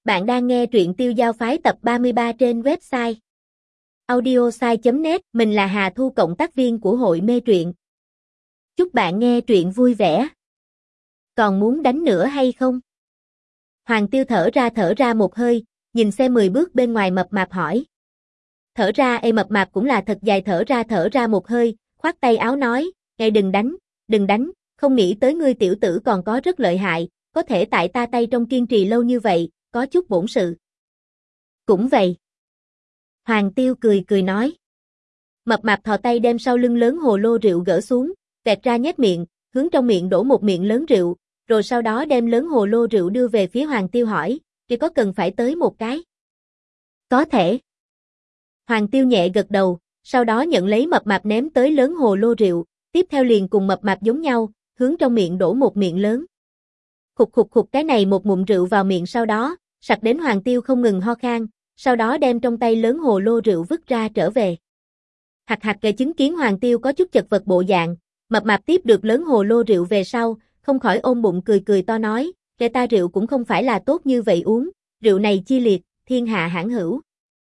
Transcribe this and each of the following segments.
Bạn đang nghe truyện Tiêu Giao Phái tập 33 trên website audiosai.net. Mình là Hà Thu, cộng tác viên của hội mê truyện. Chúc bạn nghe truyện vui vẻ. Còn muốn đánh nữa hay không? Hoàng Tiêu thở ra một hơi, nhìn xe 10 bước bên ngoài mập mạp hỏi. Thở ra mập mạp cũng là thật dài, thở ra một hơi, khoát tay áo nói, "Ngài đừng đánh, không nghĩ tới ngươi tiểu tử còn có rất lợi hại, có thể tại ta tay trong kiên trì lâu như vậy, có chút bổn sự." Cũng vậy. Hoàng Tiêu cười nói. Mập mạp thò tay đem sau lưng lớn hồ lô rượu gỡ xuống, vẹt ra nhếch miệng, hướng trong miệng đổ một miệng lớn rượu, rồi sau đó đem lớn hồ lô rượu đưa về phía Hoàng Tiêu hỏi, "Thì có cần phải tới một cái?" "Có thể." Hoàng Tiêu nhẹ gật đầu, sau đó nhận lấy mập mạp ném tới lớn hồ lô rượu, tiếp theo liền cùng mập mạp giống nhau, hướng trong miệng đổ một miệng lớn. Khục cái này một ngụm rượu vào miệng, sau đó, sặc đến Hoàng Tiêu không ngừng ho khan, sau đó đem trong tay lớn hồ lô rượu vứt ra trở về. Hạc chứng kiến Hoàng Tiêu có chút chật vật bộ dạng, mập mạp tiếp được lớn hồ lô rượu về sau, không khỏi ôm bụng cười to nói, "Kẻ ta rượu cũng không phải là tốt như vậy uống, rượu này chi liệt, thiên hạ hãn hữu."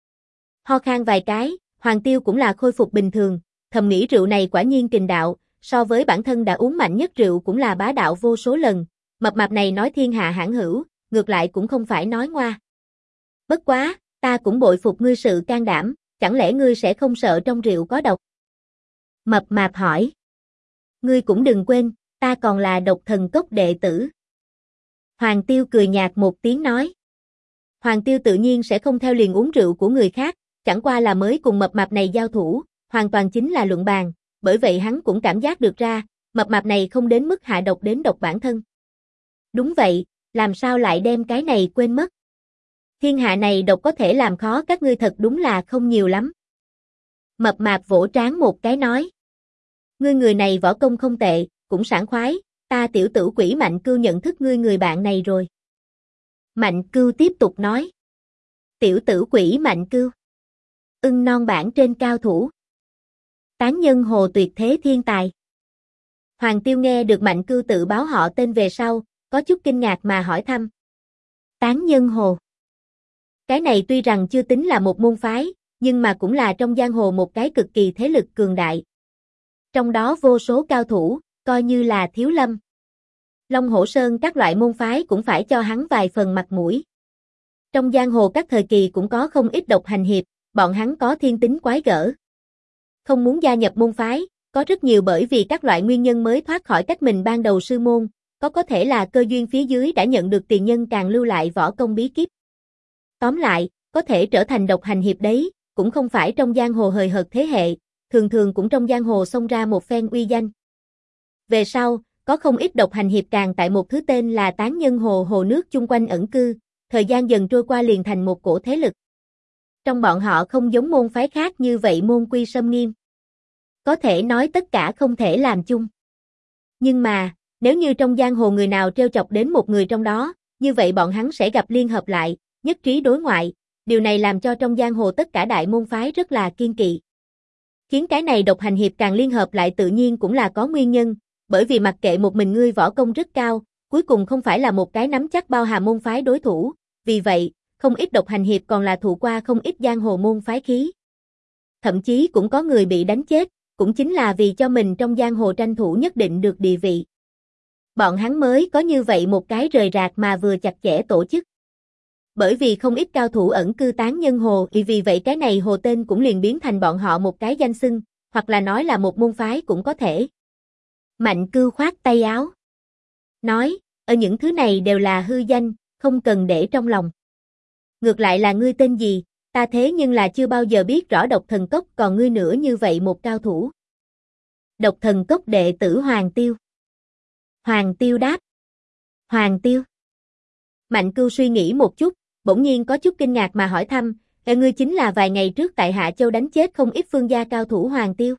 Ho khan vài cái, Hoàng Tiêu cũng là khôi phục bình thường, thầm nghĩ rượu này quả nhiên kình đạo, so với bản thân đã uống mạnh nhất rượu cũng là bá đạo vô số lần. Mập mạp này nói thiên hạ hãn hữu, ngược lại cũng không phải nói ngoa. "Bất quá, ta cũng bội phục ngươi sự can đảm, chẳng lẽ ngươi sẽ không sợ trong rượu có độc?" Mập mạp hỏi. "Ngươi cũng đừng quên, ta còn là Độc Thần Cốc đệ tử." Hoàng Tiêu cười nhạt một tiếng nói. Hoàng Tiêu tự nhiên sẽ không theo liền uống rượu của người khác, chẳng qua là mới cùng mập mạp này giao thủ, hoàn toàn chính là luận bàn, bởi vậy hắn cũng cảm giác được ra, mập mạp này không đến mức hạ độc đến độc bản thân. Đúng vậy, làm sao lại đem cái này quên mất? Thiên hạ này độc có thể làm khó các ngươi thật đúng là không nhiều lắm. Mập mạp vỗ trán một cái nói. Ngươi người này võ công không tệ, cũng sảng khoái, ta tiểu tử Quỷ Mạnh Cưu nhận thức ngươi người bạn này rồi. Mạnh Cưu tiếp tục nói. Tiểu tử Quỷ Mạnh Cưu. Ưng non bản trên cao thủ. Tán nhân hồ tuyệt thế thiên tài. Hoàng Tiêu nghe được Mạnh Cưu tự báo họ tên về sau, có chút kinh ngạc mà hỏi thăm. Tán nhân hồ. Cái này tuy rằng chưa tính là một môn phái, nhưng mà cũng là trong giang hồ một cái cực kỳ thế lực cường đại. Trong đó vô số cao thủ, coi như là Thiếu Lâm, Long Hổ Sơn các loại môn phái cũng phải cho hắn vài phần mặt mũi. Trong giang hồ các thời kỳ cũng có không ít độc hành hiệp, bọn hắn có thiên tính quái gở. Không muốn gia nhập môn phái, có rất nhiều bởi vì các loại nguyên nhân mới thoát khỏi cách mình ban đầu sư môn, có thể là cơ duyên phía dưới đã nhận được tiền nhân càng lưu lại võ công bí kíp. Tóm lại, có thể trở thành độc hành hiệp đấy, cũng không phải trong giang hồ hời hợt thế hệ, thường cũng trong giang hồ xông ra một phen uy danh. Về sau, có không ít độc hành hiệp càng tại một thứ tên là Tán Nhân Hồ, hồ nước chung quanh ẩn cư, thời gian dần trôi qua liền thành một cổ thế lực. Trong bọn họ không giống môn phái khác như vậy môn quy xâm nghiêm. Có thể nói tất cả không thể làm chung. Nhưng mà, nếu như trong giang hồ người nào trêu chọc đến một người trong đó, như vậy bọn hắn sẽ gặp liên hợp lại, nhất trí đối ngoại, điều này làm cho trong giang hồ tất cả đại môn phái rất là kiên kỵ. Khiến cái này độc hành hiệp càng liên hợp lại tự nhiên cũng là có nguyên nhân, bởi vì mặc kệ một mình ngươi võ công rất cao, cuối cùng không phải là một cái nắm chắc bao hàm môn phái đối thủ, vì vậy, không ít độc hành hiệp còn là thụ qua không ít giang hồ môn phái khí. Thậm chí cũng có người bị đánh chết, cũng chính là vì cho mình trong giang hồ tranh thủ nhất định được địa vị. Bọn hắn mới có như vậy một cái rời rạc mà vừa chặt chẽ tổ chức. Bởi vì không ít cao thủ ẩn cư Tán Nhân Hồ, vì vậy cái này hồ tên cũng liền biến thành bọn họ một cái danh xưng, hoặc là nói là một môn phái cũng có thể. Mạnh Cưu khoát tay áo. Nói, ở những thứ này đều là hư danh, không cần để trong lòng. Ngược lại là ngươi tên gì, ta thế nhưng là chưa bao giờ biết rõ Độc Thần Cốc, còn ngươi nữa như vậy một cao thủ. Độc Thần Cốc đệ tử Hoàng Tiêu. Hoàng Tiêu đáp. Hoàng Tiêu. Mạnh Cưu suy nghĩ một chút, bỗng nhiên có chút kinh ngạc mà hỏi thăm, ngươi chính là vài ngày trước tại Hạ Châu đánh chết không ít phương gia cao thủ Hoàng Tiêu.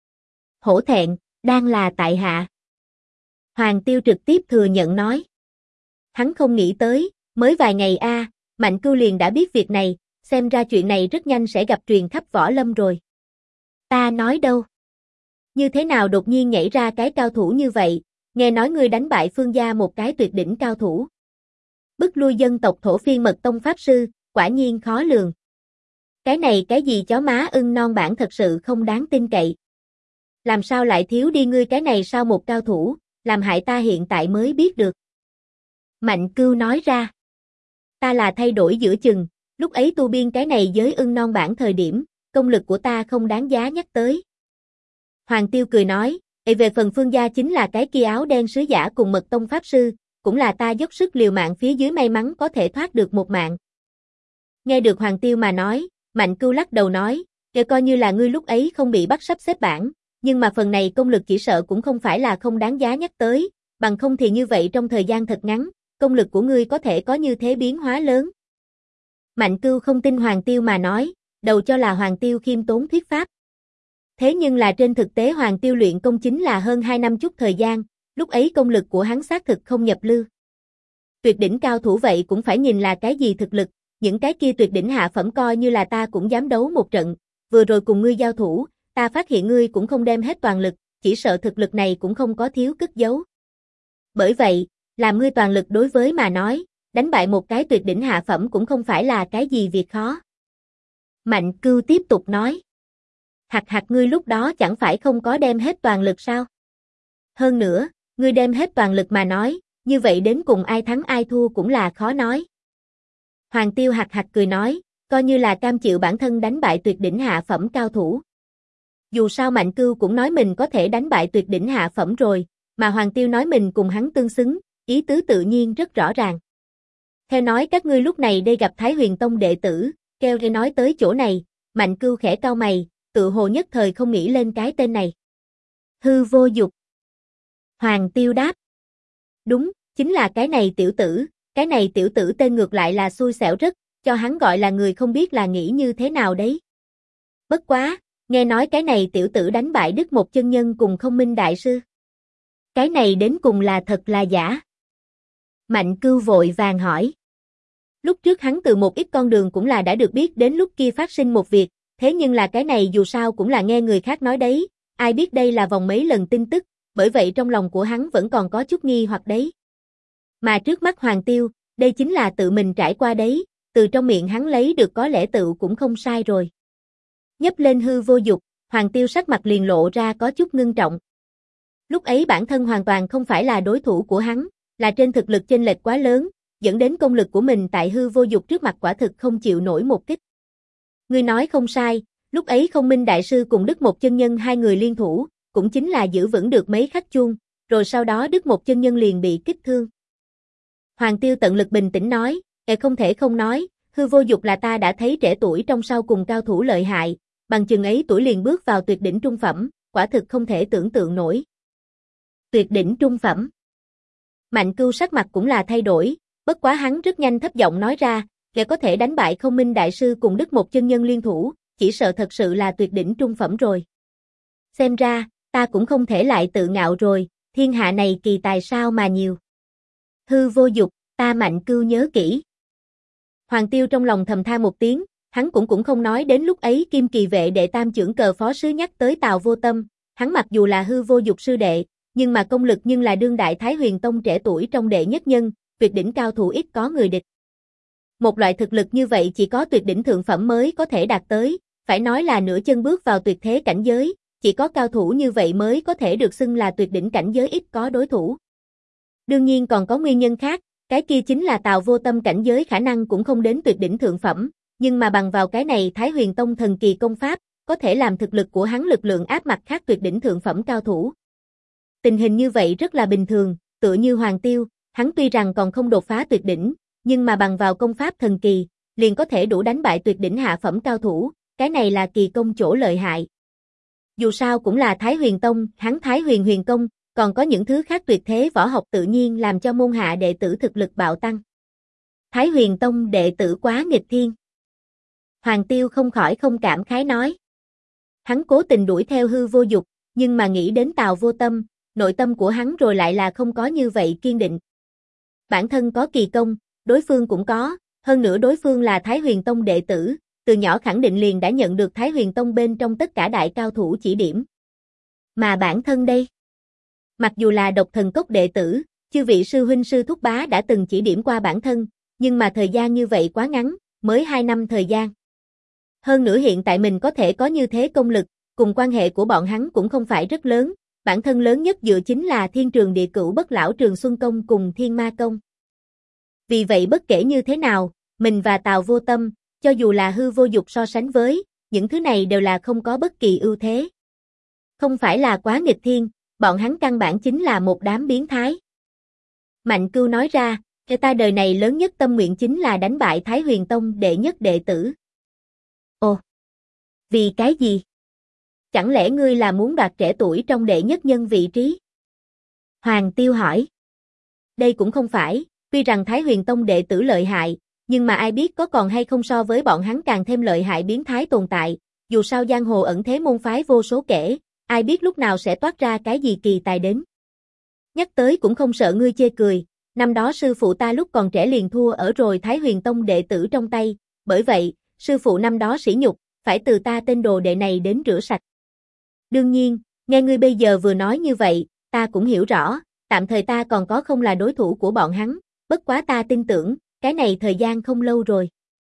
Hổ thẹn, đang là tại hạ. Hoàng Tiêu trực tiếp thừa nhận nói. Hắn không nghĩ tới, mới vài ngày Mạnh Cưu liền đã biết việc này, xem ra chuyện này rất nhanh sẽ gặp truyền khắp võ lâm rồi. Ta nói đâu? Như thế nào đột nhiên nhảy ra cái cao thủ như vậy, nghe nói ngươi đánh bại phương gia một cái tuyệt đỉnh cao thủ. Bức lui dân tộc Thổ Phiên Mật Tông Pháp Sư, quả nhiên khó lường. Cái này cái gì chó má ưng non bản thật sự không đáng tin cậy. Làm sao lại thiếu đi ngươi cái này sao một cao thủ, làm hại ta hiện tại mới biết được. Mạnh Cưu nói ra. Ta là thay đổi giữa chừng, lúc ấy tu biên cái này giới ưng non bản thời điểm, công lực của ta không đáng giá nhắc tới. Hoàng Tiêu cười nói, về phần Phương gia chính là cái kia áo đen sứ giả cùng Mật Tông Pháp Sư, cũng là ta dốc sức liều mạng phía dưới may mắn có thể thoát được một mạng. Nghe được Hoàng Tiêu mà nói, Mạnh Cưu lắc đầu nói, coi như là ngươi lúc ấy không bị bắt sắp xếp bảng, nhưng mà phần này công lực chỉ sợ cũng không phải là không đáng giá nhắc tới, bằng không thì như vậy trong thời gian thật ngắn, công lực của ngươi có thể có như thế biến hóa lớn. Mạnh Cưu không tin Hoàng Tiêu mà nói, đầu cho là Hoàng Tiêu khiêm tốn thuyết pháp. Thế nhưng là trên thực tế Hoàng Tiêu luyện công chính là hơn 2 năm chút thời gian, lúc ấy công lực của hắn xác thực không nhập lưu. Tuyệt đỉnh cao thủ vậy cũng phải nhìn là cái gì thực lực, những cái kia tuyệt đỉnh hạ phẩm coi như là ta cũng dám đấu một trận, vừa rồi cùng ngươi giao thủ, ta phát hiện ngươi cũng không đem hết toàn lực, chỉ sợ thực lực này cũng không có thiếu cất giấu. Bởi vậy, làm ngươi toàn lực đối với mà nói, đánh bại một cái tuyệt đỉnh hạ phẩm cũng không phải là cái gì việc khó. Mạnh Cưu tiếp tục nói. Hạt ngươi lúc đó chẳng phải không có đem hết toàn lực sao? Hơn nữa, ngươi đem hết toàn lực mà nói, như vậy đến cùng ai thắng ai thua cũng là khó nói. Hoàng Tiêu hạt cười nói, coi như là cam chịu bản thân đánh bại tuyệt đỉnh hạ phẩm cao thủ. Dù sao Mạnh Cưu cũng nói mình có thể đánh bại tuyệt đỉnh hạ phẩm rồi, mà Hoàng Tiêu nói mình cùng hắn tương xứng, ý tứ tự nhiên rất rõ ràng. Theo nói các ngươi lúc này đây gặp Thái Huyền Tông đệ tử, kêu để nói tới chỗ này, Mạnh Cưu khẽ cau mày, tự hồ nhất thời không nghĩ lên cái tên này. Hư Vô Dục. Hoàng Tiêu đáp. Đúng, chính là cái này tiểu tử tên ngược lại là xui xẻo rất, cho hắn gọi là người không biết là nghĩ như thế nào đấy. Bất quá, nghe nói cái này tiểu tử đánh bại Đức Một chân nhân cùng Không Minh đại sư. Cái này đến cùng là thật là giả? Mạnh Cưu vội vàng hỏi. Lúc trước hắn từ một ít con đường cũng là đã được biết đến lúc kia phát sinh một việc, thế nhưng là cái này dù sao cũng là nghe người khác nói đấy, ai biết đây là vòng mấy lần tin tức, bởi vậy trong lòng của hắn vẫn còn có chút nghi hoặc đấy. Mà trước mắt Hoàng Tiêu, đây chính là tự mình trải qua đấy, từ trong miệng hắn lấy được có lẽ tự cũng không sai rồi. Nhấp lên Hư Vô Dục, Hoàng Tiêu sắc mặt liền lộ ra có chút ngưng trọng. Lúc ấy bản thân hoàn toàn không phải là đối thủ của hắn, là trên thực lực chênh lệch quá lớn, dẫn đến công lực của mình tại Hư Vô Dục trước mặt quả thực không chịu nổi một kích. Ngươi nói không sai, lúc ấy Không Minh đại sư cùng Đức Một chân nhân hai người liên thủ, cũng chính là giữ vững được mấy khắc chuông, rồi sau đó Đức Một chân nhân liền bị kích thương. Hoàng Tiêu tận lực bình tĩnh nói, không thể không nói, Hư Vô Dục là ta đã thấy trẻ tuổi trong sau cùng cao thủ lợi hại, bằng chừng ấy tuổi liền bước vào tuyệt đỉnh trung phẩm, quả thực không thể tưởng tượng nổi. Tuyệt đỉnh trung phẩm. Mạnh Cưu sắc mặt cũng là thay đổi, bất quá hắn rất nhanh thấp giọng nói ra, kẻ có thể đánh bại Không Minh đại sư cùng Đức Một chân nhân liên thủ, chỉ sợ thật sự là tuyệt đỉnh trung phẩm rồi. Xem ra, ta cũng không thể lại tự ngạo rồi, thiên hạ này kỳ tài sao mà nhiều. Hư Vô Dục, ta Mạnh Cưu nhớ kỹ. Hoàng Tiêu trong lòng thầm than một tiếng, hắn cũng không nói đến lúc ấy Kim Kỳ vệ đệ tam chưởng cờ phó sứ nhắc tới Tào Vô Tâm, hắn mặc dù là Hư Vô Dục sư đệ, nhưng mà công lực nhưng là đương đại Thái Huyền Tông trẻ tuổi trong đệ nhất nhân, tuyệt đỉnh cao thủ ít có người địch. Một loại thực lực như vậy chỉ có tuyệt đỉnh thượng phẩm mới có thể đạt tới, phải nói là nửa chân bước vào tuyệt thế cảnh giới, chỉ có cao thủ như vậy mới có thể được xưng là tuyệt đỉnh cảnh giới ít có đối thủ. Đương nhiên còn có nguyên nhân khác, cái kia chính là Tào Vô Tâm cảnh giới khả năng cũng không đến tuyệt đỉnh thượng phẩm, nhưng mà bằng vào cái này Thái Huyền Tông thần kỳ công pháp, có thể làm thực lực của hắn lực lượng áp mặt khác tuyệt đỉnh thượng phẩm cao thủ. Tình hình như vậy rất là bình thường, tựa như Hoàng Tiêu, hắn tuy rằng còn không đột phá tuyệt đỉnh, nhưng mà bằng vào công pháp thần kỳ, liền có thể đủ đánh bại tuyệt đỉnh hạ phẩm cao thủ, cái này là kỳ công chỗ lợi hại. Dù sao cũng là Thái Huyền Tông, hắn Thái Huyền Huyền Công, còn có những thứ khác tuyệt thế võ học tự nhiên làm cho môn hạ đệ tử thực lực bạo tăng. Thái Huyền Tông đệ tử quá nghịch thiên. Hoàng Tiêu không khỏi không cảm khái nói. Hắn cố tình đuổi theo Hư Vô Dục, nhưng mà nghĩ đến Tào Vô Tâm, nội tâm của hắn rồi lại là không có như vậy kiên định. Bản thân có kỳ công, đối phương cũng có, hơn nữa đối phương là Thái Huyền Tông đệ tử, từ nhỏ khẳng định liền đã nhận được Thái Huyền Tông bên trong tất cả đại cao thủ chỉ điểm. Mà bản thân đây, mặc dù là Độc Thần Cốc đệ tử, chư vị sư huynh sư thúc bá đã từng chỉ điểm qua bản thân, nhưng mà thời gian như vậy quá ngắn, mới 2 năm thời gian. Hơn nữa hiện tại mình có thể có như thế công lực, cùng quan hệ của bọn hắn cũng không phải rất lớn, bản thân lớn nhất dựa chính là Thiên Trường Địa Cửu Bất Lão Trường Xuân Công cùng Thiên Ma Công. Vì vậy bất kể như thế nào, mình và Tào Vô Tâm, cho dù là hư vô dục so sánh với, những thứ này đều là không có bất kỳ ưu thế. Không phải là quá nghịch thiên, bọn hắn căn bản chính là một đám biến thái. Mạnh Cưu nói ra, ta đời này lớn nhất tâm nguyện chính là đánh bại Thái Huyền Tông đệ nhất đệ tử. Ồ, vì cái gì? Chẳng lẽ ngươi là muốn đoạt trẻ tuổi trong đệ nhất nhân vị trí? Hoàng Tiêu hỏi. Đây cũng không phải, tuy rằng Thái Huyền Tông đệ tử lợi hại, nhưng mà ai biết có còn hay không so với bọn hắn càng thêm lợi hại biến thái tồn tại, dù sao giang hồ ẩn thế môn phái vô số kể, ai biết lúc nào sẽ toát ra cái gì kỳ tài đến. Nhắc tới cũng không sợ ngươi chê cười, năm đó sư phụ ta lúc còn trẻ liền thua ở rồi Thái Huyền Tông đệ tử trong tay, bởi vậy, sư phụ năm đó sỉ nhục, phải từ ta tên đồ đệ này đến rửa sạch. Đương nhiên, nghe ngươi bây giờ vừa nói như vậy, ta cũng hiểu rõ, tạm thời ta còn có không là đối thủ của bọn hắn, bất quá ta tin tưởng, cái này thời gian không lâu rồi.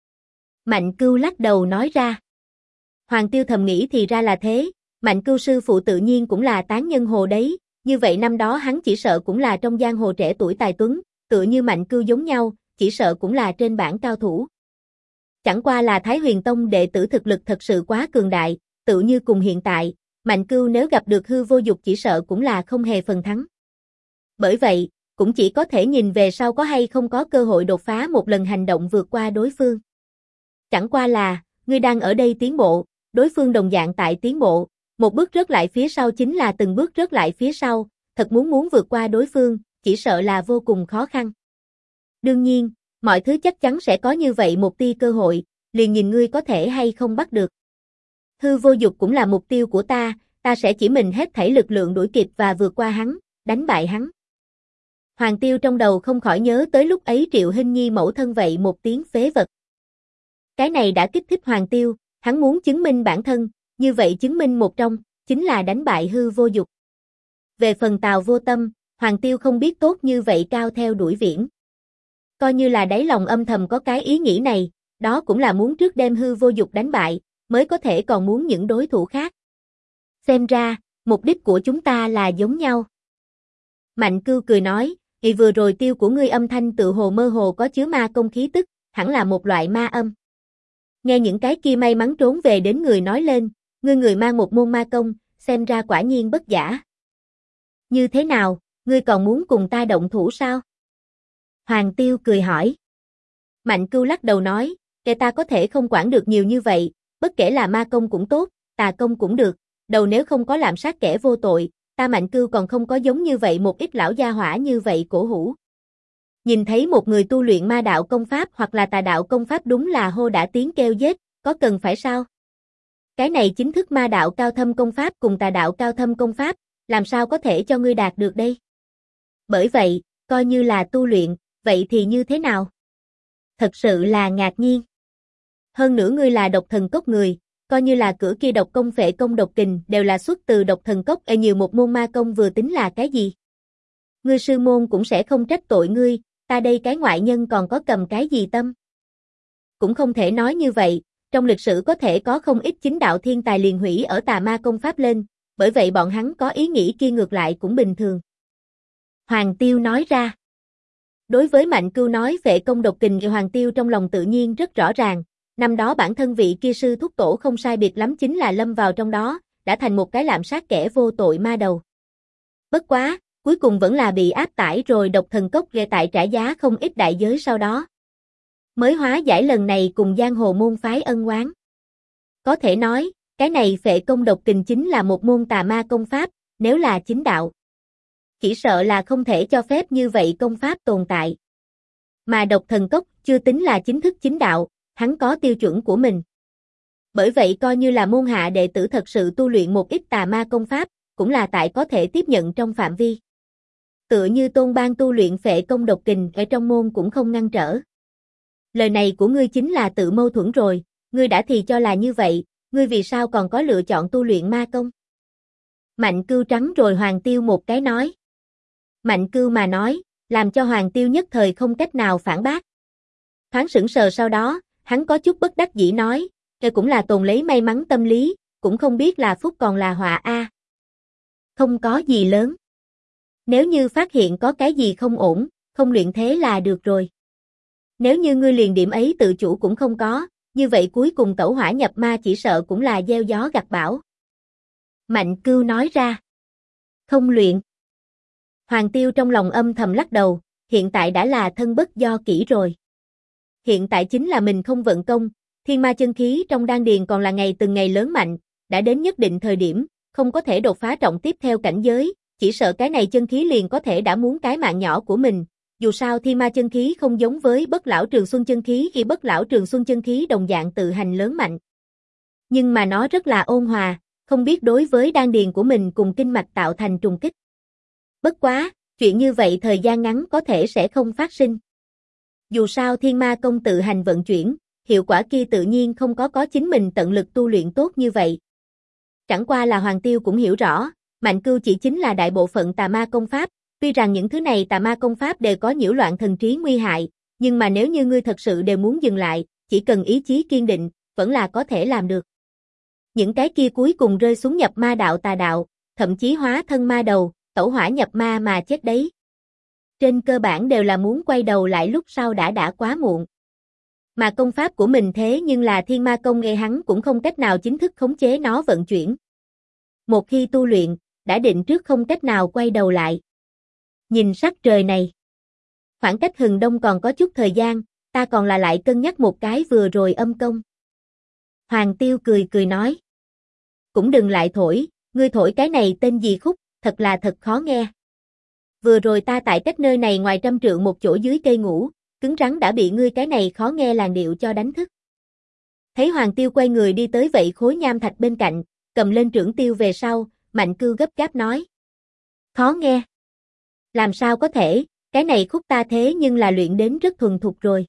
Mạnh Cưu lắc đầu nói ra. Hoàng Tiêu thầm nghĩ thì ra là thế, Mạnh Cưu sư phụ tự nhiên cũng là tán nhân hồ đấy, như vậy năm đó hắn chỉ sợ cũng là trong giang hồ trẻ tuổi tài tuấn, tựa như Mạnh Cưu giống nhau, chỉ sợ cũng là trên bảng cao thủ. Chẳng qua là Thái Huyền Tông đệ tử thực lực thật sự quá cường đại, tự như cùng hiện tại, Mạnh Cưu nếu gặp được hư vô dục chỉ sợ cũng là không hề phần thắng. Bởi vậy, cũng chỉ có thể nhìn về sau có hay không có cơ hội đột phá một lần hành động vượt qua đối phương. Chẳng qua là, ngươi đang ở đây tiến bộ, đối phương đồng dạng tại tiến bộ, một bước rớt lại phía sau chính là từng bước rớt lại phía sau, thật muốn vượt qua đối phương, chỉ sợ là vô cùng khó khăn. Đương nhiên, mọi thứ chắc chắn sẽ có như vậy một tia cơ hội, liền nhìn ngươi có thể hay không bắt được. Hư vô dục cũng là mục tiêu của ta sẽ chỉ mình hết thảy lực lượng đuổi kịp và vượt qua hắn, đánh bại hắn. Hoàng Tiêu trong đầu không khỏi nhớ tới lúc ấy Triệu Hinh Nhi mẫu thân vậy một tiếng phế vật. Cái này đã kích thích Hoàng Tiêu, hắn muốn chứng minh bản thân, như vậy chứng minh một trong, chính là đánh bại hư vô dục. Về phần Tào Vô Tâm, Hoàng Tiêu không biết tốt như vậy cao theo đuổi viễn. Coi như là đáy lòng âm thầm có cái ý nghĩ này, đó cũng là muốn trước đem hư vô dục đánh bại, mới có thể còn muốn những đối thủ khác. Xem ra, mục đích của chúng ta là giống nhau. Mạnh Cưu cười nói, vừa rồi tiêu của ngươi âm thanh tự hồ mơ hồ có chứa ma công khí tức, hẳn là một loại ma âm. Nghe những cái kia may mắn trốn về đến người nói lên, ngươi mang một môn ma công, xem ra quả nhiên bất giả. Như thế nào, ngươi còn muốn cùng ta động thủ sao? Hoàng Tiêu cười hỏi. Mạnh Cưu lắc đầu nói, ta có thể không quản được nhiều như vậy, bất kể là ma công cũng tốt, tà công cũng được, đầu nếu không có lạm sát kẻ vô tội, ta Mạnh Cưu còn không có giống như vậy một ít lão gia hỏa như vậy cổ hủ. Nhìn thấy một người tu luyện ma đạo công pháp hoặc là tà đạo công pháp đúng là hô đã tiếng kêu giết, có cần phải sao? Cái này chính thức ma đạo cao thâm công pháp cùng tà đạo cao thâm công pháp, làm sao có thể cho ngươi đạt được đây? Bởi vậy, coi như là tu luyện, vậy thì như thế nào? Thật sự là ngạc nhiên. Hơn nữa ngươi là độc thần cốc người, coi như là cửa kia độc công phệ công độc kình đều là xuất từ độc thần cốc, nhiều một môn ma công vừa tính là cái gì? Ngươi sư môn cũng sẽ không trách tội ngươi, ta đây cái ngoại nhân còn có cầm cái gì tâm? Cũng không thể nói như vậy, trong lịch sử có thể có không ít chính đạo thiên tài liền hủy ở tà ma công pháp lên, bởi vậy bọn hắn có ý nghĩ kia ngược lại cũng bình thường. Hoàng Tiêu nói ra. Đối với Mạnh Cưu nói phệ công độc kình, Hoàng Tiêu trong lòng tự nhiên rất rõ ràng, năm đó bản thân vị kia sư thúc tổ không sai biệt lắm chính là lâm vào trong đó, đã thành một cái lạm sát kẻ vô tội ma đầu. Bất quá, cuối cùng vẫn là bị áp tải rồi độc thần cốc ghê tại trả giá không ít đại giới sau đó. Mới hóa giải lần này cùng giang hồ môn phái ân oán. Có thể nói, cái này phệ công độc kình chính là một môn tà ma công pháp, nếu là chính đạo. Chỉ sợ là không thể cho phép như vậy công pháp tồn tại. Mà độc thần cốc chưa tính là chính thức chính đạo, hắn có tiêu chuẩn của mình. Bởi vậy coi như là môn hạ đệ tử thật sự tu luyện một ít tà ma công pháp, cũng là tại có thể tiếp nhận trong phạm vi. Tựa như Tôn Bang tu luyện phệ công độc kình ở trong môn cũng không ngăn trở. Lời này của ngươi chính là tự mâu thuẫn rồi, ngươi đã thì cho là như vậy, ngươi vì sao còn có lựa chọn tu luyện ma công? Mạnh Cưu trắng rồi Hoàng Tiêu một cái nói. Mạnh Cưu mà nói, làm cho Hoàng Tiêu nhất thời không cách nào phản bác. Thoáng sững sờ sau đó, hắn có chút bất đắc dĩ nói, "Kể cũng là tồn lấy may mắn tâm lý, cũng không biết là phúc còn là họa a." Không có gì lớn. Nếu như phát hiện có cái gì không ổn, không luyện thế là được rồi. Nếu như ngươi liền điểm ấy tự chủ cũng không có, như vậy cuối cùng tẩu hỏa nhập ma chỉ sợ cũng là gieo gió gặt bão. Mạnh Cưu nói ra. Không luyện. Hoàng Tiêu trong lòng âm thầm lắc đầu, hiện tại đã là thân bất do kỹ rồi. Hiện tại chính là mình không vận công, thiên ma chân khí trong đan điền còn là ngày từng ngày lớn mạnh, đã đến nhất định thời điểm, không có thể đột phá trọng tiếp theo cảnh giới, chỉ sợ cái này chân khí liền có thể đã muốn cái mạng nhỏ của mình. Dù sao thiên ma chân khí không giống với bất lão trường xuân chân khí, khi bất lão trường xuân chân khí đồng dạng tự hành lớn mạnh. Nhưng mà nó rất là ôn hòa, không biết đối với đan điền của mình cùng kinh mạch tạo thành trùng kích. Bất quá, chuyện như vậy thời gian ngắn có thể sẽ không phát sinh. Dù sao thiên ma công tự hành vận chuyển, hiệu quả kia tự nhiên không có chính mình tận lực tu luyện tốt như vậy. Chẳng qua là Hoàng Tiêu cũng hiểu rõ, Mạnh Cưu chỉ chính là đại bộ phận tà ma công pháp, tuy rằng những thứ này tà ma công pháp đều có nhiễu loạn thần trí nguy hại, nhưng mà nếu như ngươi thật sự đều muốn dừng lại, chỉ cần ý chí kiên định, vẫn là có thể làm được. Những cái kia cuối cùng rơi xuống nhập ma đạo tà đạo, thậm chí hóa thân ma đầu, tẩu hỏa nhập ma mà chết đấy. Trên cơ bản đều là muốn quay đầu lại lúc sau đã quá muộn. Mà công pháp của mình thế nhưng là thiên ma công, nghe hắn cũng không cách nào chính thức khống chế nó vận chuyển. Một khi tu luyện, đã định trước không cách nào quay đầu lại. Nhìn sắc trời này. Khoảng cách hừng đông còn có chút thời gian, ta còn là lại cân nhắc một cái vừa rồi âm công. Hoàng Tiêu cười nói. Cũng đừng lại thổi, ngươi thổi cái này tên gì khúc, thật là thật khó nghe. Vừa rồi ta tại cách nơi này ngoài 100 trượng một chỗ dưới cây ngủ, cứng rắn đã bị ngươi cái này khó nghe làn điệu cho đánh thức. Thấy Hoàng Tiêu quay người đi tới vậy khối nham thạch bên cạnh, cầm lên trưởng tiêu về sau, Mạnh Cưu gấp gáp nói. Khó nghe. Làm sao có thể, cái này khúc ta thế nhưng là luyện đến rất thuần thục rồi.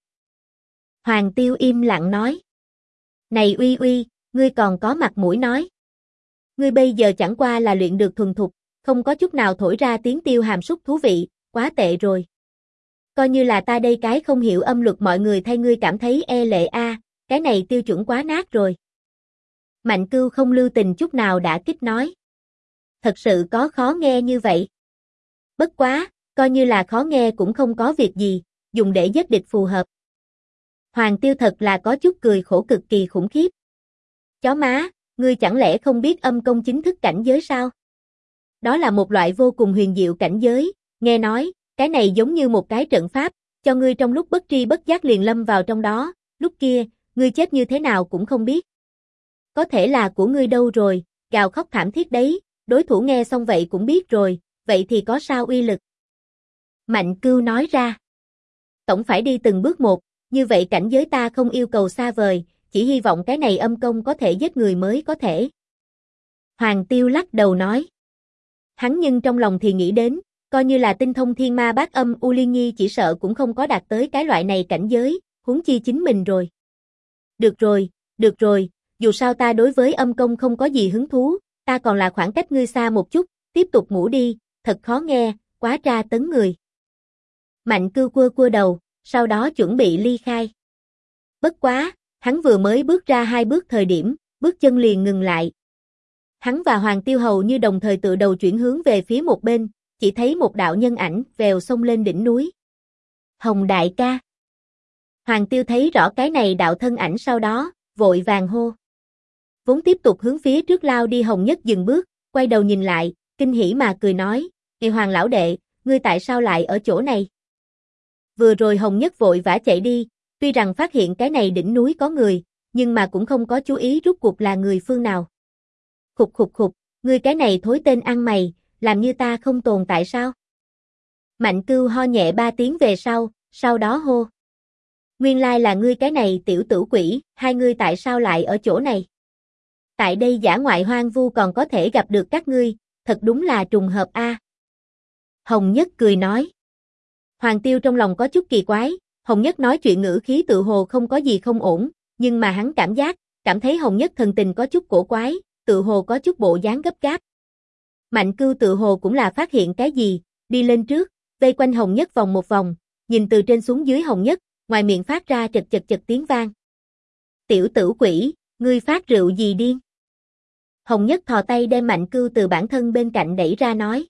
Hoàng Tiêu im lặng nói. Này uy, ngươi còn có mặt mũi nói. Ngươi bây giờ chẳng qua là luyện được thuần thục, không có chút nào thổi ra tiếng tiêu hàm súc thú vị, quá tệ rồi. Coi như là ta đây cái không hiểu âm luật mọi người thay ngươi cảm thấy e lệ a, cái này tiêu chuẩn quá nát rồi. Mạnh Cưu không lưu tình chút nào đã kích nói. Thật sự có khó nghe như vậy. Bất quá, coi như là khó nghe cũng không có việc gì, dùng để giết địch phù hợp. Hoàng Tiêu thật là có chút cười khổ cực kỳ khủng khiếp. Chó má, ngươi chẳng lẽ không biết âm công chính thức cảnh giới sao? Đó là một loại vô cùng huyền diệu cảnh giới, nghe nói, cái này giống như một cái trận pháp, cho ngươi trong lúc bất tri bất giác liền lâm vào trong đó, lúc kia, ngươi chết như thế nào cũng không biết. Có thể là của ngươi đâu rồi, gào khóc thảm thiết đấy, đối thủ nghe xong vậy cũng biết rồi, vậy thì có sao uy lực? Mạnh Cưu nói ra. Tổng phải đi từng bước một, như vậy cảnh giới ta không yêu cầu xa vời, chỉ hy vọng cái này âm công có thể giết người mới có thể. Hoàng Tiêu lắc đầu nói. Hắn nhưng trong lòng thì nghĩ đến, coi như là tinh thông thiên ma bát âm U Liên Nhi chỉ sợ cũng không có đạt tới cái loại này cảnh giới, huống chi chính mình rồi. Được rồi, dù sao ta đối với âm công không có gì hứng thú, ta còn là khoảng cách ngươi xa một chút, tiếp tục ngủ đi, thật khó nghe, quá tra tấn người. Mạnh Cưu cua đầu, sau đó chuẩn bị ly khai. Bất quá, hắn vừa mới bước ra 2 bước thời điểm, bước chân liền ngừng lại. Hắn và Hoàng Tiêu hầu như đồng thời tự đầu chuyển hướng về phía một bên, chỉ thấy một đạo nhân ảnh vèo xông lên đỉnh núi. Hồng đại ca. Hoàng Tiêu thấy rõ cái này đạo thân ảnh sau đó, vội vàng hô. Vốn tiếp tục hướng phía trước lao đi Hồng Nhất dừng bước, quay đầu nhìn lại, kinh hỉ mà cười nói, Hoàng lão đệ, ngươi tại sao lại ở chỗ này? Vừa rồi Hồng Nhất vội vã chạy đi, tuy rằng phát hiện cái này đỉnh núi có người, nhưng mà cũng không có chú ý rốt cuộc là người phương nào. Khục, ngươi cái này thối tên ăn mày, làm như ta không tồn tại sao? Mạnh Cưu ho nhẹ 3 tiếng về sau đó hô. Nguyên lai là ngươi cái này tiểu tử quỷ, hai ngươi tại sao lại ở chỗ này? Tại đây dã ngoại hoang vu còn có thể gặp được các ngươi, thật đúng là trùng hợp a. Hồng Nhất cười nói. Hoàng Tiêu trong lòng có chút kỳ quái, Hồng Nhất nói chuyện ngữ khí tự hồ không có gì không ổn, nhưng mà hắn cảm thấy Hồng Nhất thần tình có chút cổ quái, tự hồ có chút bộ dáng gấp gáp. Mạnh Cưu tự hồ cũng là phát hiện cái gì, đi lên trước, vây quanh Hồng Nhất vòng một vòng, nhìn từ trên xuống dưới Hồng Nhất, ngoài miệng phát ra chật tiếng vang. Tiểu tử quỷ, ngươi phát rượu gì điên? Hồng Nhất thò tay đem Mạnh Cưu từ bản thân bên cạnh đẩy ra nói.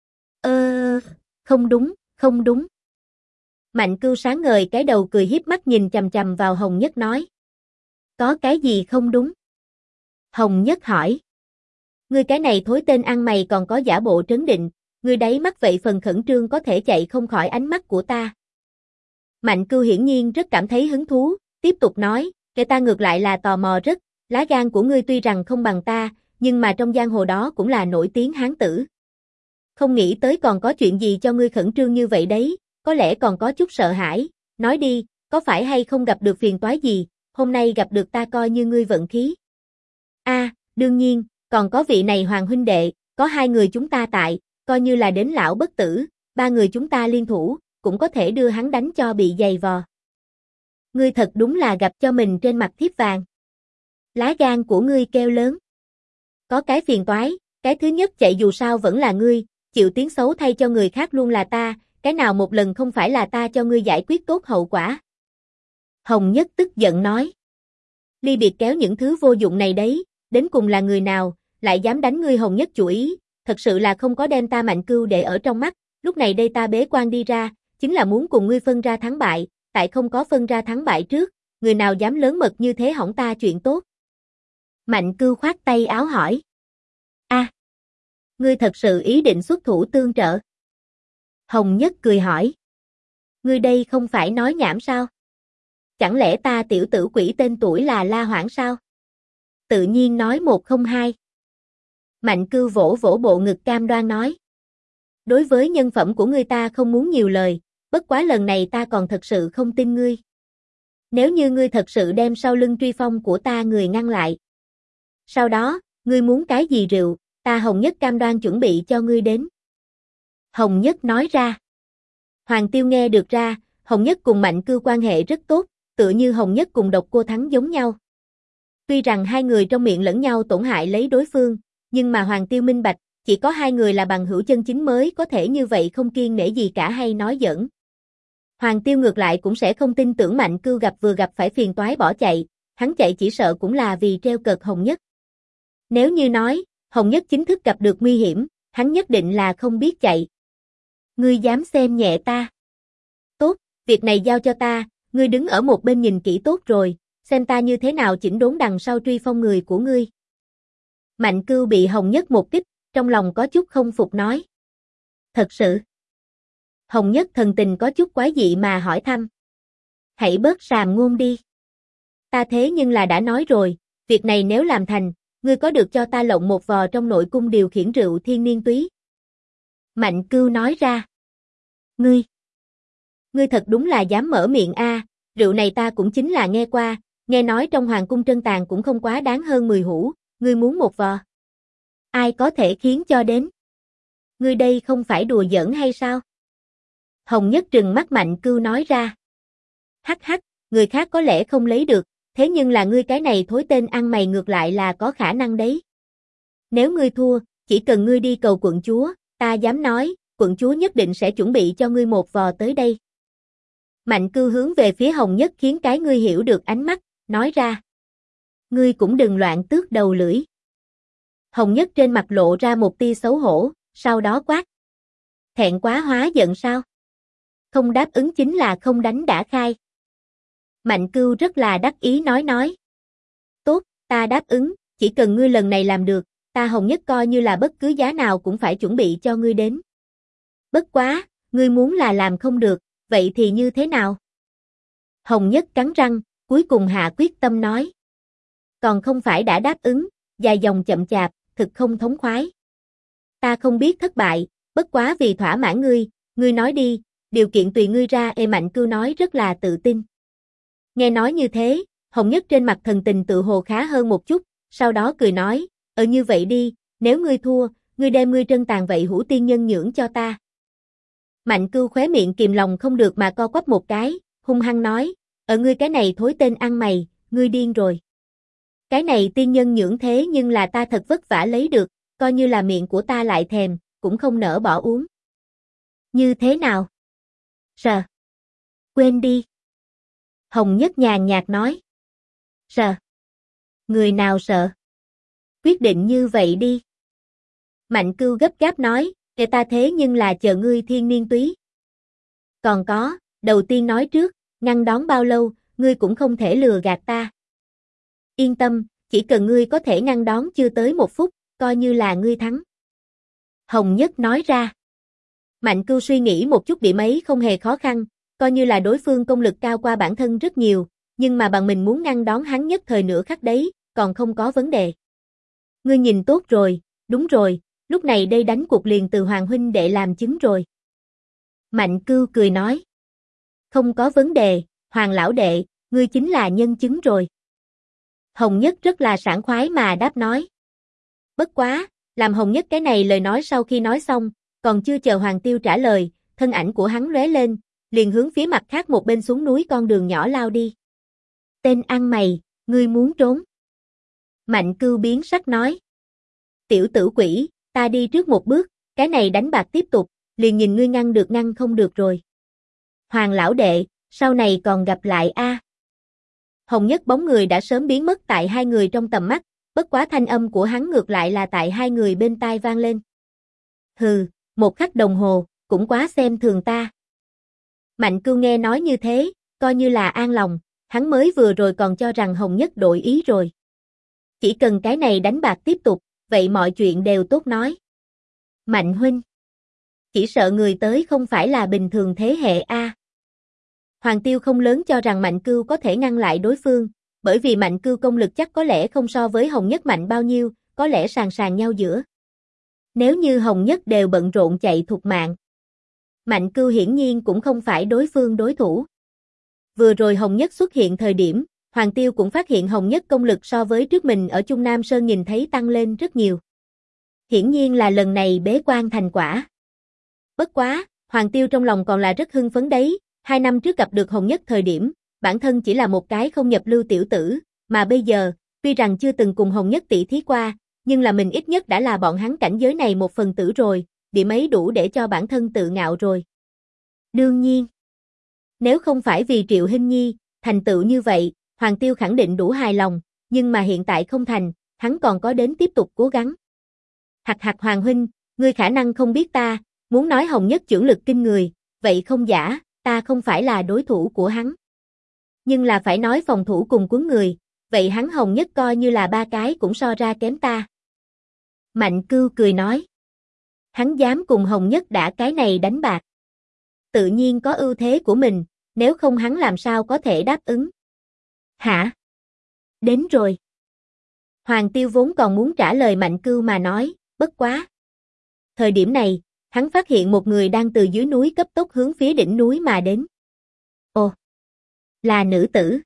Không đúng, không đúng. Mạnh Cưu sáng ngời cái đầu cười hiếp mắt nhìn chằm chằm vào Hồng Nhất nói. Có cái gì không đúng? Hồng Nhất hỏi. Ngươi cái này thối tên ăn mày còn có giả bộ trấn định, ngươi đáy mắt vậy phần khẩn trương có thể chạy không khỏi ánh mắt của ta. Mạnh Cưu hiển nhiên rất cảm thấy hứng thú, tiếp tục nói, cái ta ngược lại là tò mò rất, lá gan của ngươi tuy rằng không bằng ta, nhưng mà trong giang hồ đó cũng là nổi tiếng hán tử. Không nghĩ tới còn có chuyện gì cho ngươi khẩn trương như vậy đấy, có lẽ còn có chút sợ hãi, nói đi, có phải hay không gặp được phiền toái gì, hôm nay gặp được ta coi như ngươi vận khí. Đương nhiên, còn có vị này Hoàng huynh đệ, có hai người chúng ta tại, coi như là đến lão bất tử, ba người chúng ta liên thủ, cũng có thể đưa hắn đánh cho bị dày vò. Ngươi thật đúng là gặp cho mình trên mặt thiếp vàng. Lá gan của ngươi kêu lớn. Có cái phiền toái, cái thứ nhất chạy dù sao vẫn là ngươi, chịu tiếng xấu thay cho người khác luôn là ta, cái nào một lần không phải là ta cho ngươi giải quyết tốt hậu quả. Hồng Nhất tức giận nói. Ly biệt kéo những thứ vô dụng này đấy, đến cùng là người nào, lại dám đánh ngươi Hồng Nhất chủ ý, thật sự là không có đem ta Mạnh Cưu để ở trong mắt, lúc này đây ta bế quan đi ra, chính là muốn cùng ngươi phân ra thắng bại, tại không có phân ra thắng bại trước, người nào dám lớn mật như thế hỏng ta chuyện tốt. Mạnh Cưu khoát tay áo hỏi. Ngươi thật sự ý định xuất thủ tương trợ? Hồng Nhất cười hỏi. Ngươi đây không phải nói nhảm sao? Chẳng lẽ ta tiểu tử quỷ tên tuổi là La Hoảng sao? Tự nhiên nói 102. Mạnh Cưu vỗ vỗ bộ ngực cam đoan nói. Đối với nhân phẩm của ngươi ta không muốn nhiều lời, bất quá lần này ta còn thật sự không tin ngươi. Nếu như ngươi thật sự đem sau lưng truy phong của ta người ngăn lại. Sau đó, ngươi muốn cái gì rượu, ta Hồng Nhất cam đoan chuẩn bị cho ngươi đến. Hồng Nhất nói ra. Hoàng Tiêu nghe được ra, Hồng Nhất cùng Mạnh Cưu quan hệ rất tốt, tựa như Hồng Nhất cùng Độc Cô Thắng giống nhau. Tuy rằng hai người trong miệng lẫn nhau tổn hại lấy đối phương, nhưng mà Hoàng Tiêu minh bạch, chỉ có hai người là bằng hữu chân chính mới có thể như vậy không kiêng nể gì cả hay nói giỡn. Hoàng Tiêu ngược lại cũng sẽ không tin tưởng Mạnh Cưu vừa gặp phải phiền toái bỏ chạy, hắn chạy chỉ sợ cũng là vì treo cợt Hồng Nhất. Nếu như nói, Hồng Nhất chính thức gặp được nguy hiểm, hắn nhất định là không biết chạy. Ngươi dám xem nhẹ ta? Tốt, việc này giao cho ta, ngươi đứng ở một bên nhìn kỹ tốt rồi, xem ta như thế nào chỉnh đốn đằng sau truy phong người của ngươi. Mạnh Cưu bị Hồng Nhất một kích, trong lòng có chút không phục nói. Thật sự. Hồng Nhất thần tình có chút quái dị mà hỏi thăm. Hãy bớt sàm ngôn đi. Ta thế nhưng là đã nói rồi, việc này nếu làm thành, ngươi có được cho ta lộng một vò trong nội cung điều khiển rượu thiên niên túy. Mạnh Cưu nói ra. Ngươi thật đúng là dám mở miệng a, rượu này ta cũng chính là nghe qua, nghe nói trong hoàng cung trân tàn cũng không quá đáng hơn 10 hũ, ngươi muốn một vò. Ai có thể khiến cho đến? Ngươi đây không phải đùa giỡn hay sao? Hồng Nhất trừng mắt Mạnh Cưu nói ra. Hắc hắc, người khác có lẽ không lấy được, thế nhưng là ngươi cái này thối tên ăn mày ngược lại là có khả năng đấy. Nếu ngươi thua, chỉ cần ngươi đi cầu quận chúa, ta dám nói, quận chúa nhất định sẽ chuẩn bị cho ngươi một vò tới đây. Mạnh Cưu hướng về phía Hồng Nhất khiến cái ngươi hiểu được ánh mắt, nói ra. Ngươi cũng đừng loạn tước đầu lưỡi. Hồng Nhất trên mặt lộ ra một tia xấu hổ, sau đó quát. Thẹn quá hóa giận sao? Không đáp ứng chính là không đánh đã khai. Mạnh Cưu rất là đắc ý nói. Tốt, ta đáp ứng, chỉ cần ngươi lần này làm được, ta Hồng Nhất coi như là bất cứ giá nào cũng phải chuẩn bị cho ngươi đến. Bất quá, ngươi muốn là làm không được, vậy thì như thế nào? Hồng Nhất cắn răng, cuối cùng hạ quyết tâm nói. Còn không phải đã đáp ứng, dài dòng chậm chạp, thực không thống khoái. Ta không biết thất bại, bất quá vì thỏa mãn ngươi nói đi, điều kiện tùy ngươi ra. Mạnh Cưu nói rất là tự tin. Nghe nói như thế, Hồng Nhất trên mặt thần tình tự hồ khá hơn một chút, sau đó cười nói, như vậy đi, nếu ngươi thua, ngươi đem ngươi trân tàn vậy hữu tiên nhân nhưỡng cho ta. Mạnh Cưu khóe miệng kìm lòng không được mà co quắp một cái, hung hăng nói, ngươi cái này thối tên ăn mày, ngươi điên rồi. Cái này tiên nhân nhưỡng thế nhưng là ta thật vất vả lấy được, coi như là miệng của ta lại thèm, cũng không nỡ bỏ uống. Như thế nào? Quên đi. Hồng Nhất nhàn nhạt nói. Sợ. Người nào sợ? Quyết định như vậy đi. Mạnh Cưu gấp gáp nói, kể ta thế nhưng là chờ ngươi thiên niên túy. Còn có, đầu tiên nói trước, ngăn đón bao lâu, ngươi cũng không thể lừa gạt ta. Yên tâm, chỉ cần ngươi có thể ngăn đón chưa tới 1 phút, coi như là ngươi thắng. Hồng Nhất nói ra. Mạnh Cưu suy nghĩ một chút, điểm ấy không hề khó khăn, coi như là đối phương công lực cao qua bản thân rất nhiều, nhưng mà bằng mình muốn ngăn đón hắn nhất thời nửa khắc đấy, còn không có vấn đề. Ngươi nhìn tốt rồi, đúng rồi, lúc này đây đánh cuộc liền từ Hoàng huynh đệ làm chứng rồi. Mạnh Cưu cười nói. Không có vấn đề, Hoàng lão đệ, ngươi chính là nhân chứng rồi. Hồng Nhất rất là sảng khoái mà đáp nói. Bất quá, làm Hồng Nhất cái này lời nói sau khi nói xong, còn chưa chờ Hoàng Tiêu trả lời, thân ảnh của hắn lóe lên, liền hướng phía mặt khác một bên xuống núi con đường nhỏ lao đi. Tên ăn mày, ngươi muốn trốn. Mạnh Cưu biến sắc nói. Tiểu tử quỷ, ta đi trước một bước, cái này đánh bạc tiếp tục, liền nhìn ngươi ngăn được ngăn không được rồi. Hoàng lão đệ, sau này còn gặp lại a. Hồng Nhất bóng người đã sớm biến mất tại hai người trong tầm mắt, bất quá thanh âm của hắn ngược lại là tại hai người bên tai vang lên. Hừ, 1 khắc đồng hồ, cũng quá xem thường ta. Mạnh Cưu nghe nói như thế, coi như là an lòng, hắn mới vừa rồi còn cho rằng Hồng Nhất đổi ý rồi. Chỉ cần cái này đánh bạc tiếp tục, vậy mọi chuyện đều tốt nói. Mạnh huynh. Chỉ sợ người tới không phải là bình thường thế hệ a. Hoàng Tiêu không lớn cho rằng Mạnh Cưu có thể ngăn lại đối phương, bởi vì Mạnh Cưu công lực chắc có lẽ không so với Hồng Nhất mạnh bao nhiêu, có lẽ sàn sàn nhau giữa. Nếu như Hồng Nhất đều bận rộn chạy thục mạng, Mạnh Cưu hiển nhiên cũng không phải đối phương đối thủ. Vừa rồi Hồng Nhất xuất hiện thời điểm, Hoàng Tiêu cũng phát hiện Hồng Nhất công lực so với trước mình ở Trung Nam Sơn nhìn thấy tăng lên rất nhiều. Hiển nhiên là lần này bế quan thành quả. Bất quá, Hoàng Tiêu trong lòng còn là rất hưng phấn đấy, 2 năm trước gặp được Hồng Nhất thời điểm, bản thân chỉ là một cái không nhập lưu tiểu tử, mà bây giờ, tuy rằng chưa từng cùng Hồng Nhất tỷ thí qua, nhưng là mình ít nhất đã là bọn hắn cảnh giới này một phần tử rồi, điểm ấy đủ để cho bản thân tự ngạo rồi. Đương nhiên, nếu không phải vì Triệu Hinh Nhi, thành tựu như vậy, Hoàng Tiêu khẳng định đủ hài lòng, nhưng mà hiện tại không thành, hắn còn có đến tiếp tục cố gắng. Hạc hạc Hoàng huynh, ngươi khả năng không biết ta, muốn nói Hồng Nhất chưởng lực kinh người, vậy không giả, ta không phải là đối thủ của hắn. Nhưng là phải nói phòng thủ cùng cuốn người, vậy hắn Hồng Nhất coi như là 3 cái cũng so ra kém ta. Mạnh Cưu cười nói. Hắn dám cùng Hồng Nhất đã cái này đánh bạc. Tự nhiên có ưu thế của mình, nếu không hắn làm sao có thể đáp ứng. Hả? Đến rồi. Hoàng Tiêu vốn còn muốn trả lời Mạnh Cưu mà nói, bất quá. Thời điểm này, hắn phát hiện một người đang từ dưới núi cấp tốc hướng phía đỉnh núi mà đến. Ồ, là nữ tử.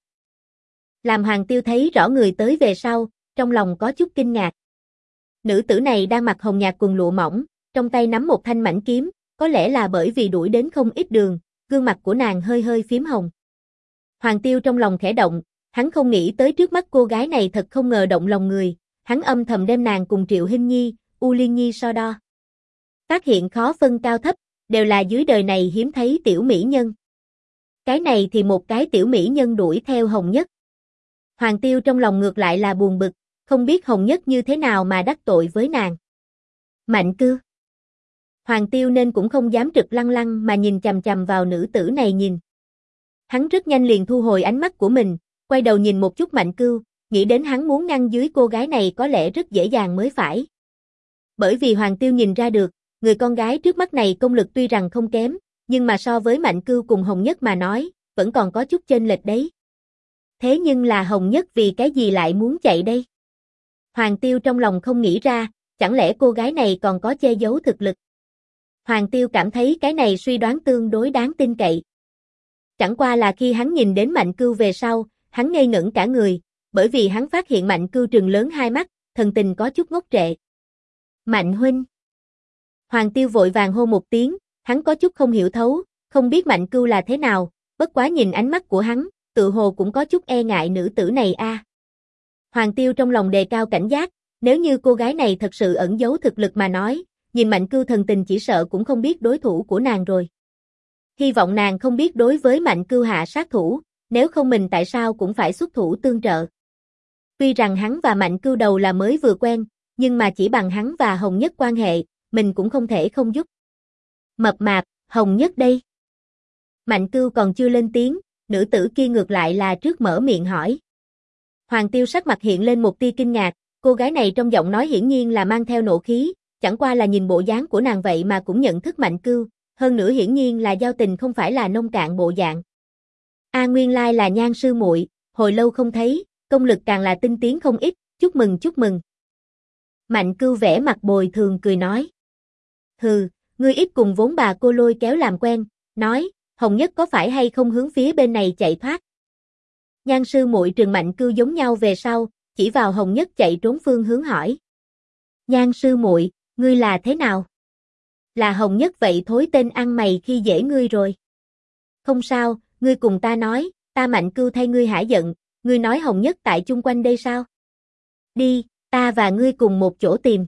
Làm Hoàng Tiêu thấy rõ người tới về sau, trong lòng có chút kinh ngạc. Nữ tử này đang mặc hồng nhạt quần lụa mỏng, trong tay nắm một thanh mảnh kiếm, có lẽ là bởi vì đuổi đến không ít đường, gương mặt của nàng hơi hơi phím hồng. Hoàng Tiêu trong lòng khẽ động, hắn không nghĩ tới trước mắt cô gái này thật không ngờ động lòng người, hắn âm thầm đem nàng cùng Triệu Hinh Nhi, U Liên Nhi so đo. Phát hiện khó phân cao thấp, đều là dưới đời này hiếm thấy tiểu mỹ nhân. Cái này thì một cái tiểu mỹ nhân đuổi theo Hồng Nhất. Hoàng Tiêu trong lòng ngược lại là buồn bực, không biết Hồng Nhất như thế nào mà đắc tội với nàng. Mạnh Cưu. Hoàng Tiêu nên cũng không dám trực lăng lăng mà nhìn chằm chằm vào nữ tử này nhìn. Hắn rất nhanh liền thu hồi ánh mắt của mình, quay đầu nhìn một chút Mạnh Cưu, nghĩ đến hắn muốn ngăn dưới cô gái này có lẽ rất dễ dàng mới phải. Bởi vì Hoàng Tiêu nhìn ra được, người con gái trước mắt này công lực tuy rằng không kém, nhưng mà so với Mạnh Cưu cùng Hồng Nhất mà nói, vẫn còn có chút chênh lệch đấy. Thế nhưng là Hồng Nhất vì cái gì lại muốn chạy đây? Hoàng Tiêu trong lòng không nghĩ ra, chẳng lẽ cô gái này còn có che giấu thực lực? Hoàng Tiêu cảm thấy cái này suy đoán tương đối đáng tin cậy. Chẳng qua là khi hắn nhìn đến Mạnh Cưu về sau, hắn ngây ngẩn cả người, bởi vì hắn phát hiện Mạnh Cưu trừng lớn hai mắt, thần tình có chút ngốc trệ. Mạnh huynh. Hoàng Tiêu vội vàng hô một tiếng, hắn có chút không hiểu thấu, không biết Mạnh Cưu là thế nào, bất quá nhìn ánh mắt của hắn, tự hồ cũng có chút e ngại nữ tử này a. Hoàng Tiêu trong lòng đề cao cảnh giác, nếu như cô gái này thật sự ẩn giấu thực lực mà nói, nhìn Mạnh Cưu thần tình chỉ sợ cũng không biết đối thủ của nàng rồi. Hy vọng nàng không biết đối với Mạnh Cưu hạ sát thủ, nếu không mình tại sao cũng phải xuất thủ tương trợ. Tuy rằng hắn và Mạnh Cưu đầu là mới vừa quen, nhưng mà chỉ bằng hắn và Hồng Nhất quan hệ, mình cũng không thể không giúp. Mập mạp, Hồng Nhất đây. Mạnh Cưu còn chưa lên tiếng, nữ tử kia ngược lại là trước mở miệng hỏi. Hoàng Tiêu sắc mặt hiện lên một tia kinh ngạc, cô gái này trong giọng nói hiển nhiên là mang theo nộ khí, chẳng qua là nhìn bộ dáng của nàng vậy mà cũng nhận thức Mạnh Cưu, hơn nữa hiển nhiên là giao tình không phải là nông cạn bộ dạng. Nguyên lai là Nhan sư muội, hồi lâu không thấy, công lực càng là tinh tiến không ít, chúc mừng chúc mừng. Mạnh Cưu vẻ mặt bồi thường cười nói. Hừ, ngươi ít cùng vốn bà cô lôi kéo làm quen, nói, Hồng Nhất có phải hay không hướng phía bên này chạy thoát. Nhan sư muội trừng Mạnh Cưu giống nhau về sau, chỉ vào Hồng Nhất chạy trốn phương hướng hỏi. Nhan sư muội, ngươi là thế nào? Là Hồng Nhất vậy thối tên ăn mày khi dễ ngươi rồi. Không sao, ngươi cùng ta nói, ta Mạnh Cưu thay ngươi hả giận, ngươi nói Hồng Nhất tại chung quanh đây sao? Đi, ta và ngươi cùng một chỗ tìm.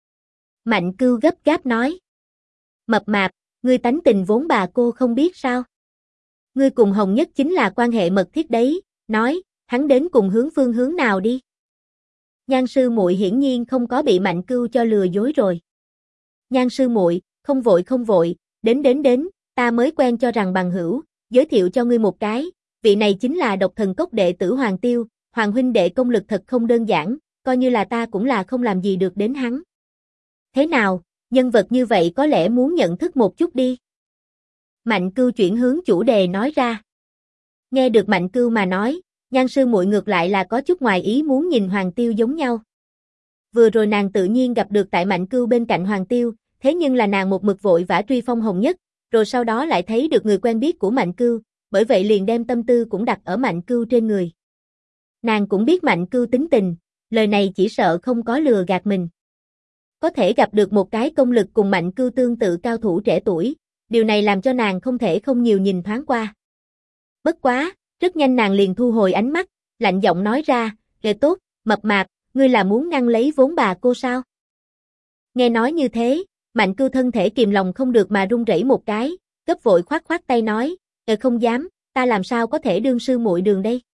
Mạnh Cưu gấp gáp nói. Mập mạp, ngươi tánh tình vốn bà cô không biết sao? Ngươi cùng Hồng Nhất chính là quan hệ mật thiết đấy, nói, hắn đến cùng phương hướng nào đi? Nhan sư muội hiển nhiên không có bị Mạnh Cưu cho lừa dối rồi. Nhan sư muội, không vội, đến, ta mới quen cho rằng bằng hữu, giới thiệu cho ngươi một cái, vị này chính là Độc Thần Cốc đệ tử Hoàng Tiêu, Hoàng huynh đệ công lực thật không đơn giản, coi như là ta cũng là không làm gì được đến hắn. Thế nào, nhân vật như vậy có lẽ muốn nhận thức một chút đi. Mạnh Cưu chuyển hướng chủ đề nói ra. Nghe được Mạnh Cưu mà nói, Nhan sư muội ngược lại là có chút ngoài ý muốn nhìn Hoàng Tiêu giống nhau. Vừa rồi nàng tự nhiên gặp được tại Mạnh Cưu bên cạnh Hoàng Tiêu, thế nhưng là nàng một mực vội vã truy phong Hồng Nhất, rồi sau đó lại thấy được người quen biết của Mạnh Cưu, bởi vậy liền đem tâm tư cũng đặt ở Mạnh Cưu trên người. Nàng cũng biết Mạnh Cưu tính tình, lời này chỉ sợ không có lừa gạt mình. Có thể gặp được một cái công lực cùng Mạnh Cưu tương tự cao thủ trẻ tuổi, điều này làm cho nàng không thể không nhiều nhìn thoáng qua. Bất quá, rất nhanh nàng liền thu hồi ánh mắt, lạnh giọng nói ra, "Kệ tốt, mập mạp, ngươi là muốn ngăn lấy vốn bà cô sao?" Nghe nói như thế, Mạnh Cưu thân thể kìm lòng không được mà run rẩy một cái, gấp vội khoát khoát tay nói, không dám, ta làm sao có thể đương sư muội đường đây?"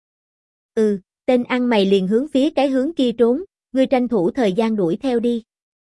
Tên ăn mày liền hướng phía cái hướng kia trốn, ngươi tranh thủ thời gian đuổi theo đi.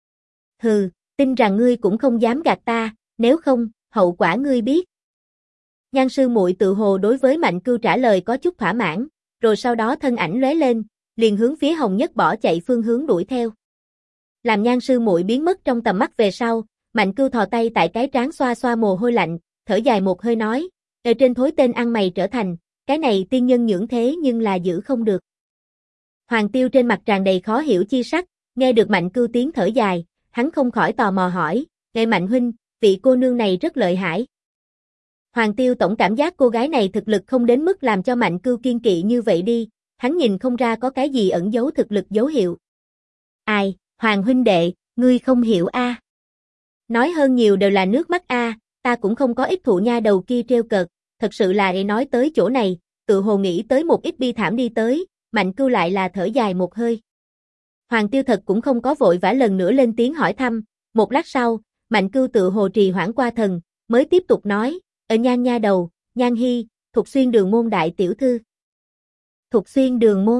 Hừ, tin rằng ngươi cũng không dám gạt ta, nếu không, hậu quả ngươi biết. Nhan sư muội tự hồ đối với Mạnh Cưu trả lời có chút thỏa mãn, rồi sau đó thân ảnh lóe lên, liền hướng phía Hồng Nhất bỏ chạy phương hướng đuổi theo. Làm Nhan sư muội biến mất trong tầm mắt về sau, Mạnh Cưu thò tay tại cái trán xoa xoa mồ hôi lạnh, thở dài một hơi nói, ở trên thối tên ăn mày trở thành, cái này tiên nhân nhưỡng thế nhưng là giữ không được. Hoàng Tiêu trên mặt tràn đầy khó hiểu chi sắc, nghe được Mạnh Cưu tiếng thở dài, hắn không khỏi tò mò hỏi, "Ngài Mạnh huynh, vị cô nương này rất lợi hại." Hoàng Tiêu tổng cảm giác cô gái này thực lực không đến mức làm cho Mạnh Cưu kiên kỵ như vậy đi, hắn nhìn không ra có cái gì ẩn giấu thực lực dấu hiệu. Ai, Hoàng huynh đệ, ngươi không hiểu a? Nói hơn nhiều đều là nước mắt a, ta cũng không có ít thụ nha đầu kia trêu cợt, thật sự là để nói tới chỗ này, tự hồ nghĩ tới một ít bi thảm đi tới, Mạnh Cưu lại là thở dài một hơi. Hoàng Tiêu thật cũng không có vội vã lần nữa lên tiếng hỏi thăm, một lát sau, Mạnh Cưu tự hồ trì hoãn qua thần, mới tiếp tục nói, Nhan nha đầu, Nhan Hi, Thục Xuyên Đường môn đại tiểu thư. Thục Xuyên Đường môn.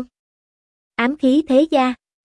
Ám khí thế gia.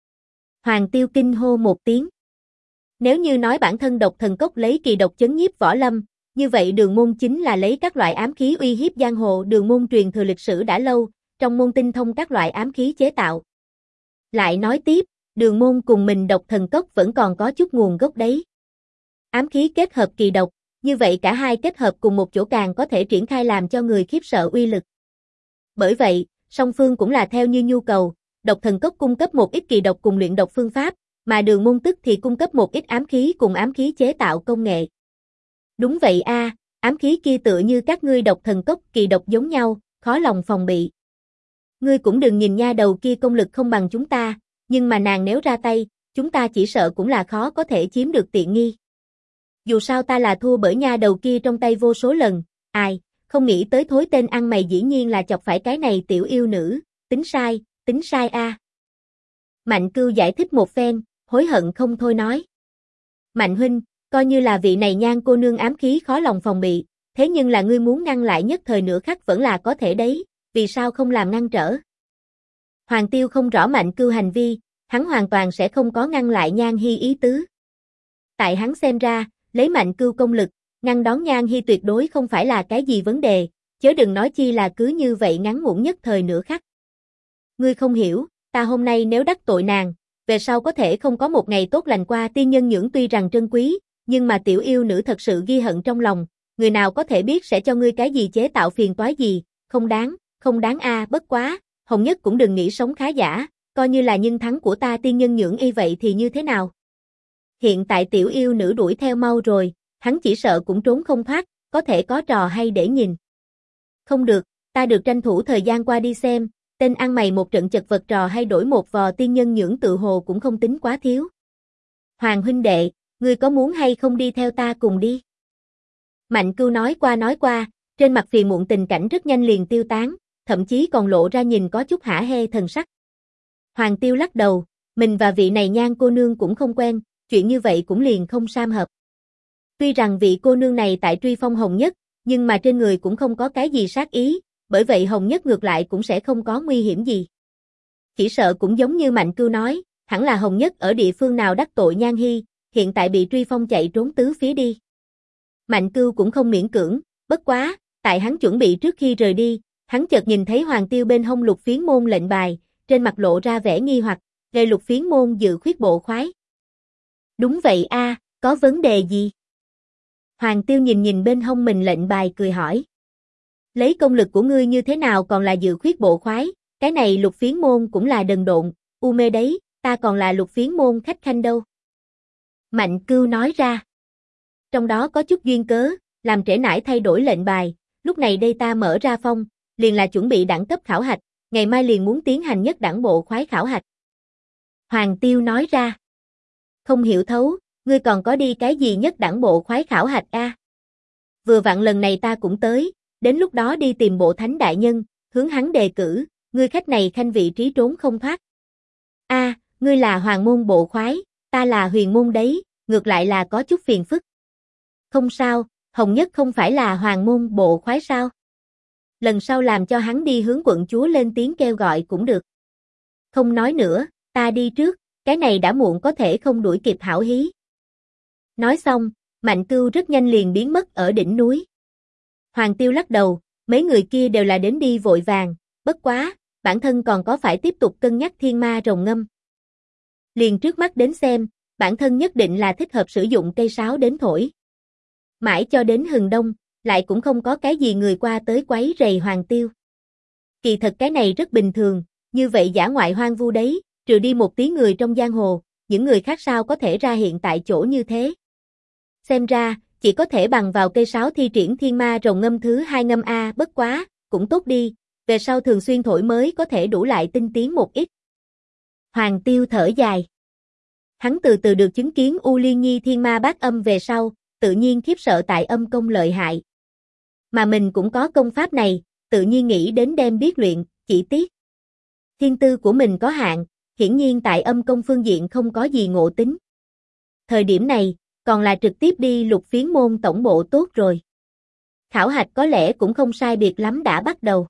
Hoàng Tiêu kinh hô một tiếng. Nếu như nói bản thân Độc Thần Cốc lấy kỳ độc chấn nhiếp võ lâm, như vậy Đường môn chính là lấy các loại ám khí uy hiếp giang hồ. Đường môn truyền thừa lịch sử đã lâu, trong môn tinh thông các loại ám khí chế tạo. Lại nói tiếp, Đường môn cùng mình Độc Thần Cốc vẫn còn có chút nguồn gốc đấy. Ám khí kết hợp kỳ độc, như vậy cả hai kết hợp cùng một chỗ càng có thể triển khai làm cho người khiếp sợ uy lực. Bởi vậy, song phương cũng là theo như nhu cầu, Độc Thần Cốc cung cấp một ít kỳ độc cùng luyện độc phương pháp, mà Đường môn tức thì cung cấp một ít ám khí cùng ám khí chế tạo công nghệ. Đúng vậy a, ám khí kia tựa như các ngươi Độc Thần Cốc kỳ độc giống nhau, khó lòng phòng bị. Ngươi cũng đừng nhìn nha đầu kia công lực không bằng chúng ta, nhưng mà nàng nếu ra tay, chúng ta chỉ sợ cũng là khó có thể chiếm được tiện nghi. Dù sao ta là thua bởi nha đầu kia trong tay vô số lần, ai, không nghĩ tới thối tên ăn mày dĩ nhiên là chọc phải cái này tiểu yêu nữ, tính sai a. Mạnh Cưu giải thích một phen, hối hận không thôi nói. Mạnh huynh, coi như là vị này Nhan cô nương ám khí khó lòng phòng bị, thế nhưng là ngươi muốn ngăn lại nhất thời nửa khắc vẫn là có thể đấy, vì sao không làm ngăn trở? Hoàng Tiêu không rõ Mạnh Cưu hành vi, hắn hoàn toàn sẽ không có ngăn lại Nhan Hi ý tứ. Tại hắn xem ra, lấy Mạnh Cưu công lực, ngăn đón Nhan Hi tuyệt đối không phải là cái gì vấn đề, chớ đừng nói chi là cứ như vậy ngắn ngủn nhất thời nửa khắc. Ngươi không hiểu, ta hôm nay nếu đắc tội nàng, về sau có thể không có một ngày tốt lành qua. Tiên nhân nhưỡng tuy rằng trân quý, nhưng mà tiểu yêu nữ thật sự ghi hận trong lòng, người nào có thể biết sẽ cho ngươi cái gì chế tạo phiền toái gì, không đáng a. Bất quá, Hồng Nhất cũng đừng nghĩ sống khá giả, coi như là nhân thắng của ta tiên nhân nhưỡng y vậy thì như thế nào? Hiện tại tiểu yêu nữ đuổi theo mau rồi, hắn chỉ sợ cũng trốn không thoát, có thể có trò hay để nhìn. Không được, ta được tranh thủ thời gian qua đi xem, tên ăn mày một trận chật vật trò hay đổi một vò tiên nhân nhưỡng tự hồ cũng không tính quá thiếu. Hoàng huynh đệ, ngươi có muốn hay không đi theo ta cùng đi? Mạnh Cưu nói qua, trên mặt phiền muộn tình cảnh rất nhanh liền tiêu tán, thậm chí còn lộ ra nhìn có chút hả hê thần sắc. Hoàng Tiêu lắc đầu, mình và vị này Nhan cô nương cũng không quen, chuyện như vậy cũng liền không sam hợp. Tuy rằng vị cô nương này tại truy phong Hồng Nhất, nhưng mà trên người cũng không có cái gì sát ý, bởi vậy Hồng Nhất ngược lại cũng sẽ không có nguy hiểm gì. Chỉ sợ cũng giống như Mạnh Cưu nói, hẳn là Hồng Nhất ở địa phương nào đắc tội Nhan Hi, hiện tại bị truy phong chạy trốn tứ phía đi. Mạnh Cưu cũng không miễn cưỡng, bất quá, tại hắn chuẩn bị trước khi rời đi, hắn chợt nhìn thấy Hoàng Tiêu bên hông Lục Phiến môn lệnh bài, trên mặt lộ ra vẻ nghi hoặc, về Lục Phiến môn dự khuyết bộ khoái. Đúng vậy a, có vấn đề gì? Hoàng Tiêu nhìn bên hông mình lệnh bài cười hỏi. Lấy công lực của ngươi như thế nào còn là dự khuyết bộ khoái, cái này Lục Phiến môn cũng là đần độn, u mê đấy, ta còn là Lục Phiến môn khách khanh đâu. Mạnh Cưu nói ra. Trong đó có chút duyên cớ, làm trễ nải thay đổi lệnh bài, lúc này đây ta mở ra phong, liền là chuẩn bị đẳng cấp khảo hạch, ngày mai liền muốn tiến hành nhất đẳng bộ khoái khảo hạch. Hoàng Tiêu nói ra. Không hiểu thấu, ngươi còn có đi cái gì nhất đẳng bộ khoái khảo hạch a? Vừa vặn lần này ta cũng tới, đến lúc đó đi tìm bộ thánh đại nhân, hướng hắn đề cử, ngươi khách này khanh vị trí trốn không thoát. A, ngươi là Hoàng môn bộ khoái, ta là Huyền môn đấy, ngược lại là có chút phiền phức. Không sao, Hồng Nhất không phải là Hoàng môn bộ khoái sao? Lần sau làm cho hắn đi hướng quận chúa lên tiếng kêu gọi cũng được. Không nói nữa, ta đi trước, cái này đã muộn có thể không đuổi kịp hảo hí. Nói xong, Mạnh Cưu rất nhanh liền biến mất ở đỉnh núi. Hoàng Tiêu lắc đầu, mấy người kia đều là đến đi vội vàng, bất quá, bản thân còn có phải tiếp tục cân nhắc thiên ma rồng ngâm. Liền trước mắt đến xem, bản thân nhất định là thích hợp sử dụng cây sáo đến thổi. Mãi cho đến hừng đông, lại cũng không có cái gì người qua tới quấy rầy Hoàng Tiêu. Kỳ thật cái này rất bình thường, như vậy dã ngoại hoang vu đấy, trừ đi một tí người trong giang hồ, những người khác sao có thể ra hiện tại chỗ như thế. Xem ra, chỉ có thể bằng vào cây sáo thi triển thiên ma rồng ngâm thứ 2 ngâm a, bất quá, cũng tốt đi, về sau thường xuyên thổi mới có thể đủ lại tinh tiến một ít. Hoàng Tiêu thở dài. Hắn từ từ được chứng kiến U Liên Nhi thiên ma bát âm về sau, tự nhiên khiếp sợ tại âm công lợi hại. Mà mình cũng có công pháp này, tự nhiên nghĩ đến đem biết luyện, chỉ tiếc. Thiên tư của mình có hạn, hiển nhiên tại âm công phương diện không có gì ngộ tính. Thời điểm này, còn là trực tiếp đi Lục Phiến môn tổng bộ tốt rồi. Khảo hạch có lẽ cũng không sai biệt lắm đã bắt đầu.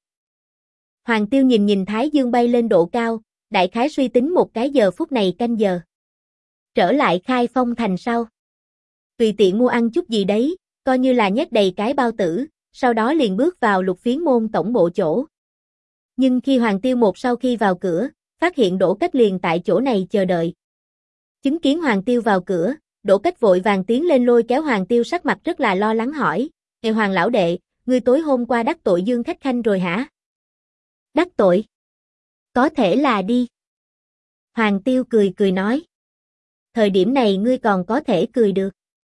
Hoàng Tiêu nhìn Thái Dương bay lên độ cao, đại khái suy tính một cái giờ phút này canh giờ. Trở lại Khai Phong thành sau. Tùy tiện mua ăn chút gì đấy, coi như là nhét đầy cái bao tử, sau đó liền bước vào Lục Phiến môn tổng bộ chỗ. Nhưng khi Hoàng Tiêu một sau khi vào cửa, phát hiện Đỗ Cách liền tại chỗ này chờ đợi. Chứng kiến Hoàng Tiêu vào cửa, Đỗ Cách vội vàng tiến lên lôi kéo Hoàng Tiêu, sắc mặt rất là lo lắng hỏi, "Ê Hoàng lão đệ, ngươi tối hôm qua đắc tội Dương khách khanh rồi hả?" "Đắc tội? Có thể là đi." Hoàng Tiêu cười nói. "Thời điểm này ngươi còn có thể cười được."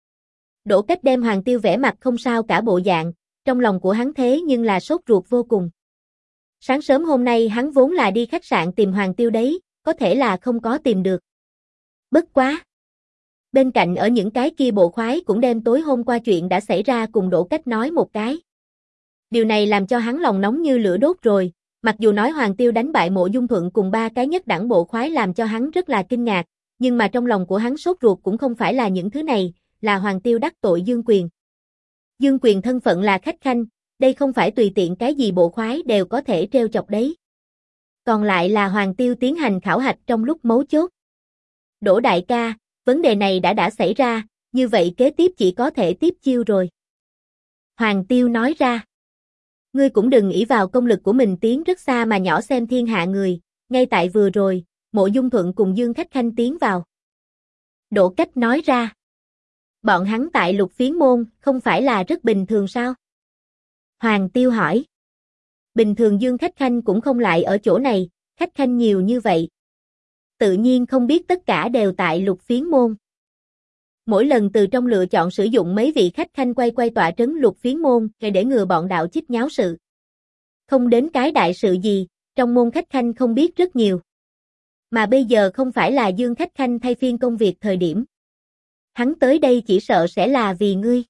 Đỗ Cách đem Hoàng Tiêu vẻ mặt không sao cả bộ dạng, trong lòng của hắn thế nhưng là sốt ruột vô cùng. Sáng sớm hôm nay hắn vốn là đi khách sạn tìm Hoàng Tiêu đấy, có thể là không có tìm được. Bất quá. Bên cạnh ở những cái kia bộ khoái cũng đem tối hôm qua chuyện đã xảy ra cùng Đỗ Cách nói một cái. Điều này làm cho hắn lòng nóng như lửa đốt rồi, mặc dù nói Hoàng Tiêu đánh bại Mộ Dung Thuận cùng 3 cái nhất đẳng bộ khoái làm cho hắn rất là kinh ngạc, nhưng mà trong lòng của hắn sốt ruột cũng không phải là những thứ này, là Hoàng Tiêu đắc tội Dương Quyền. Dương Quyền thân phận là khách khanh, đây không phải tùy tiện cái gì bộ khoái đều có thể trêu chọc đấy. Còn lại là Hoàng Tiêu tiến hành khảo hạch trong lúc mấu chốt. Đỗ đại ca, vấn đề này đã xảy ra, như vậy kế tiếp chỉ có thể tiếp chiêu rồi. Hoàng Tiêu nói ra. Ngươi cũng đừng ỷ vào công lực của mình tiến rất xa mà nhỏ xem thiên hạ người, ngay tại vừa rồi, Mộ Dung Thuận cùng Dương Khách Khanh tiến vào. Đỗ Cách nói ra. Bọn hắn tại Lục Phiến môn, không phải là rất bình thường sao? Hoàng Tiêu hỏi. Bình thường Dương Khách Khanh cũng không lại ở chỗ này, khách khanh nhiều như vậy. Tự nhiên không biết tất cả đều tại Lục Phiến môn. Mỗi lần từ trong lựa chọn sử dụng mấy vị khách khanh quay tọa trấn Lục Phiến môn để ngừa bọn đạo chích nháo sự. Không đến cái đại sự gì, trong môn khách khanh không biết rất nhiều. Mà bây giờ không phải là Dương Khách Khanh thay phiên công việc thời điểm. Hắn tới đây chỉ sợ sẽ là vì ngươi.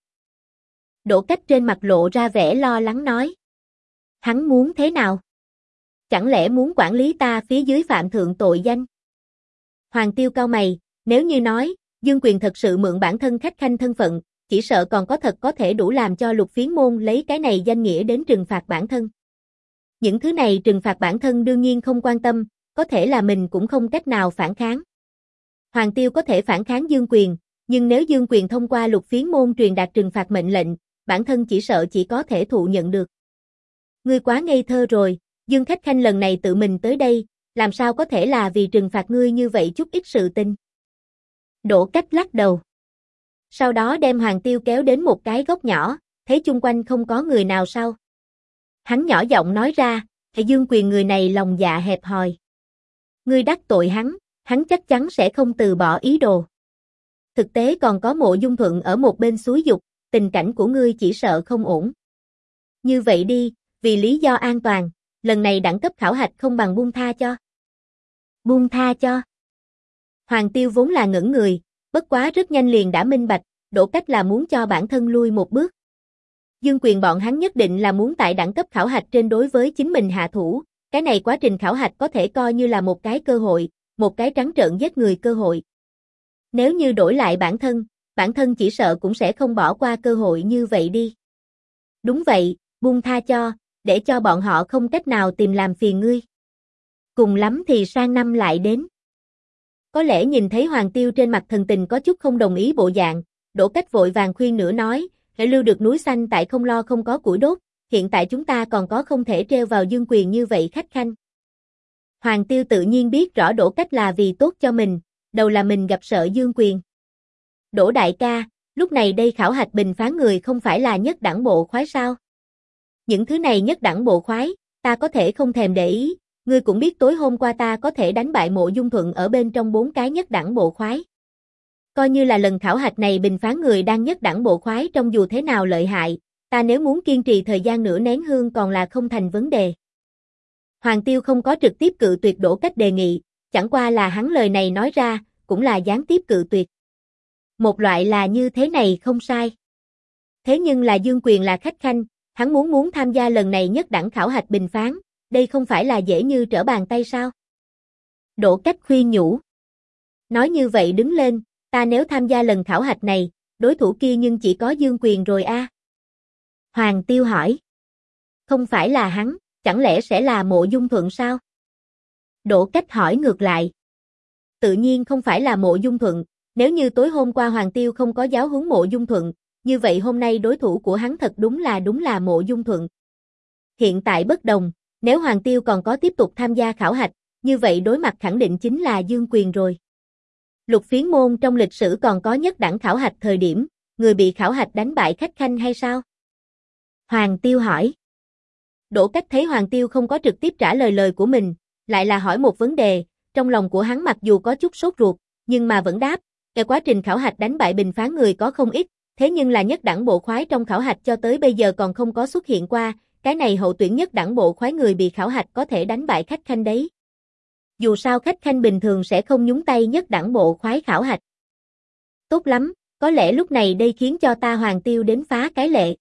Đỗ Cách trên mặt lộ ra vẻ lo lắng nói. Hắn muốn thế nào? Chẳng lẽ muốn quản lý ta phía dưới phạm thượng tội danh? Hoàng Tiêu cau mày, nếu như nói, Dương Quyền thật sự mượn bản thân khách khanh thân phận, chỉ sợ còn có thể đủ làm cho Lục Phiến môn lấy cái này danh nghĩa đến trừng phạt bản thân. Những thứ này trừng phạt bản thân đương nhiên không quan tâm, có thể là mình cũng không cách nào phản kháng. Hoàng Tiêu có thể phản kháng Dương Quyền, nhưng nếu Dương Quyền thông qua Lục Phiến môn truyền đạt trừng phạt mệnh lệnh, bản thân chỉ sợ chỉ có thể thụ nhận được. Ngươi quá ngây thơ rồi, Dương Khách Khanh lần này tự mình tới đây, làm sao có thể là vì trừng phạt ngươi như vậy chút ít sự tình. Đỗ Cách lắc đầu. Sau đó đem Hoàng Tiêu kéo đến một cái góc nhỏ, thấy chung quanh không có người nào sau. Hắn nhỏ giọng nói ra, Dương Quyền người này lòng dạ hẹp hòi. Ngươi đắc tội hắn chắc chắn sẽ không từ bỏ ý đồ. Thực tế còn có Mộ Dung Thuận ở một bên xúi giục, tình cảnh của ngươi chỉ sợ không ổn. Như vậy đi, vì lý do an toàn, lần này đẳng cấp khảo hạch không bằng buông tha cho. Buông tha cho. Hoàng Tiêu vốn là ngẩn người, bất quá rất nhanh liền đã minh bạch, Đỗ Cách là muốn cho bản thân lui một bước. Dương Quyền bọn hắn nhất định là muốn tại đẳng cấp khảo hạch trên đối với chính mình hạ thủ, cái này quá trình khảo hạch có thể coi như là một cái cơ hội, một cái trắng trợn giết người cơ hội. Nếu như đổi lại bản thân chỉ sợ cũng sẽ không bỏ qua cơ hội như vậy đi. Đúng vậy, buông tha cho, để cho bọn họ không cách nào tìm làm phiền ngươi. Cùng lắm thì sang năm lại đến. Có lẽ nhìn thấy Hoàng Tiêu trên mặt thần tình có chút không đồng ý bộ dạng, Đỗ Cách vội vàng khuyên nữa nói, hãy lưu được núi xanh tại không lo không có củi đốt, hiện tại chúng ta còn có không thể treo vào Dương Quyền như vậy khách khanh. Hoàng Tiêu tự nhiên biết rõ Đỗ Cách là vì tốt cho mình, đầu là mình gặp sợ Dương Quyền. Đỗ đại ca, lúc này đây khảo hạch bình phán người không phải là nhất đẳng bộ khoái sao? Những thứ này nhất đẳng bộ khoái, ta có thể không thèm để ý, ngươi cũng biết tối hôm qua ta có thể đánh bại Mộ Dung Thuận ở bên trong 4 cái nhất đẳng bộ khoái. Coi như là lần khảo hạch này bình phán người đang nhất đẳng bộ khoái trong dù thế nào lợi hại, ta nếu muốn kiên trì thời gian nửa nén hương còn là không thành vấn đề. Hoàng Tiêu không có trực tiếp cự tuyệt Đỗ Cách đề nghị, chẳng qua là hắn lời này nói ra, cũng là gián tiếp cự tuyệt. Một loại là như thế này không sai. Thế nhưng là Dương Quyền là khách khanh, hắn muốn tham gia lần này nhất đẳng khảo hạch bình phán, đây không phải là dễ như trở bàn tay sao? Đỗ Cách khuyên nhủ. Nói như vậy đứng lên, ta nếu tham gia lần khảo hạch này, đối thủ kia nhưng chỉ có Dương Quyền rồi a. Hoàng Tiêu hỏi. Không phải là hắn, chẳng lẽ sẽ là Mộ Dung Thuận sao? Đỗ Cách hỏi ngược lại. Tự nhiên không phải là Mộ Dung Thuận, nếu như tối hôm qua Hoàng Tiêu không có giáo huấn Mộ Dung Thuận, như vậy hôm nay đối thủ của hắn thật đúng là Mộ Dung Thuận. Hiện tại bất đồng, nếu Hoàng Tiêu còn có tiếp tục tham gia khảo hạch, như vậy đối mặt khẳng định chính là Dương Quyền rồi. Lục Phiến môn trong lịch sử còn có nhất đẳng khảo hạch thời điểm, người bị khảo hạch đánh bại khách khanh hay sao? Hoàng Tiêu hỏi. Đỗ Cách thấy Hoàng Tiêu không có trực tiếp trả lời của mình, lại là hỏi một vấn đề, trong lòng của hắn mặc dù có chút sốt ruột, nhưng mà vẫn đáp, cái quá trình khảo hạch đánh bại bình phán người có không ít, thế nhưng là nhất đẳng bộ khoái trong khảo hạch cho tới bây giờ còn không có xuất hiện qua, cái này hậu tuyển nhất đẳng bộ khoái người bị khảo hạch có thể đánh bại khách khanh đấy. Dù sao khách khanh bình thường sẽ không nhúng tay nhất đẳng bộ khoái khảo hạch. Tốt lắm, có lẽ lúc này đây khiến cho ta Hoàng Tiêu đến phá cái lệ.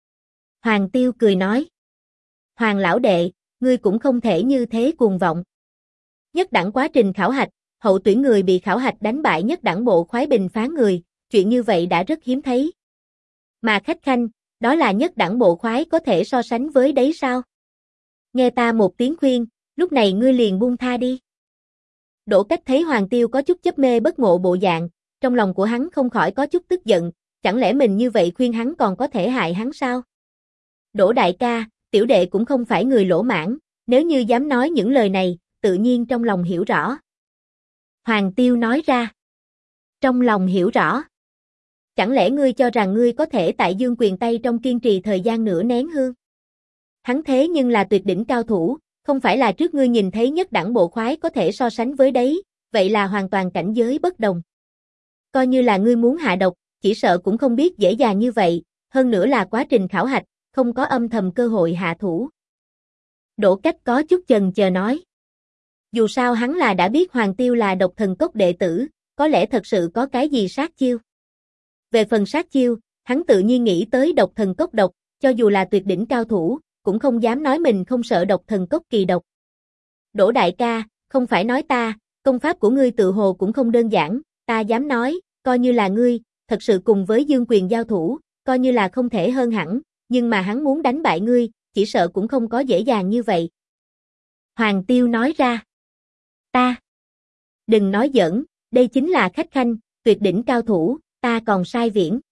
Hoàng Tiêu cười nói. Hoàng lão đệ, ngươi cũng không thể như thế cuồng vọng. Nhất đẳng quá trình khảo hạch, hậu tuyển người bị khảo hạch đánh bại nhất đẳng bộ khoái bình phán người, chuyện như vậy đã rất hiếm thấy. Mà khách khanh, Đó là nhất đẳng bộ khoái có thể so sánh với đấy sao? Nghe ta một tiếng khuyên, lúc này ngươi liền buông tha đi. Đỗ Cách thấy Hoàng Tiêu có chút chấp mê bất ngộ bộ dạng, trong lòng của hắn không khỏi có chút tức giận, chẳng lẽ mình như vậy khuyên hắn còn có thể hại hắn sao? Đỗ đại ca, tiểu đệ cũng không phải người lỗ mãn, nếu như dám nói những lời này, tự nhiên trong lòng hiểu rõ. Hoàng Tiêu nói ra. Trong lòng hiểu rõ. Chẳng lẽ ngươi cho rằng ngươi có thể tại Dương Quyền tay trong kiên trì thời gian nửa nén hương? Hắn thế nhưng là tuyệt đỉnh cao thủ, không phải là trước ngươi nhìn thấy nhất đẳng bộ khoái có thể so sánh với đấy, vậy là hoàn toàn cảnh giới bất đồng. Coi như là ngươi muốn hạ độc, chỉ sợ cũng không biết dễ dàng như vậy, hơn nữa là quá trình khảo hạch, không có âm thầm cơ hội hạ thủ. Đỗ Cách có chút chần chờ nói. Dù sao hắn là đã biết Hoàng Tiêu là độc thần cốc đệ tử, có lẽ thật sự có cái gì sát chiêu. Về phần sát chiêu, hắn tự nhiên nghĩ tới độc thần cốc độc, cho dù là tuyệt đỉnh cao thủ, cũng không dám nói mình không sợ độc thần cốc kỳ độc. Đỗ đại ca, không phải nói ta, công pháp của ngươi tự hồ cũng không đơn giản, ta dám nói, coi như là ngươi, thật sự cùng với Dương Quyền giao thủ, coi như là không thể hơn hẳn, nhưng mà hắn muốn đánh bại ngươi, chỉ sợ cũng không có dễ dàng như vậy. Hoàng Tiêu nói ra. Ta. Đừng nói giỡn, đây chính là khách khanh, tuyệt đỉnh cao thủ, ta còn sai viễn.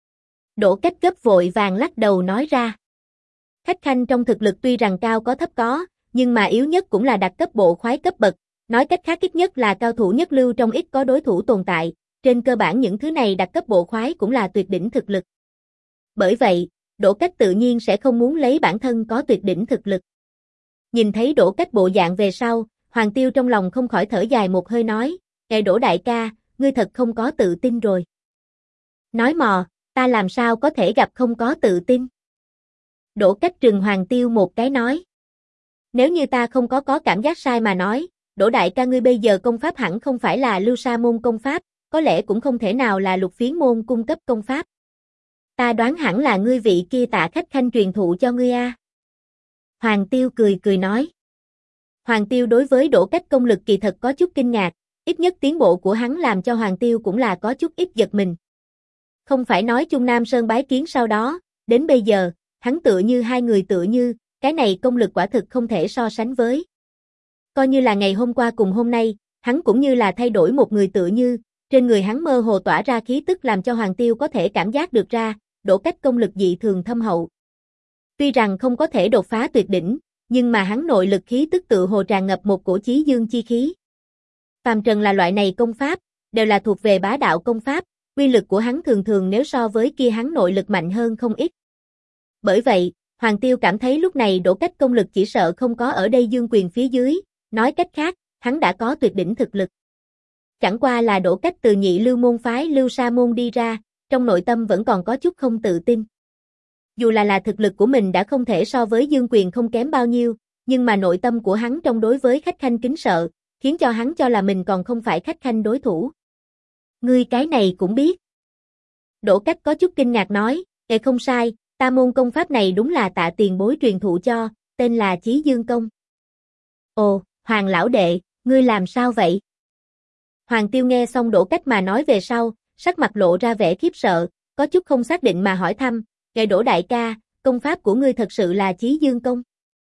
Đỗ Cách gấp vội vàng lắc đầu nói ra. Khách khanh trong thực lực tuy rằng cao có thấp có, nhưng mà yếu nhất cũng là đặc cấp bộ khoái cấp bậc, nói cách khác ít nhất là cao thủ nhất lưu trong ít có đối thủ tồn tại, trên cơ bản những thứ này đặc cấp bộ khoái cũng là tuyệt đỉnh thực lực. Bởi vậy, Đỗ Cách tự nhiên sẽ không muốn lấy bản thân có tuyệt đỉnh thực lực. Nhìn thấy Đỗ Cách bộ dạng về sau, Hoàng Tiêu trong lòng không khỏi thở dài một hơi nói, "Ngài Đỗ đại ca, ngươi thật không có tự tin rồi." Nói mò, ta làm sao có thể gặp không có tự tin? Đỗ Cách trừng Hoàng Tiêu một cái nói. Nếu như ta không có cảm giác sai mà nói, Đỗ đại ca ngươi bây giờ công pháp hẳn không phải là Lưu Sa môn công pháp, có lẽ cũng không thể nào là Lục Phiến môn cung cấp công pháp. Ta đoán hẳn là ngươi vị kia Tạ khách khanh truyền thụ cho ngươi a. Hoàng Tiêu cười cười nói. Hoàng Tiêu đối với Đỗ Cách công lực kỳ thật có chút kinh ngạc, ít nhất tiến bộ của hắn làm cho Hoàng Tiêu cũng là có chút ít giật mình. Không phải nói Trung Nam Sơn bái kiến sau đó, đến bây giờ, hắn tựa như hai người tựa như, cái này công lực quả thực không thể so sánh với. Coi như là ngày hôm qua cùng hôm nay, hắn cũng như là thay đổi một người tựa như, trên người hắn mơ hồ tỏa ra khí tức làm cho Hoàng Tiêu có thể cảm giác được ra, Đỗ Cách công lực dị thường thâm hậu. Tuy rằng không có thể đột phá tuyệt đỉnh, nhưng mà hắn nội lực khí tức tự hồ tràn ngập một cổ chí dương chi khí. Phàm trần là loại này công pháp, đều là thuộc về bá đạo công pháp, uy lực của hắn thường thường nếu so với kia hắn nội lực mạnh hơn không ít. Bởi vậy, Hoàng Tiêu cảm thấy lúc này Đỗ Cách công lực chỉ sợ không có ở đây Dương Quyền phía dưới, nói cách khác, hắn đã có tuyệt đỉnh thực lực. Chẳng qua là Đỗ Cách từ nhị lưu môn phái Lưu Sa môn đi ra, trong nội tâm vẫn còn có chút không tự tin. Dù là thực lực của mình đã không thể so với Dương Quyền không kém bao nhiêu, nhưng mà nội tâm của hắn trong đối với khách khanh kính sợ, khiến cho hắn cho là mình còn không phải khách khanh đối thủ. Ngươi cái này cũng biết. Đỗ Cách có chút kinh ngạc nói, không sai, ta môn công pháp này đúng là Tạ tiền bối truyền thụ cho, tên là Chí Dương Công. Ồ, Hoàng lão đệ, ngươi làm sao vậy? Hoàng Tiêu nghe xong Đỗ Cách mà nói về sau, sắc mặt lộ ra vẻ khiếp sợ, có chút không xác định mà hỏi thăm, "Ngài Đỗ đại ca, công pháp của ngươi thật sự là Chí Dương Công?"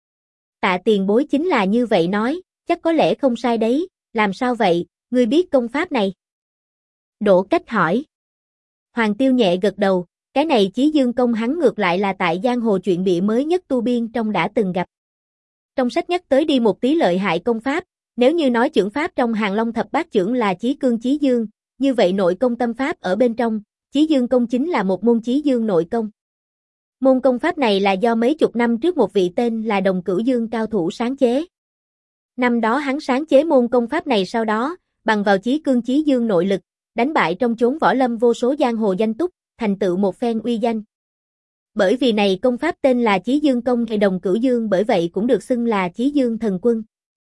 Tạ tiền bối chính là như vậy nói, chắc có lẽ không sai đấy, làm sao vậy, ngươi biết công pháp này? Đỗ Cách hỏi. Hoàng Tiêu nhẹ gật đầu, cái này Chí Dương Công hắn ngược lại là tại giang hồ chuyện bịa mới nhất tu biên trong đã từng gặp. Trong sách nhắc tới đi một tí lợi hại công pháp, nếu như nói chưởng pháp trong Hàng Long thập bát chưởng là Chí Cương Chí Dương, như vậy nội công tâm pháp ở bên trong, Chí Dương Công chính là một môn Chí Dương nội công. Môn công pháp này là do mấy chục năm trước một vị tên là Đồng Cửu Dương cao thủ sáng chế. Năm đó hắn sáng chế môn công pháp này sau đó, bằng vào Chí Cương Chí Dương nội lực, đánh bại trong chốn võ lâm vô số giang hồ danh túc, thành tựu một phen uy danh. Bởi vì này công pháp tên là Chí Dương Công hay Đồng Cửu Dương bởi vậy cũng được xưng là Chí Dương Thần Quân.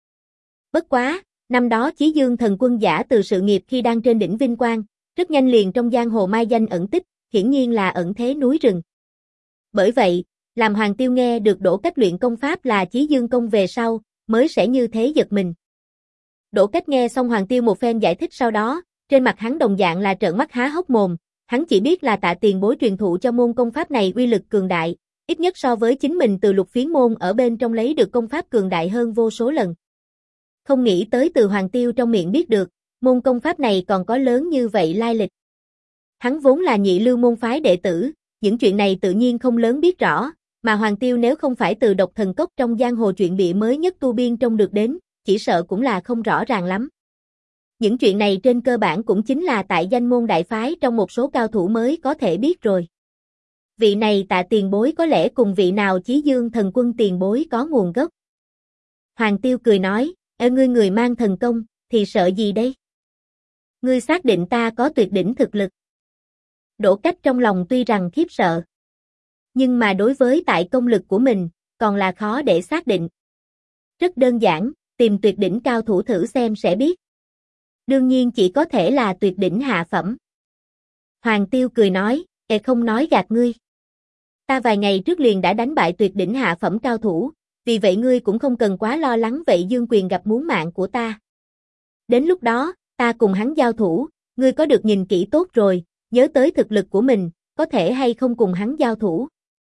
Bất quá, năm đó Chí Dương Thần Quân giả từ sự nghiệp khi đang trên đỉnh vinh quang, rất nhanh liền trong giang hồ mai danh ẩn tích, hiển nhiên là ẩn thế núi rừng. Bởi vậy, làm Hoàng Tiêu nghe được Đỗ Cách luyện công pháp là Chí Dương Công về sau, mới sẽ như thế giật mình. Đỗ Cách nghe xong Hoàng Tiêu một phen giải thích sau đó, trên mặt hắn đồng dạng là trợn mắt há hốc mồm, Hắn chỉ biết là Tạ tiền bối truyền thụ cho môn công pháp này uy lực cường đại, ít nhất so với chính mình từ Lục Phiến môn ở bên trong lấy được công pháp cường đại hơn vô số lần. Không nghĩ tới từ Hoàng Tiêu trong miệng biết được, môn công pháp này còn có lớn như vậy lai lịch. Hắn vốn là Nhị Lưu môn phái đệ tử, những chuyện này tự nhiên không lớn biết rõ, mà Hoàng Tiêu nếu không phải từ Độc Thần Cốc trong giang hồ chuyện bịa mới nhất tu biên trông được đến, chỉ sợ cũng là không rõ ràng lắm. Những chuyện này trên cơ bản cũng chính là tại danh môn đại phái trong một số cao thủ mới có thể biết rồi. Vị này Tạ tiền bối có lẽ cùng vị nào Chí Dương thần quân tiền bối có nguồn gốc. Hoàng Tiêu cười nói, ngươi người mang thần công, thì sợ gì đây? Ngươi xác định ta có tuyệt đỉnh thực lực. Đỗ Cách trong lòng tuy rằng khiếp sợ, nhưng mà đối với tại công lực của mình, còn là khó để xác định. Rất đơn giản, tìm tuyệt đỉnh cao thủ thử xem sẽ biết. Đương nhiên chỉ có thể là tuyệt đỉnh hạ phẩm. Hoàng Tiêu cười nói, không nói gạt ngươi. Ta vài ngày trước liền đã đánh bại tuyệt đỉnh hạ phẩm cao thủ, vì vậy ngươi cũng không cần quá lo lắng vậy Dương Quyền gặp muốn mạng của ta. Đến lúc đó, ta cùng hắn giao thủ, ngươi có được nhìn kỹ tốt rồi, nhớ tới thực lực của mình, có thể hay không cùng hắn giao thủ.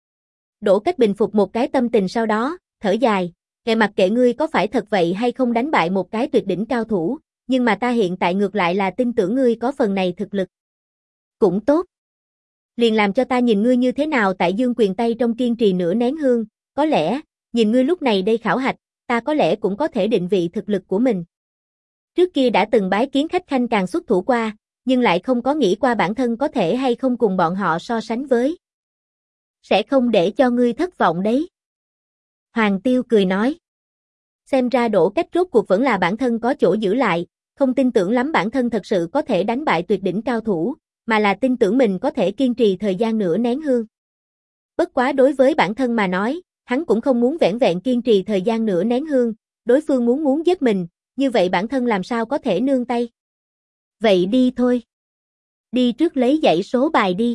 Đỗ Cách bình phục một cái tâm tình sau đó, thở dài, mặc kệ ngươi có phải thật vậy hay không đánh bại một cái tuyệt đỉnh cao thủ, nhưng mà ta hiện tại ngược lại là tin tưởng ngươi có phần này thực lực. Cũng tốt. Liền làm cho ta nhìn ngươi như thế nào tại Dương Quyền tay trong kiên trì nửa nén hương, có lẽ, nhìn ngươi lúc này đây khảo hạch, ta có lẽ cũng có thể định vị thực lực của mình. Trước kia đã từng bái kiến khách khanh càng xuất thủ qua, nhưng lại không có nghĩ qua bản thân có thể hay không cùng bọn họ so sánh với. Sẽ không để cho ngươi thất vọng đấy. Hoàng Tiêu cười nói. Xem ra Đỗ Cách rốt cuộc vẫn là bản thân có chỗ giữ lại, không tin tưởng lắm bản thân thật sự có thể đánh bại tuyệt đỉnh cao thủ, mà là tin tưởng mình có thể kiên trì thời gian nửa nén hương. Bất quá đối với bản thân mà nói, hắn cũng không muốn vẻn vẹn kiên trì thời gian nửa nén hương, đối phương muốn giết mình, như vậy bản thân làm sao có thể nương tay. Vậy đi thôi. Đi trước lấy dãy số bài đi.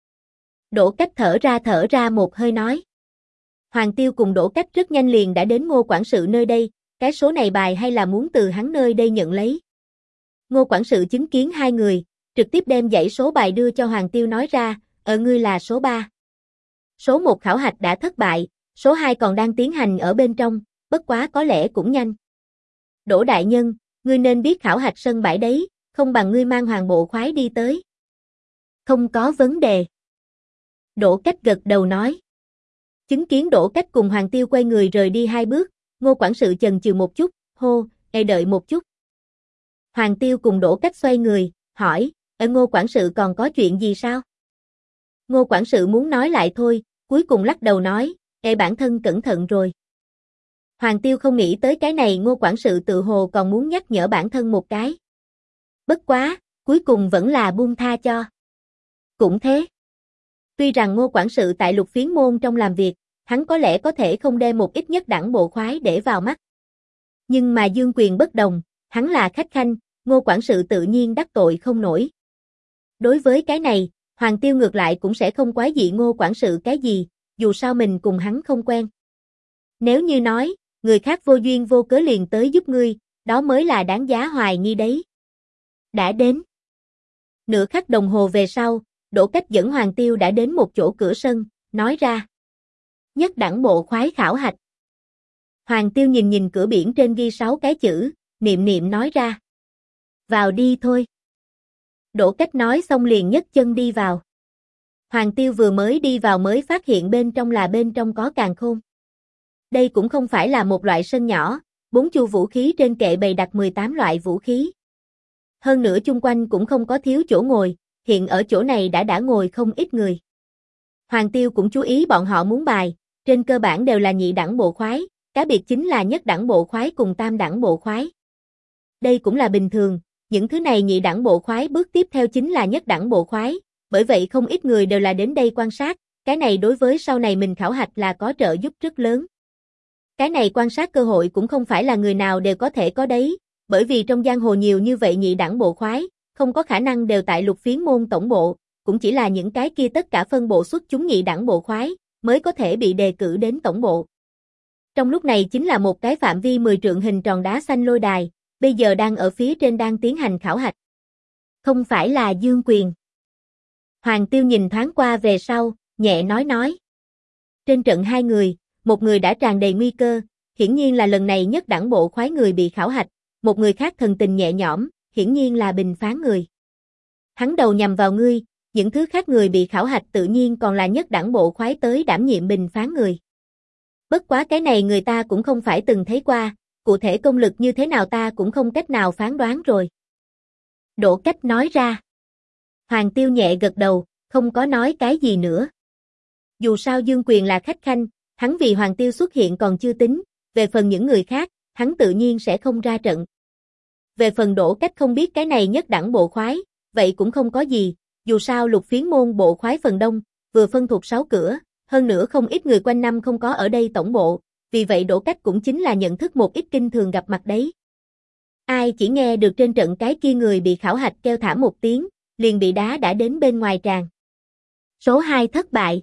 Đỗ Cách thở ra một hơi nói. Hoàng Tiêu cùng Đỗ Cách rất nhanh liền đã đến Ngô quản sự nơi đây, cái số này bài hay là muốn từ hắn nơi đây nhận lấy. Ngô quản sự chứng kiến hai người, trực tiếp đem dãy số bài đưa cho Hoàng Tiêu nói ra, ngươi là số 3. Số 1 khảo hạch đã thất bại, số 2 còn đang tiến hành ở bên trong, bất quá có lẽ cũng nhanh. Đỗ đại nhân, ngươi nên biết khảo hạch sân bãi đấy, không bằng ngươi mang Hoàng bộ khoái đi tới. Không có vấn đề. Đỗ Cách gật đầu nói. Chứng kiến Đỗ Cách cùng Hoàng Tiêu quay người rời đi 2 bước, Ngô quản sự chần chừ một chút, hô, đợi một chút. Hoàng Tiêu cùng Đỗ Cách xoay người, hỏi, Ngô quản sự còn có chuyện gì sao? Ngô quản sự muốn nói lại thôi, cuối cùng lắc đầu nói, bản thân cẩn thận rồi. Hoàng Tiêu không nghĩ tới cái này Ngô quản sự tự hồ còn muốn nhắc nhở bản thân một cái. Bất quá, cuối cùng vẫn là buông tha cho. Cũng thế. Tuy rằng Ngô quản sự tại Lục Phiến môn trong làm việc, hắn có lẽ có thể không đem một ít nhất đẳng bộ khoái để vào mắt. Nhưng mà Dương Quyền bất đồng, hắn là khách khanh, Ngô quản sự tự nhiên đắc tội không nổi. Đối với cái này, Hoàng Tiêu ngược lại cũng sẽ không quái dị Ngô quản sự cái gì, dù sao mình cùng hắn không quen. Nếu như nói, người khác vô duyên vô cớ liền tới giúp ngươi, đó mới là đáng giá hoài nghi đấy. Đã đến. Nửa khắc đồng hồ về sau, Đỗ Cách dẫn Hoàng Tiêu đã đến một chỗ cửa sân, nói ra. Nhất đẳng bộ khoái khảo hạch. Hoàng Tiêu nhìn cửa biển trên ghi 6 cái chữ, niệm nói ra. Vào đi thôi. Đỗ Cách nói xong liền nhấc chân đi vào. Hoàng Tiêu vừa mới đi vào mới phát hiện bên trong có càn khôn. Đây cũng không phải là một loại sân nhỏ, 4 chu vũ khí trên kệ bày đặt 18 loại vũ khí. Hơn nữa chung quanh cũng không có thiếu chỗ ngồi, hiện ở chỗ này đã ngồi không ít người. Hoàng Tiêu cũng chú ý bọn họ muốn bài, trên cơ bản đều là nhị đẳng bộ khoái, cá biệt chính là nhất đẳng bộ khoái cùng tam đẳng bộ khoái. Đây cũng là bình thường, những thứ này nhị đẳng bộ khoái bước tiếp theo chính là nhất đẳng bộ khoái, bởi vậy không ít người đều là đến đây quan sát, cái này đối với sau này mình khảo hạch là có trợ giúp rất lớn. Cái này quan sát cơ hội cũng không phải là người nào đều có thể có đấy, bởi vì trong giang hồ nhiều như vậy nhị đẳng bộ khoái, không có khả năng đều tại Lục Phiến môn tổng bộ, cũng chỉ là những cái kia tất cả phân bộ xuất chúng nhị đẳng bộ khoái, mới có thể bị đề cử đến tổng bộ. Trong lúc này chính là một cái phạm vi 10 trượng hình tròn đá xanh lôi đài, bây giờ đang ở phía trên đang tiến hành khảo hạch. Không phải là Dương Quyền. Hoàng Tiêu nhìn thoáng qua về sau, nhẹ nói. Trên trận hai người, một người đã tràn đầy nguy cơ, hiển nhiên là lần này nhất đẳng bộ khoái người bị khảo hạch, một người khác thần tình nhẹ nhõm, hiển nhiên là bình phán người. Hắn đầu nhằm vào ngươi, những thứ khác người bị khảo hạch tự nhiên còn là nhất đẳng bộ khoái tới đảm nhiệm bình phán người. Bất quá cái này người ta cũng không phải từng thấy qua, cụ thể công lực như thế nào ta cũng không cách nào phán đoán rồi. Đỗ Cách nói ra. Hoàng Tiêu nhẹ gật đầu, không có nói cái gì nữa. Dù sao Dương Quyền là khách khanh, hắn vì Hoàng Tiêu xuất hiện còn chưa tính, về phần những người khác, hắn tự nhiên sẽ không ra trận. Về phần Đỗ Cách không biết cái này nhất đẳng bộ khoái, vậy cũng không có gì, dù sao Lục Phiến môn bộ khoái phần đông, vừa phân thuộc 6 cửa, hơn nữa không ít người quanh năm không có ở đây tổng bộ, vì vậy Đỗ Cách cũng chính là nhận thức một ít kinh thường gặp mặt đấy. Ai chỉ nghe được trên trận cái kia người bị khảo hạch kêu thảm một tiếng, liền bị đá đã đến bên ngoài tràng. Số 2 thất bại.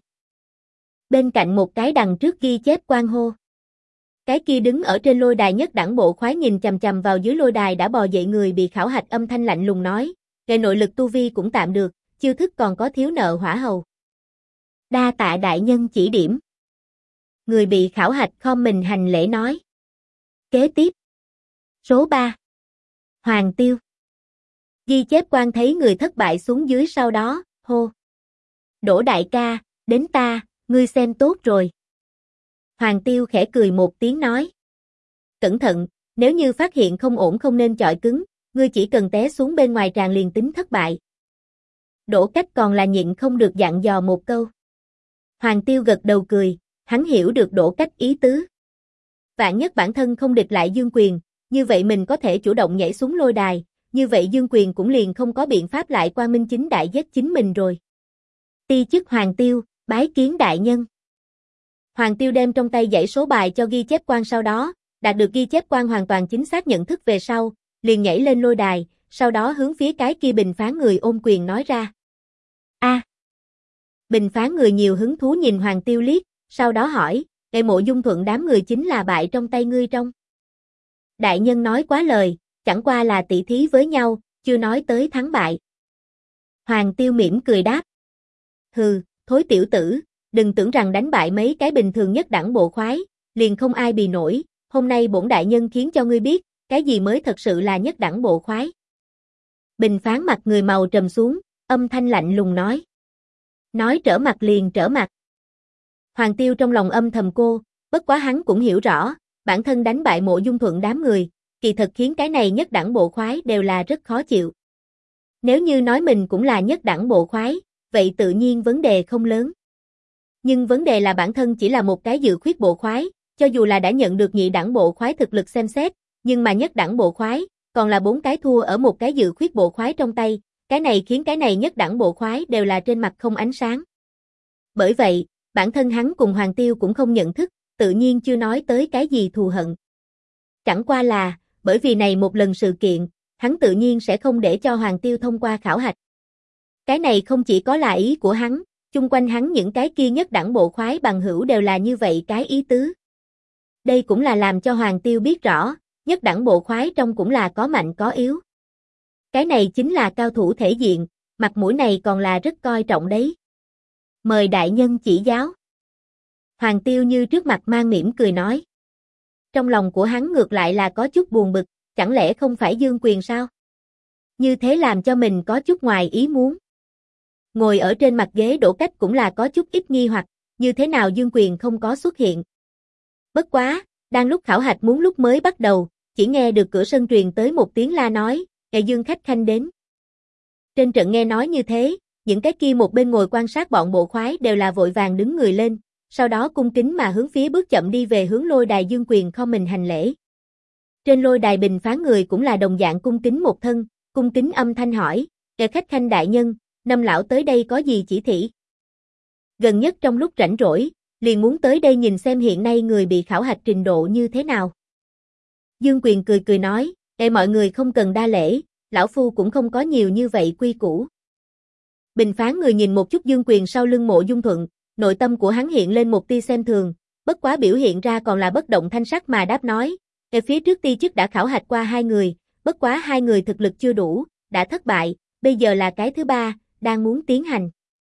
Bên cạnh một cái đằng trước ghi chép quan hô. Cái kia đứng ở trên lôi đài nhất đẳng bộ khoái nhìn chằm chằm vào dưới lôi đài đã bò dậy người bị khảo hạch âm thanh lạnh lùng nói, về nội lực tu vi cũng tạm được, chiêu thức còn có thiếu nợ hỏa hầu. Đa tạ đại nhân chỉ điểm. Người bị khảo hạch khom mình hành lễ nói. Kế tiếp. Số 3. Hoàng Tiêu. Ghi chép quan thấy người thất bại xuống dưới sau đó, hô. Đỗ đại ca, đến ta, ngươi xem tốt rồi. Hoàng Tiêu khẽ cười một tiếng nói. Cẩn thận, nếu như phát hiện không ổn không nên chọi cứng, ngươi chỉ cần té xuống bên ngoài tràng liền tính thất bại. Đỗ Cách còn là nhịn không được dặn dò một câu. Hoàng Tiêu gật đầu cười, hắn hiểu được Đỗ Cách ý tứ. Vạn nhất bản thân không địch lại Dương Quyền, như vậy mình có thể chủ động nhảy xuống lôi đài, như vậy Dương Quyền cũng liền không có biện pháp lại quang minh chính đại giết chính mình rồi. Ti chức Hoàng Tiêu, bái kiến đại nhân. Hoàng Tiêu đem trong tay dãy số bài cho ghi chép quan sau đó, đạt được ghi chép quan hoàn toàn chính xác nhận thức về sau, liền nhảy lên lôi đài, sau đó hướng phía cái kia bình phán người ôm quyền nói ra. Bình phán người nhiều hứng thú nhìn Hoàng Tiêu liếc, sau đó hỏi, Mộ Dung Thuận đám người chính là bại trong tay ngươi trong. Đại nhân nói quá lời, chẳng qua là tỷ thí với nhau, chưa nói tới thắng bại. Hoàng Tiêu mỉm cười đáp. Hừ, thối tiểu tử, đừng tưởng rằng đánh bại mấy cái bình thường nhất đẳng bộ khoái, liền không ai bì nổi, hôm nay bổn đại nhân khiến cho ngươi biết, cái gì mới thật sự là nhất đẳng bộ khoái. Bình phán mặt người màu trầm xuống, âm thanh lạnh lùng nói. Nói trở mặt liền trở mặt. Hoàng Tiêu trong lòng âm thầm cô, bất quá hắn cũng hiểu rõ, bản thân đánh bại Mộ Dung Thuận đám người, kỳ thật khiến cái này nhất đẳng bộ khoái đều là rất khó chịu. Nếu như nói mình cũng là nhất đẳng bộ khoái, vậy tự nhiên vấn đề không lớn. Nhưng vấn đề là bản thân chỉ là một cái dự khuyết bộ khoái, cho dù là đã nhận được nhị đẳng bộ khoái thực lực xem xét, nhưng mà nhất đẳng bộ khoái, còn là 4 cái thua ở một cái dự khuyết bộ khoái trong tay, cái này khiến cái này nhất đẳng bộ khoái đều là trên mặt không ánh sáng. Bởi vậy, bản thân hắn cùng Hoàng Tiêu cũng không nhận thức, tự nhiên chưa nói tới cái gì thù hận. Chẳng qua là, bởi vì này một lần sự kiện, hắn tự nhiên sẽ không để cho Hoàng Tiêu thông qua khảo hạch. Cái này không chỉ có là ý của hắn, chung quanh hắn những cái kia nhất đẳng bộ khoái bằng hữu đều là như vậy cái ý tứ. Đây cũng là làm cho Hoàng Tiêu biết rõ, nhất đẳng bộ khoái trong cũng là có mạnh có yếu. Cái này chính là cao thủ thể diện, mặt mũi này còn là rất coi trọng đấy. Mời đại nhân chỉ giáo. Hoàng Tiêu như trước mặt mang mỉm cười nói. Trong lòng của hắn ngược lại là có chút buồn bực, chẳng lẽ không phải Dương Quyền sao? Như thế làm cho mình có chút ngoài ý muốn. Ngồi ở trên mặt ghế Đỗ Cách cũng là có chút ít nghi hoặc, như thế nào Dương Quyền không có xuất hiện. Bất quá, đang lúc khảo hạch muốn lúc mới bắt đầu, chỉ nghe được cửa sân truyền tới một tiếng la nói, Dương khách khanh đến. Trên trận nghe nói như thế, những cái kia một bên ngồi quan sát bọn bộ khoái đều là vội vàng đứng người lên, sau đó cung kính mà hướng phía bước chậm đi về hướng lôi đài Dương Quyền không mình hành lễ. Trên lôi đài bình phán người cũng là đồng dạng cung kính một thân, cung kính âm thanh hỏi, khách khanh đại nhân, Năm lão tới đây có gì chỉ thị? Gần nhất trong lúc rảnh rỗi, liền muốn tới đây nhìn xem hiện nay người bị khảo hạch trình độ như thế nào. Dương Quyền cười cười nói, mọi người không cần đa lễ, lão phu cũng không có nhiều như vậy quy củ. Bình phán người nhìn một chút Dương Quyền sau lưng Mộ Dung Thuận, nội tâm của hắn hiện lên một tia xem thường, bất quá biểu hiện ra còn là bất động thanh sắc mà đáp nói, phía trước ti chức đã khảo hạch qua 2 người, bất quá 2 người thực lực chưa đủ, đã thất bại, bây giờ là cái thứ 3, đang muốn tiến hành.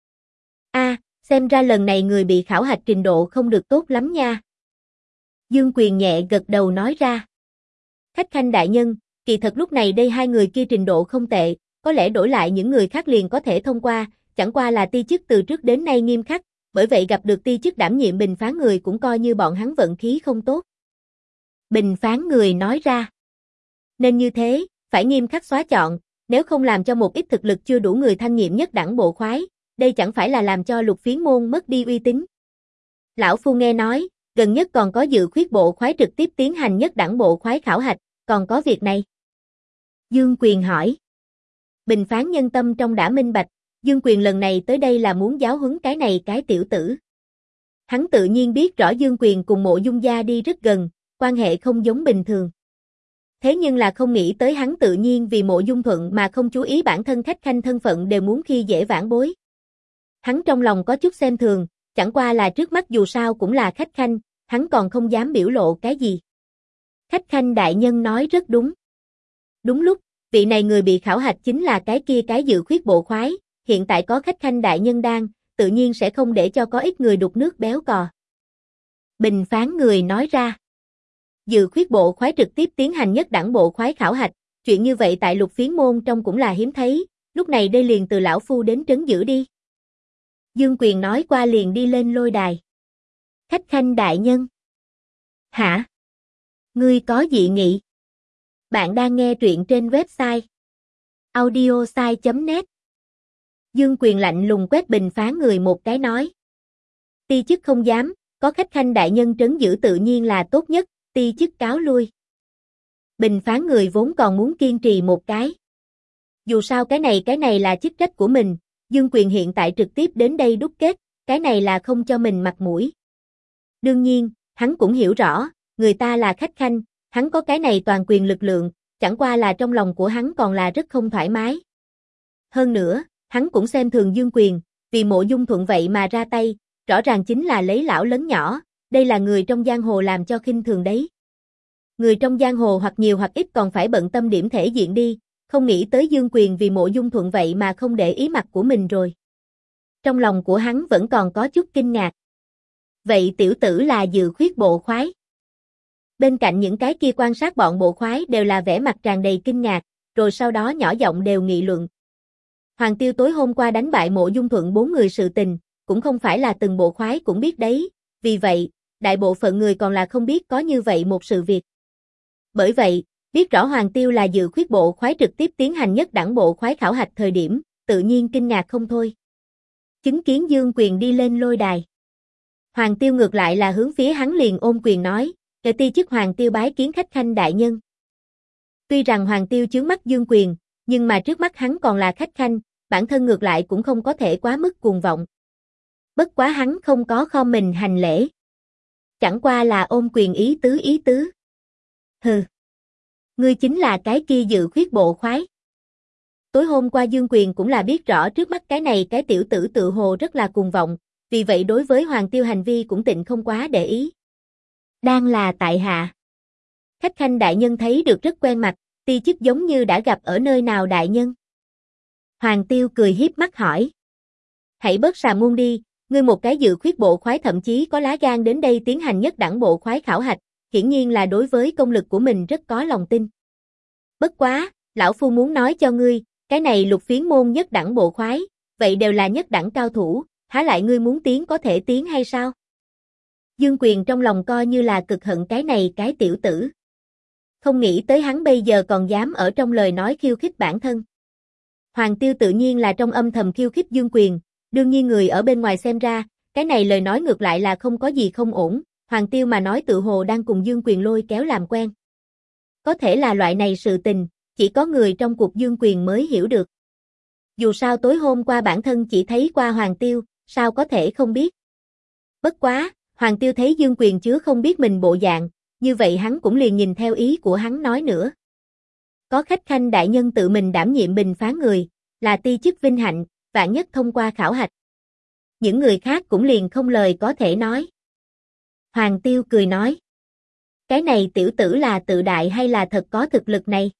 Xem ra lần này người bị khảo hạch trình độ không được tốt lắm nha. Dương Quyền nhẹ gật đầu nói ra. Khách khanh đại nhân, kỳ thật lúc này đây hai người kia trình độ không tệ, có lẽ đổi lại những người khác liền có thể thông qua, chẳng qua là ti chức từ trước đến nay nghiêm khắc, bởi vậy gặp được ti chức đảm nhiệm bình phán người cũng coi như bọn hắn vận khí không tốt. Bình phán người nói ra. Nên như thế, phải nghiêm khắc xóa chọn, nếu không làm cho một ít thực lực chưa đủ người thanh nhiệm nhất đẳng bộ khoái, đây chẳng phải là làm cho Lục Phiến môn mất đi uy tín. Lão Phu nghe nói, gần nhất còn có dự khuyết bộ khoái trực tiếp tiến hành nhất đẳng bộ khoái khảo hạch, còn có việc này. Dương Quyền hỏi. Bình phán nhân tâm trong đã minh bạch, Dương Quyền lần này tới đây là muốn giáo huấn cái này cái tiểu tử. Hắn tự nhiên biết rõ Dương Quyền cùng Mộ Dung gia đi rất gần, quan hệ không giống bình thường. Thế nhưng là không nghĩ tới hắn tự nhiên vì Mộ Dung Thuận mà không chú ý bản thân khách khanh thân phận đều muốn khi dễ vãn bối. Hắn trong lòng có chút xem thường, chẳng qua là trước mắt dù sao cũng là khách khanh, hắn còn không dám biểu lộ cái gì. Khách khanh đại nhân nói rất đúng. Đúng lúc, vị này người bị khảo hạch chính là cái kia cái dự khuyết bộ khoái, hiện tại có khách khanh đại nhân đang, tự nhiên sẽ không để cho có ít người đục nước béo cò. Bình phán người nói ra. Dự khuyết bộ khoái trực tiếp tiến hành nhất đẳng bộ khoái khảo hạch, chuyện như vậy tại Lục Phiến môn trong cũng là hiếm thấy, lúc này đây liền từ lão phu đến trấn giữ đi. Dương Quyền nói qua liền đi lên lôi đài. Khách khanh đại nhân. Hả? Ngươi có dị nghị? Bạn đang nghe truyện trên website audiosai.net. Dương Quyền lạnh lùng quét bình phán người một cái nói. Ti chức không dám, có khách khanh đại nhân trấn giữ tự nhiên là tốt nhất, ti chức cáo lui. Bình phán người vốn còn muốn kiên trì một cái. Dù sao cái này là chức trách của mình, Dương Quyền hiện tại trực tiếp đến đây đúc kết, cái này là không cho mình mặt mũi. Đương nhiên, hắn cũng hiểu rõ, người ta là khách khanh, hắn có cái này toàn quyền lực lượng, chẳng qua là trong lòng của hắn còn là rất không thoải mái. Hơn nữa, hắn cũng xem thường Dương Quyền, vì Mộ Dung Thuận vậy mà ra tay, rõ ràng chính là lấy lão lớn nhỏ, đây là người trong giang hồ làm cho khinh thường đấy. Người trong giang hồ hoặc nhiều hoặc ít còn phải bận tâm điểm thể diện đi, không nghĩ tới Dương Quyền vì Mộ Dung Thuận vậy mà không để ý mặt của mình rồi. Trong lòng của hắn vẫn còn có chút kinh ngạc. Vậy tiểu tử là dự khuyết bộ khoái. Bên cạnh những cái kia quan sát bọn bộ khoái đều là vẻ mặt tràn đầy kinh ngạc, rồi sau đó nhỏ giọng đều nghị luận. Hoàng Tiêu tối hôm qua đánh bại Mộ Dung Thuận 4 người sự tình, cũng không phải là từng bộ khoái cũng biết đấy, vì vậy, đại bộ phận người còn là không biết có như vậy một sự việc. Bởi vậy, biết rõ Hoàng Tiêu là dự khuyết bộ khoái trực tiếp tiến hành nhất đẳng bộ khoái khảo hạch thời điểm, tự nhiên kinh ngạc không thôi. Chứng kiến Dương Quyền đi lên lôi đài. Hoàng Tiêu ngược lại là hướng phía hắn liền ôm quyền nói, "Kẻ ti chức Hoàng Tiêu bái kiến khách khanh đại nhân." Tuy rằng Hoàng Tiêu chướng mắt Dương Quyền, nhưng mà trước mắt hắn còn là khách khanh, bản thân ngược lại cũng không có thể quá mức cuồng vọng. Bất quá hắn không có khom mình hành lễ. Chẳng qua là ôm quyền ý tứ. Hừ. Ngươi chính là cái kia dự khuyết bộ khoái. Tối hôm qua Dương Quyền cũng là biết rõ trước mắt cái này cái tiểu tử tự hồ rất là cuồng vọng, vì vậy đối với Hoàng Tiêu hành vi cũng tịnh không quá để ý. Đang là tại hạ. Khách khanh đại nhân thấy được rất quen mặt, ti chức giống như đã gặp ở nơi nào đại nhân. Hoàng Tiêu cười hiếp mắt hỏi. Hãy bớt xà ngôn đi, ngươi một cái dự khuyết bộ khoái thậm chí có lá gan đến đây tiến hành nhất đẳng bộ khoái khảo hạch, hiển nhiên là đối với công lực của mình rất có lòng tin. Bất quá, lão phu muốn nói cho ngươi, cái này Lục Phiến môn nhất đẳng bộ khoái, vậy đều là nhất đẳng cao thủ, há lại ngươi muốn tiến có thể tiến hay sao? Dương Quyền trong lòng coi như là cực hận cái này cái tiểu tử. Không nghĩ tới hắn bây giờ còn dám ở trong lời nói khiêu khích bản thân. Hoàng Tiêu tự nhiên là trong âm thầm khiêu khích Dương Quyền, đương nhiên người ở bên ngoài xem ra, cái này lời nói ngược lại là không có gì không ổn, Hoàng Tiêu mà nói tự hồ đang cùng Dương Quyền lôi kéo làm quen. Có thể là loại này sự tình, chỉ có người trong cuộc Dương Quyền mới hiểu được. Dù sao tối hôm qua bản thân chỉ thấy qua Hoàng Tiêu, sao có thể không biết. Bất quá, Hoàng Tiêu thấy Dương Quyền chứ không biết mình bộ dạng, như vậy hắn cũng liền nhìn theo ý của hắn nói nữa. Có khách khanh đại nhân tự mình đảm nhiệm bình phán người, là ti chức vinh hạnh, vạn nhất thông qua khảo hạch. Những người khác cũng liền không lời có thể nói. Hoàng Tiêu cười nói. Cái này tiểu tử là tự đại hay là thật có thực lực này?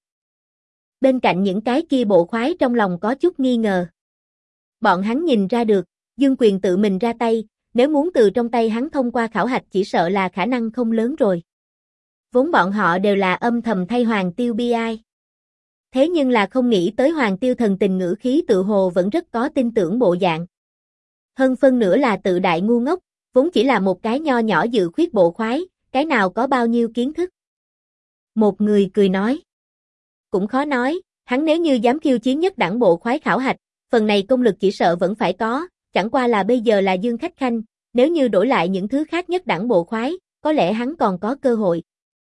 Bên cạnh những cái kia bộ khoái trong lòng có chút nghi ngờ. Bọn hắn nhìn ra được, Dương Quyền tự mình ra tay, nếu muốn từ trong tay hắn thông qua khảo hạch chỉ sợ là khả năng không lớn rồi. Vốn bọn họ đều là âm thầm thay Hoàng Tiêu bi ai. Thế nhưng là không nghĩ tới Hoàng Tiêu thần tình ngữ khí tự hồ vẫn rất có tin tưởng bộ dạng. Hơn phân nữa là tự đại ngu ngốc, vốn chỉ là một cái nho nhỏ dự khuyết bộ khoái, cái nào có bao nhiêu kiến thức. Một người cười nói. Cũng khó nói, hắn nếu như dám khiêu chiến nhất đẳng bộ khoái khảo hạch, phần này công lực chỉ sợ vẫn phải có, chẳng qua là bây giờ là Dương Khách Khanh, nếu như đổi lại những thứ khác nhất đẳng bộ khoái, có lẽ hắn còn có cơ hội.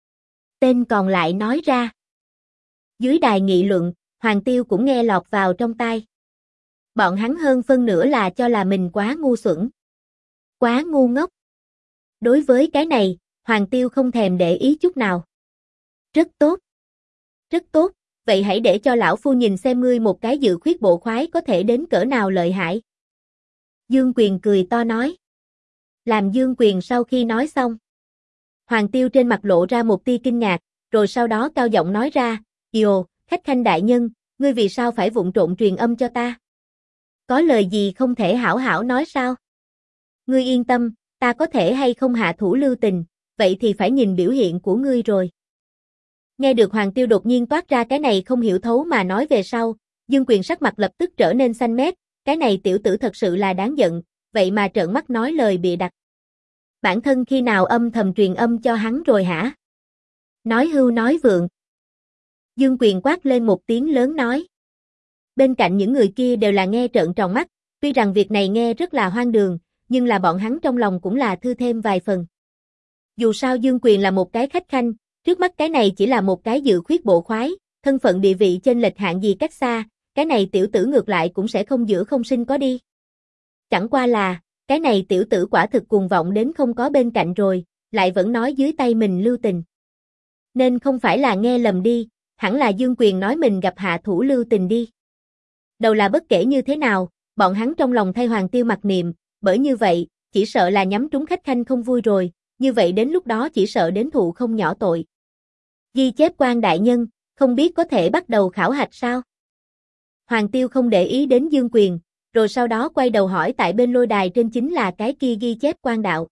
Tên còn lại nói ra. Dưới đài nghị luận, Hoàng Tiêu cũng nghe lọt vào trong tai. Bọn hắn hơn phân nửa là cho là mình quá ngu xuẩn. Quá ngu ngốc. Đối với cái này, Hoàng Tiêu không thèm để ý chút nào. Rất tốt. Rất tốt, vậy hãy để cho lão phu nhìn xem ngươi một cái dự khuyết bộ khoái có thể đến cỡ nào lợi hại. Dương Quyền cười to nói. Làm Dương Quyền sau khi nói xong. Hoàng Tiêu trên mặt lộ ra một tia kinh ngạc, rồi sau đó cao giọng nói ra, Ồ, Khách Khanh đại nhân, ngươi vì sao phải vụng trộn truyền âm cho ta? Có lời gì không thể hảo hảo nói sao? Ngươi yên tâm, ta có thể hay không hạ thủ lưu tình, vậy thì phải nhìn biểu hiện của ngươi rồi. Nghe được Hoàng Tiêu đột nhiên toát ra cái này không hiểu thấu mà nói về sau, Dương Quyền sắc mặt lập tức trở nên xanh mét, cái này tiểu tử thật sự là đáng giận, vậy mà trợn mắt nói lời bịa đặt. Bản thân khi nào âm thầm truyền âm cho hắn rồi hả? Nói hưu nói vượng. Dương Quyền quát lên một tiếng lớn nói. Bên cạnh những người kia đều là nghe trợn tròn mắt, tuy rằng việc này nghe rất là hoang đường, nhưng là bọn hắn trong lòng cũng là thư thêm vài phần. Dù sao Dương Quyền là một cái khách khanh, trước mắt cái này chỉ là một cái dự khuyết bộ khoái, thân phận địa vị chênh lệch hạng gì cách xa, cái này tiểu tử ngược lại cũng sẽ không giữa không sinh có đi. Chẳng qua là, cái này tiểu tử quả thực cuồng vọng đến không có bên cạnh rồi, lại vẫn nói dưới tay mình lưu tình. Nên không phải là nghe lầm đi, hẳn là Dương Quyền nói mình gặp hạ thủ lưu tình đi. Đầu là bất kể như thế nào, bọn hắn trong lòng thay Hoàng Tiêu mặc niệm, bởi như vậy, chỉ sợ là nhắm trúng khách khanh không vui rồi, như vậy đến lúc đó chỉ sợ đến thụ không nhỏ tội. Ghi chép quan đại nhân, không biết có thể bắt đầu khảo hạch sao? Hoàng Tiêu không để ý đến Dương Quyền, rồi sau đó quay đầu hỏi tại bên lôi đài trên chính là cái kia ghi chép quan đạo.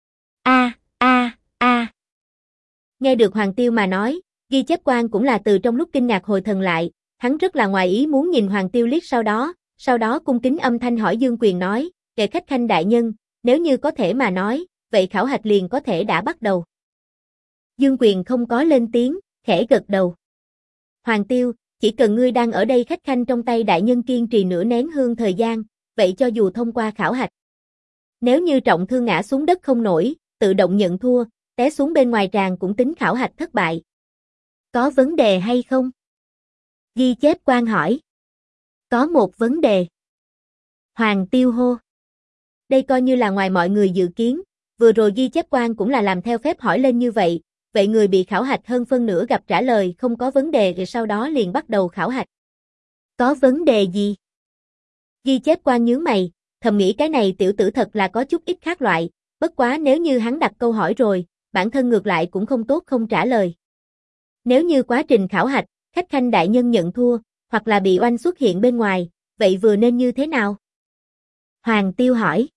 Nghe được Hoàng Tiêu mà nói, ghi chép quan cũng là từ trong lúc kinh ngạc hồi thần lại, hắn rất là ngoài ý muốn nhìn Hoàng Tiêu liếc sau đó cung kính âm thanh hỏi Dương Quyền nói, kệ khách khanh đại nhân, nếu như có thể mà nói, vậy khảo hạch liền có thể đã bắt đầu. Dương Quyền không có lên tiếng, khẽ gật đầu. Hoàng Tiêu, chỉ cần ngươi đang ở đây khách khanh trong tay đại nhân kiên trì nửa nén hương thời gian, vậy cho dù thông qua khảo hạch. Nếu như trọng thương ngã xuống đất không nổi, tự động nhận thua, té xuống bên ngoài tràng cũng tính khảo hạch thất bại. Có vấn đề hay không? Ghi chép quan hỏi. Có một vấn đề. Hoàng Tiêu hô. Đây coi như là ngoài mọi người dự kiến, vừa rồi ghi chép quan cũng là làm theo phép hỏi lên như vậy, vậy người bị khảo hạch hơn phân nửa gặp trả lời không có vấn đề rồi sau đó liền bắt đầu khảo hạch. Có vấn đề gì? Ghi chép quan nhướng mày, thầm nghĩ cái này tiểu tử thật là có chút ít khác loại, bất quá nếu như hắn đặt câu hỏi rồi, bản thân ngược lại cũng không tốt không trả lời. Nếu như quá trình khảo hạch, khách khanh đại nhân nhận thua, hoặc là bị oanh xuất hiện bên ngoài, vậy vừa nên như thế nào? Hoàng Tiêu hỏi.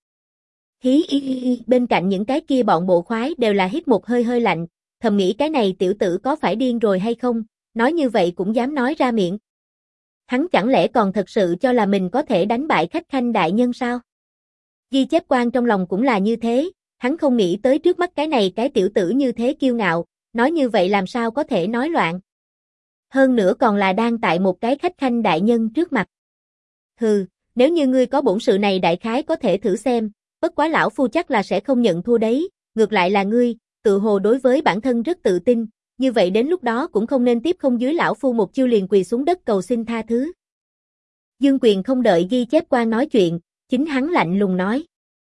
Bên cạnh những cái kia bọn bộ khoái đều là hít một hơi hơi lạnh, thầm nghĩ cái này tiểu tử có phải điên rồi hay không, nói như vậy cũng dám nói ra miệng. Hắn chẳng lẽ còn thật sự cho là mình có thể đánh bại khách khanh đại nhân sao? Ghi chép quan trong lòng cũng là như thế, hắn không nghĩ tới trước mắt cái này cái tiểu tử như thế kiêu ngạo, nói như vậy làm sao có thể nói loạn. Hơn nữa còn là đang tại một cái khách khanh đại nhân trước mặt. Hừ, nếu như ngươi có bổn sự này đại khái có thể thử xem, bất quá lão phu chắc là sẽ không nhận thua đấy, ngược lại là ngươi, tự hồ đối với bản thân rất tự tin, như vậy đến lúc đó cũng không nên tiếp không dưới lão phu một chiêu liền quỳ xuống đất cầu xin tha thứ. Dương Quyền không đợi ghi chép quan nói chuyện, chính hắn lạnh lùng nói.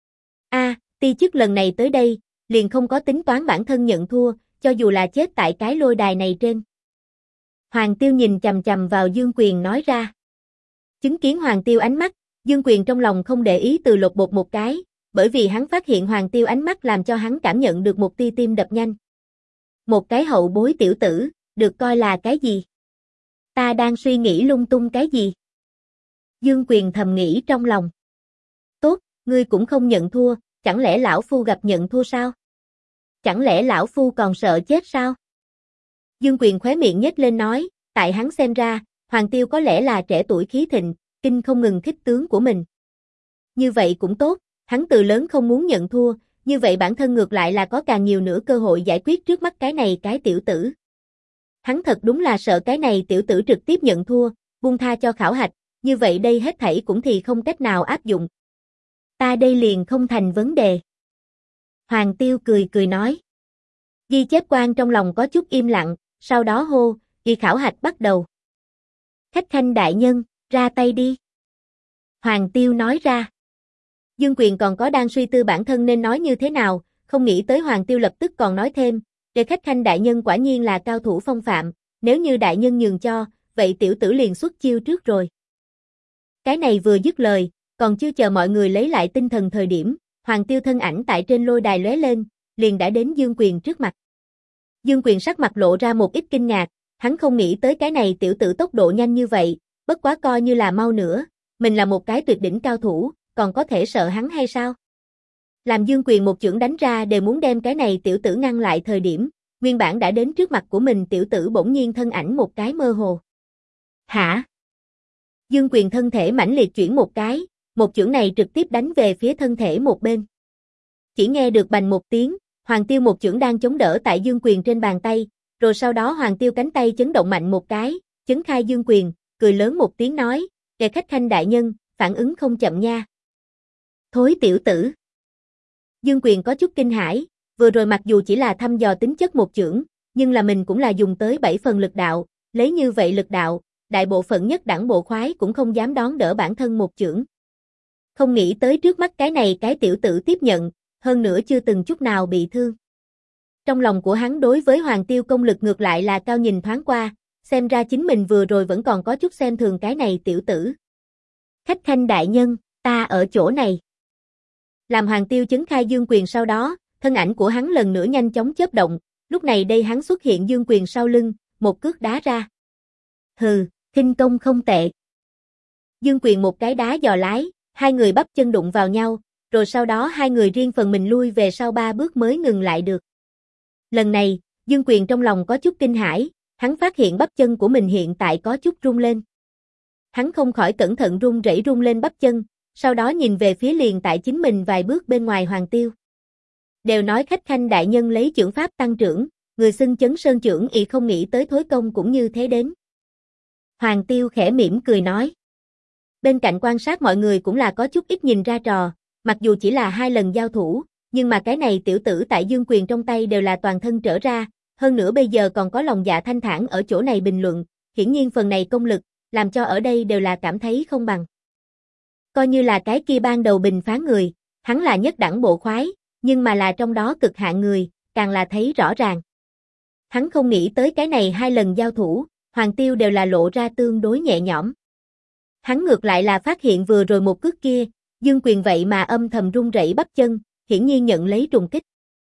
Ti chức lần này tới đây, liền không có tính toán bản thân nhận thua, cho dù là chết tại cái lôi đài này trên. Hoàng Tiêu nhìn chằm chằm vào Dương Quyền nói ra. Chứng kiến Hoàng Tiêu ánh mắt, Dương Quyền trong lòng không để ý từ lột bột một cái, bởi vì hắn phát hiện Hoàng Tiêu ánh mắt làm cho hắn cảm nhận được một tia tim đập nhanh. Một cái hậu bối tiểu tử, được coi là cái gì? Ta đang suy nghĩ lung tung cái gì? Dương Quyền thầm nghĩ trong lòng. Tốt, Ngươi cũng không nhận thua, chẳng lẽ lão phu gặp nhận thua sao? Chẳng lẽ lão phu còn sợ chết sao? Dương Quyền khóe miệng nhếch lên nói, tại hắn xem ra, Hoàng Tiêu có lẽ là trẻ tuổi khí thịnh, kinh không ngừng khích tướng của mình. Như vậy cũng tốt, hắn từ lớn không muốn nhận thua, như vậy bản thân ngược lại là có càng nhiều nữa cơ hội giải quyết trước mắt cái này cái tiểu tử. Hắn thật đúng là sợ cái này tiểu tử trực tiếp nhận thua, buông tha cho khảo hạch, như vậy đây hết thảy cũng thì không cách nào áp dụng. Ta đây liền không thành vấn đề. Hoàng Tiêu cười cười nói. Ghi chép quan trong lòng có chút im lặng, sau đó hô, kỳ khảo hạch bắt đầu. Khách khanh đại nhân, ra tay đi. Hoàng Tiêu nói ra. Dương Quyền còn có đang suy tư bản thân nên nói như thế nào, không nghĩ tới Hoàng Tiêu lập tức còn nói thêm, để khách khanh đại nhân quả nhiên là cao thủ phong phạm, nếu như đại nhân nhường cho, vậy tiểu tử liền xuất chiêu trước rồi. Cái này vừa dứt lời, còn chưa chờ mọi người lấy lại tinh thần thời điểm, Hoàng Tiêu thân ảnh tại trên lôi đài lóe lên, liền đã đến Dương Quyền trước mặt. Dương Quyền sắc mặt lộ ra một ít kinh ngạc, hắn không nghĩ tới cái này tiểu tử tốc độ nhanh như vậy, bất quá coi như là mau nữa, mình là một cái tuyệt đỉnh cao thủ, còn có thể sợ hắn hay sao? Làm Dương Quyền một chưởng đánh ra đều muốn đem cái này tiểu tử ngăn lại thời điểm, nguyên bản đã đến trước mặt của mình tiểu tử bỗng nhiên thân ảnh một cái mơ hồ. Hả? Dương Quyền thân thể mãnh liệt chuyển một cái, một chưởng này trực tiếp đánh về phía thân thể một bên. Chỉ nghe được bành một tiếng, Hoàng Tiêu một chưởng đang chống đỡ tại Dương Quyền trên bàn tay, rồi sau đó Hoàng Tiêu cánh tay chấn động mạnh một cái, chấn khai Dương Quyền, cười lớn một tiếng nói, kẻ khách khanh đại nhân, phản ứng không chậm nha. Thối tiểu tử. Dương Quyền có chút kinh hãi, vừa rồi mặc dù chỉ là thăm dò tính chất một chưởng, nhưng là mình cũng là dùng tới 7 phần lực đạo, lấy như vậy lực đạo, đại bộ phận nhất đẳng bộ khoái cũng không dám đón đỡ bản thân một chưởng. Không nghĩ tới trước mắt cái này cái tiểu tử tiếp nhận, hơn nữa chưa từng chút nào bị thương. Trong lòng của hắn đối với Hoàng Tiêu công lực ngược lại là cao nhìn thoáng qua, xem ra chính mình vừa rồi vẫn còn có chút xem thường cái này tiểu tử. Khách khanh đại nhân, ta ở chỗ này. Làm Hoàng Tiêu chấn khai Dương Quyền sau đó, thân ảnh của hắn lần nữa nhanh chóng chớp động, lúc này đây hắn xuất hiện Dương Quyền sau lưng, một cước đá ra. Hừ, khinh công không tệ. Dương Quyền một cái đá dò lái, hai người bắp chân đụng vào nhau, rồi sau đó hai người riêng phần mình lui về sau 3 bước mới ngừng lại được. Lần này, Dương Quyền trong lòng có chút kinh hãi, hắn phát hiện bắp chân của mình hiện tại có chút rung lên. Hắn không khỏi cẩn thận rung lên bắp chân, sau đó nhìn về phía liền tại chính mình vài bước bên ngoài Hoàng Tiêu. Đều nói khách khanh đại nhân lấy chưởng pháp tăng trưởng, người xưng chấn sơn chưởng y không nghĩ tới thối công cũng như thế đến. Hoàng Tiêu khẽ mỉm cười nói. Bên cạnh quan sát mọi người cũng là có chút ít nhìn ra trò, mặc dù chỉ là 2 lần giao thủ, nhưng mà cái này tiểu tử tại Dương Quyền trong tay đều là toàn thân trở ra, hơn nữa bây giờ còn có lòng dạ thanh thản ở chỗ này bình luận, hiển nhiên phần này công lực, làm cho ở đây đều là cảm thấy không bằng. Coi như là cái kia ban đầu bình phán người, hắn là nhất đẳng bộ khoái, nhưng mà là trong đó cực hạn người, càng là thấy rõ ràng. Hắn không nghĩ tới cái này 2 lần giao thủ, Hoàng Tiêu đều là lộ ra tương đối nhẹ nhõm. Hắn ngược lại là phát hiện vừa rồi một cước kia, Dương Quyền vậy mà âm thầm run rẩy bắp chân, hiển nhiên nhận lấy trùng kích.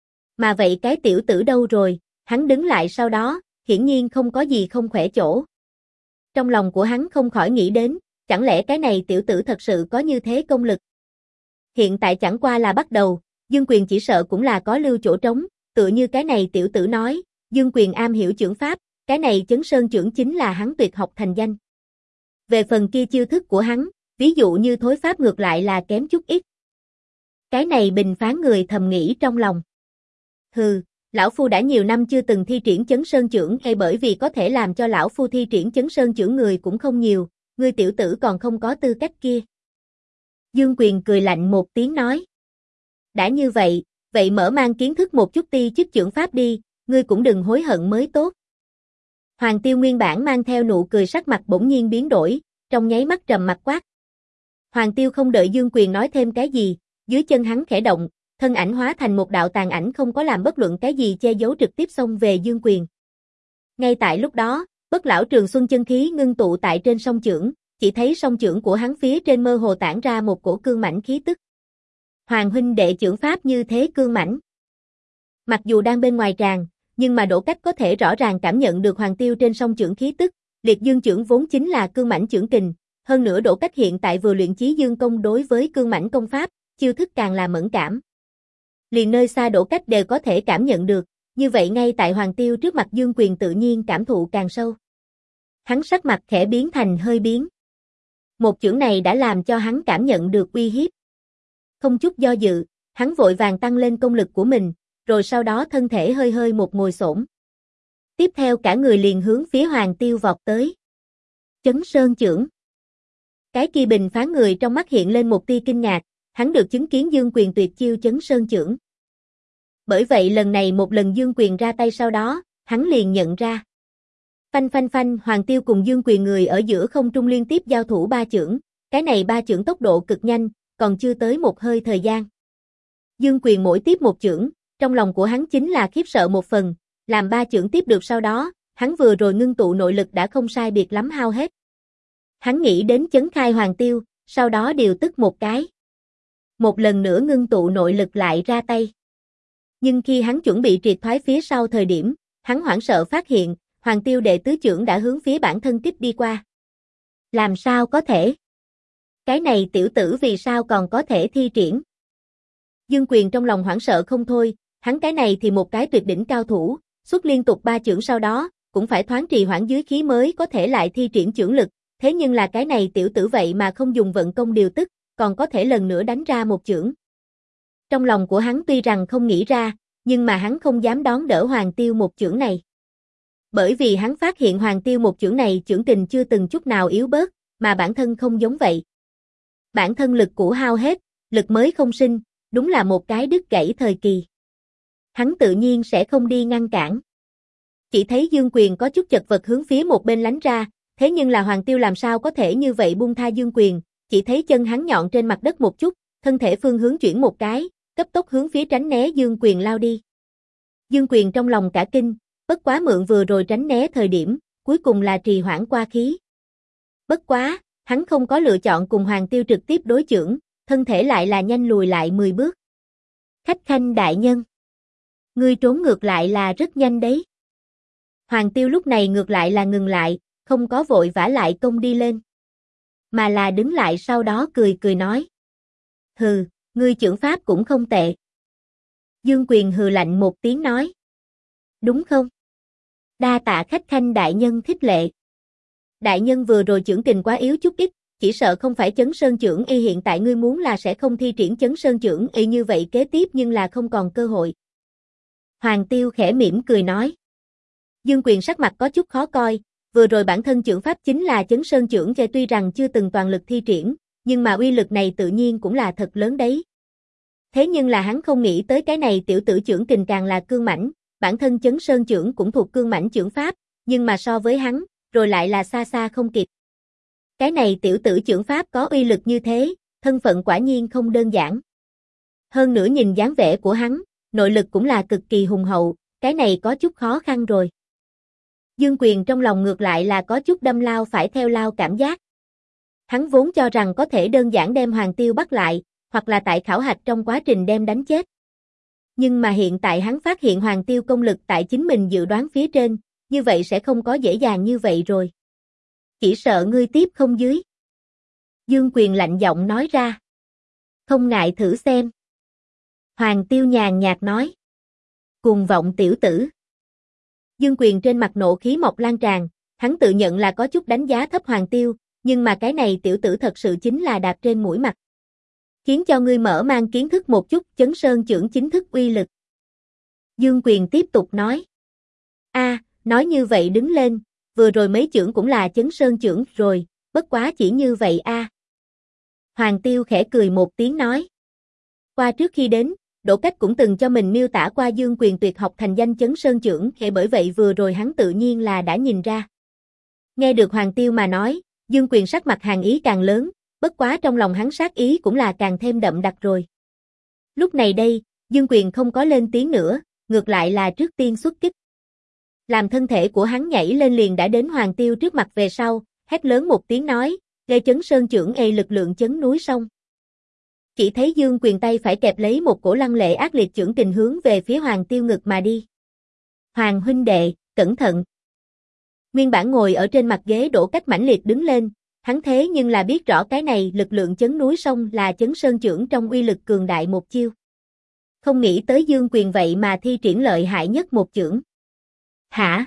Mà vậy cái tiểu tử đâu rồi, hắn đứng lại sau đó, hiển nhiên không có gì không khỏe chỗ. Trong lòng của hắn không khỏi nghĩ đến, chẳng lẽ cái này tiểu tử thật sự có như thế công lực. Hiện tại chẳng qua là bắt đầu, Dương Quyền chỉ sợ cũng là có lưu chỗ trống, tựa như cái này tiểu tử nói, Dương Quyền am hiểu chưởng pháp, cái này chấn sơn chưởng chính là hắn tuyệt học thành danh. Về phần kia chiêu thức của hắn, ví dụ như thối pháp ngược lại là kém chút ít. Cái này bình phán người thầm nghĩ trong lòng. Hừ, lão phu đã nhiều năm chưa từng thi triển chấn sơn chưởng hay bởi vì có thể làm cho lão phu thi triển chấn sơn chưởng người cũng không nhiều, ngươi tiểu tử còn không có tư cách kia. Dương Quyền cười lạnh một tiếng nói. Đã như vậy, vậy mở mang kiến thức một chút ti chức chưởng pháp đi, ngươi cũng đừng hối hận mới tốt. Hoàng Tiêu nguyên bản mang theo nụ cười sắc mặt bỗng nhiên biến đổi, trong nháy mắt trầm mặt quát. Hoàng Tiêu không đợi Dương Quyền nói thêm cái gì, dưới chân hắn khẽ động, thân ảnh hóa thành một đạo tàn ảnh không có làm bất luận cái gì che giấu trực tiếp xông về Dương Quyền. Ngay tại lúc đó, Bất Lão Trường Xuân chân khí ngưng tụ tại trên song chưởng, chỉ thấy song chưởng của hắn phía trên mơ hồ tản ra một cổ cương mãnh khí tức. Hoàng huynh đệ chưởng pháp như thế cương mãnh. Mặc dù đang bên ngoài tràng, nhưng mà Đỗ Cách có thể rõ ràng cảm nhận được Hoàng Tiêu trên song chưởng khí tức, liệt dương chưởng vốn chính là cương mãnh chưởng kình, hơn nữa Đỗ Cách hiện tại vừa luyện chí dương công đối với cương mãnh công pháp, chiêu thức càng là mẫn cảm. Liền nơi xa Đỗ Cách đều có thể cảm nhận được, như vậy ngay tại Hoàng Tiêu trước mặt Dương Quyền tự nhiên cảm thụ càng sâu. Hắn sắc mặt khẽ biến thành hơi biến. Một chưởng này đã làm cho hắn cảm nhận được uy hiếp. Không chút do dự, hắn vội vàng tăng lên công lực của mình, rồi sau đó thân thể hơi hơi một ngồi xổm. Tiếp theo cả người liền hướng phía Hoàng Tiêu vọt tới. Chấn Sơn chưởng. Cái kia bình phán người trong mắt hiện lên một tia kinh ngạc, hắn được chứng kiến Dương Quyền tuyệt chiêu Chấn Sơn chưởng. Bởi vậy lần này một lần Dương Quyền ra tay sau đó, hắn liền nhận ra. Phanh phanh phanh, Hoàng Tiêu cùng Dương Quyền người ở giữa không trung liên tiếp giao thủ 3 chưởng, cái này 3 chưởng tốc độ cực nhanh, còn chưa tới một hơi thời gian. Dương Quyền mỗi tiếp một chưởng, trong lòng của hắn chính là khiếp sợ một phần, làm 3 chưởng tiếp được sau đó, hắn vừa rồi ngưng tụ nội lực đã không sai biệt lắm hao hết. Hắn nghĩ đến chấn khai Hoàng Tiêu, sau đó điều tức một cái. Một lần nữa ngưng tụ nội lực lại ra tay. Nhưng khi hắn chuẩn bị triệt thoái phía sau thời điểm, hắn hoảng sợ phát hiện, Hoàng Tiêu đệ tứ chưởng đã hướng phía bản thân kích đi qua. Làm sao có thể? Cái này tiểu tử vì sao còn có thể thi triển? Dương Quyền trong lòng hoảng sợ không thôi, hắn cái này thì một cái tuyệt đỉnh cao thủ, xuất liên tục 3 chưởng sau đó, cũng phải thoáng trì hoãn dưới khí mới có thể lại thi triển chưởng lực, thế nhưng là cái này tiểu tử vậy mà không dùng vận công điều tức, còn có thể lần nữa đánh ra một chưởng. Trong lòng của hắn tuy rằng không nghĩ ra, nhưng mà hắn không dám đón đỡ Hoàng Tiêu một chưởng này. Bởi vì hắn phát hiện Hoàng Tiêu một chưởng này chưởng kình chưa từng chút nào yếu bớt, mà bản thân không giống vậy. Bản thân lực cũ hao hết, lực mới không sinh, đúng là một cái đứt gãy thời kỳ. Hắn tự nhiên sẽ không đi ngăn cản. Chỉ thấy Dương Quyền có chút chật vật hướng phía một bên lánh ra, thế nhưng là Hoàng Tiêu làm sao có thể như vậy buông tha Dương Quyền, chỉ thấy chân hắn nhọn trên mặt đất một chút, thân thể phương hướng chuyển một cái, cấp tốc hướng phía tránh né Dương Quyền lao đi. Dương Quyền trong lòng cả kinh, bất quá mượn vừa rồi tránh né thời điểm, cuối cùng là trì hoãn qua khí. Bất quá, hắn không có lựa chọn cùng Hoàng Tiêu trực tiếp đối chưởng, thân thể lại là nhanh lùi lại 10 bước. Khách khanh đại nhân, ngươi trốn ngược lại là rất nhanh đấy. Hoàng Tiêu lúc này ngược lại là ngừng lại, không có vội vã lại công đi lên, mà là đứng lại sau đó cười cười nói. Hừ, ngươi chưởng pháp cũng không tệ. Dương Quyền hừ lạnh một tiếng nói. Đúng không? Đa tạ khách khanh đại nhân khích lệ. Đại nhân vừa rồi chưởng kình quá yếu chút ít, chỉ sợ không phải Chấn Sơn chưởng y, hiện tại ngươi muốn là sẽ không thi triển Chấn Sơn chưởng y như vậy kế tiếp nhưng là không còn cơ hội. Hoàng Tiêu khẽ mỉm cười nói. Dương Quyền sắc mặt có chút khó coi, vừa rồi bản thân chưởng pháp chính là Chấn Sơn chưởng, và tuy rằng chưa từng toàn lực thi triển, nhưng mà uy lực này tự nhiên cũng là thật lớn đấy. Thế nhưng là hắn không nghĩ tới cái này tiểu tử chưởng kình càng là cương mãnh, bản thân Chấn Sơn chưởng cũng thuộc cương mãnh chưởng pháp, nhưng mà so với hắn, rồi lại là xa xa không kịp. Cái này tiểu tử chưởng pháp có uy lực như thế, thân phận quả nhiên không đơn giản. Hơn nữa nhìn dáng vẻ của hắn, nội lực cũng là cực kỳ hùng hậu, cái này có chút khó khăn rồi. Dương Quyền trong lòng ngược lại là có chút đâm lao phải theo lao cảm giác. Hắn vốn cho rằng có thể đơn giản đem Hoàng Tiêu bắt lại, hoặc là tại khảo hạch trong quá trình đem đánh chết. Nhưng mà hiện tại hắn phát hiện Hoàng Tiêu công lực tại chính mình dự đoán phía trên, như vậy sẽ không có dễ dàng như vậy rồi. Chỉ sợ ngươi tiếp không dưới. Dương Quyền lạnh giọng nói ra. Không ngại thử xem. Hoàng Tiêu nhàn nhạt nói. Cuồng vọng tiểu tử. Dương Quyền trên mặt nộ khí mọc lan tràn, hắn tự nhận là có chút đánh giá thấp Hoàng Tiêu, nhưng mà cái này tiểu tử thật sự chính là đạp trên mũi mặt. Khiến cho ngươi mở mang kiến thức một chút Chấn Sơn chưởng chính thức uy lực. Dương Quyền tiếp tục nói. Nói như vậy đứng lên, vừa rồi mấy chưởng cũng là Chấn Sơn chưởng rồi, bất quá chỉ như vậy Hoàng Tiêu khẽ cười một tiếng nói. Qua trước khi đến, Đỗ Cách cũng từng cho mình miêu tả qua Dương Quyền tuyệt học thành danh Chấn Sơn chưởng, hệ bởi vậy vừa rồi hắn tự nhiên là đã nhìn ra. Nghe được Hoàng Tiêu mà nói, Dương Quyền sắc mặt hàn ý càng lớn, bất quá trong lòng hắn sát ý cũng là càng thêm đậm đặc rồi. Lúc này đây, Dương Quyền không có lên tiếng nữa, ngược lại là trước tiên xuất kích. Làm thân thể của hắn nhảy lên liền đã đến Hoàng Tiêu trước mặt về sau, hét lớn một tiếng nói, gây Chấn Sơn chưởng lực lượng chấn núi sông. Chỉ thấy Dương Quyền tay phải kẹp lấy một cổ lăng lệ ác liệt chưởng kình hướng về phía Hoàng Tiêu ngực mà đi. Hoàng huynh đệ, cẩn thận. Nguyên bản ngồi ở trên mặt ghế Đỗ Cách mãnh liệt đứng lên, Hắn thế nhưng là biết rõ cái này lực lượng chấn núi sông là chấn sơn chưởng trong uy lực cường đại một chiêu. Không nghĩ tới Dương Quyền vậy mà thi triển lợi hại nhất một chưởng. Hả?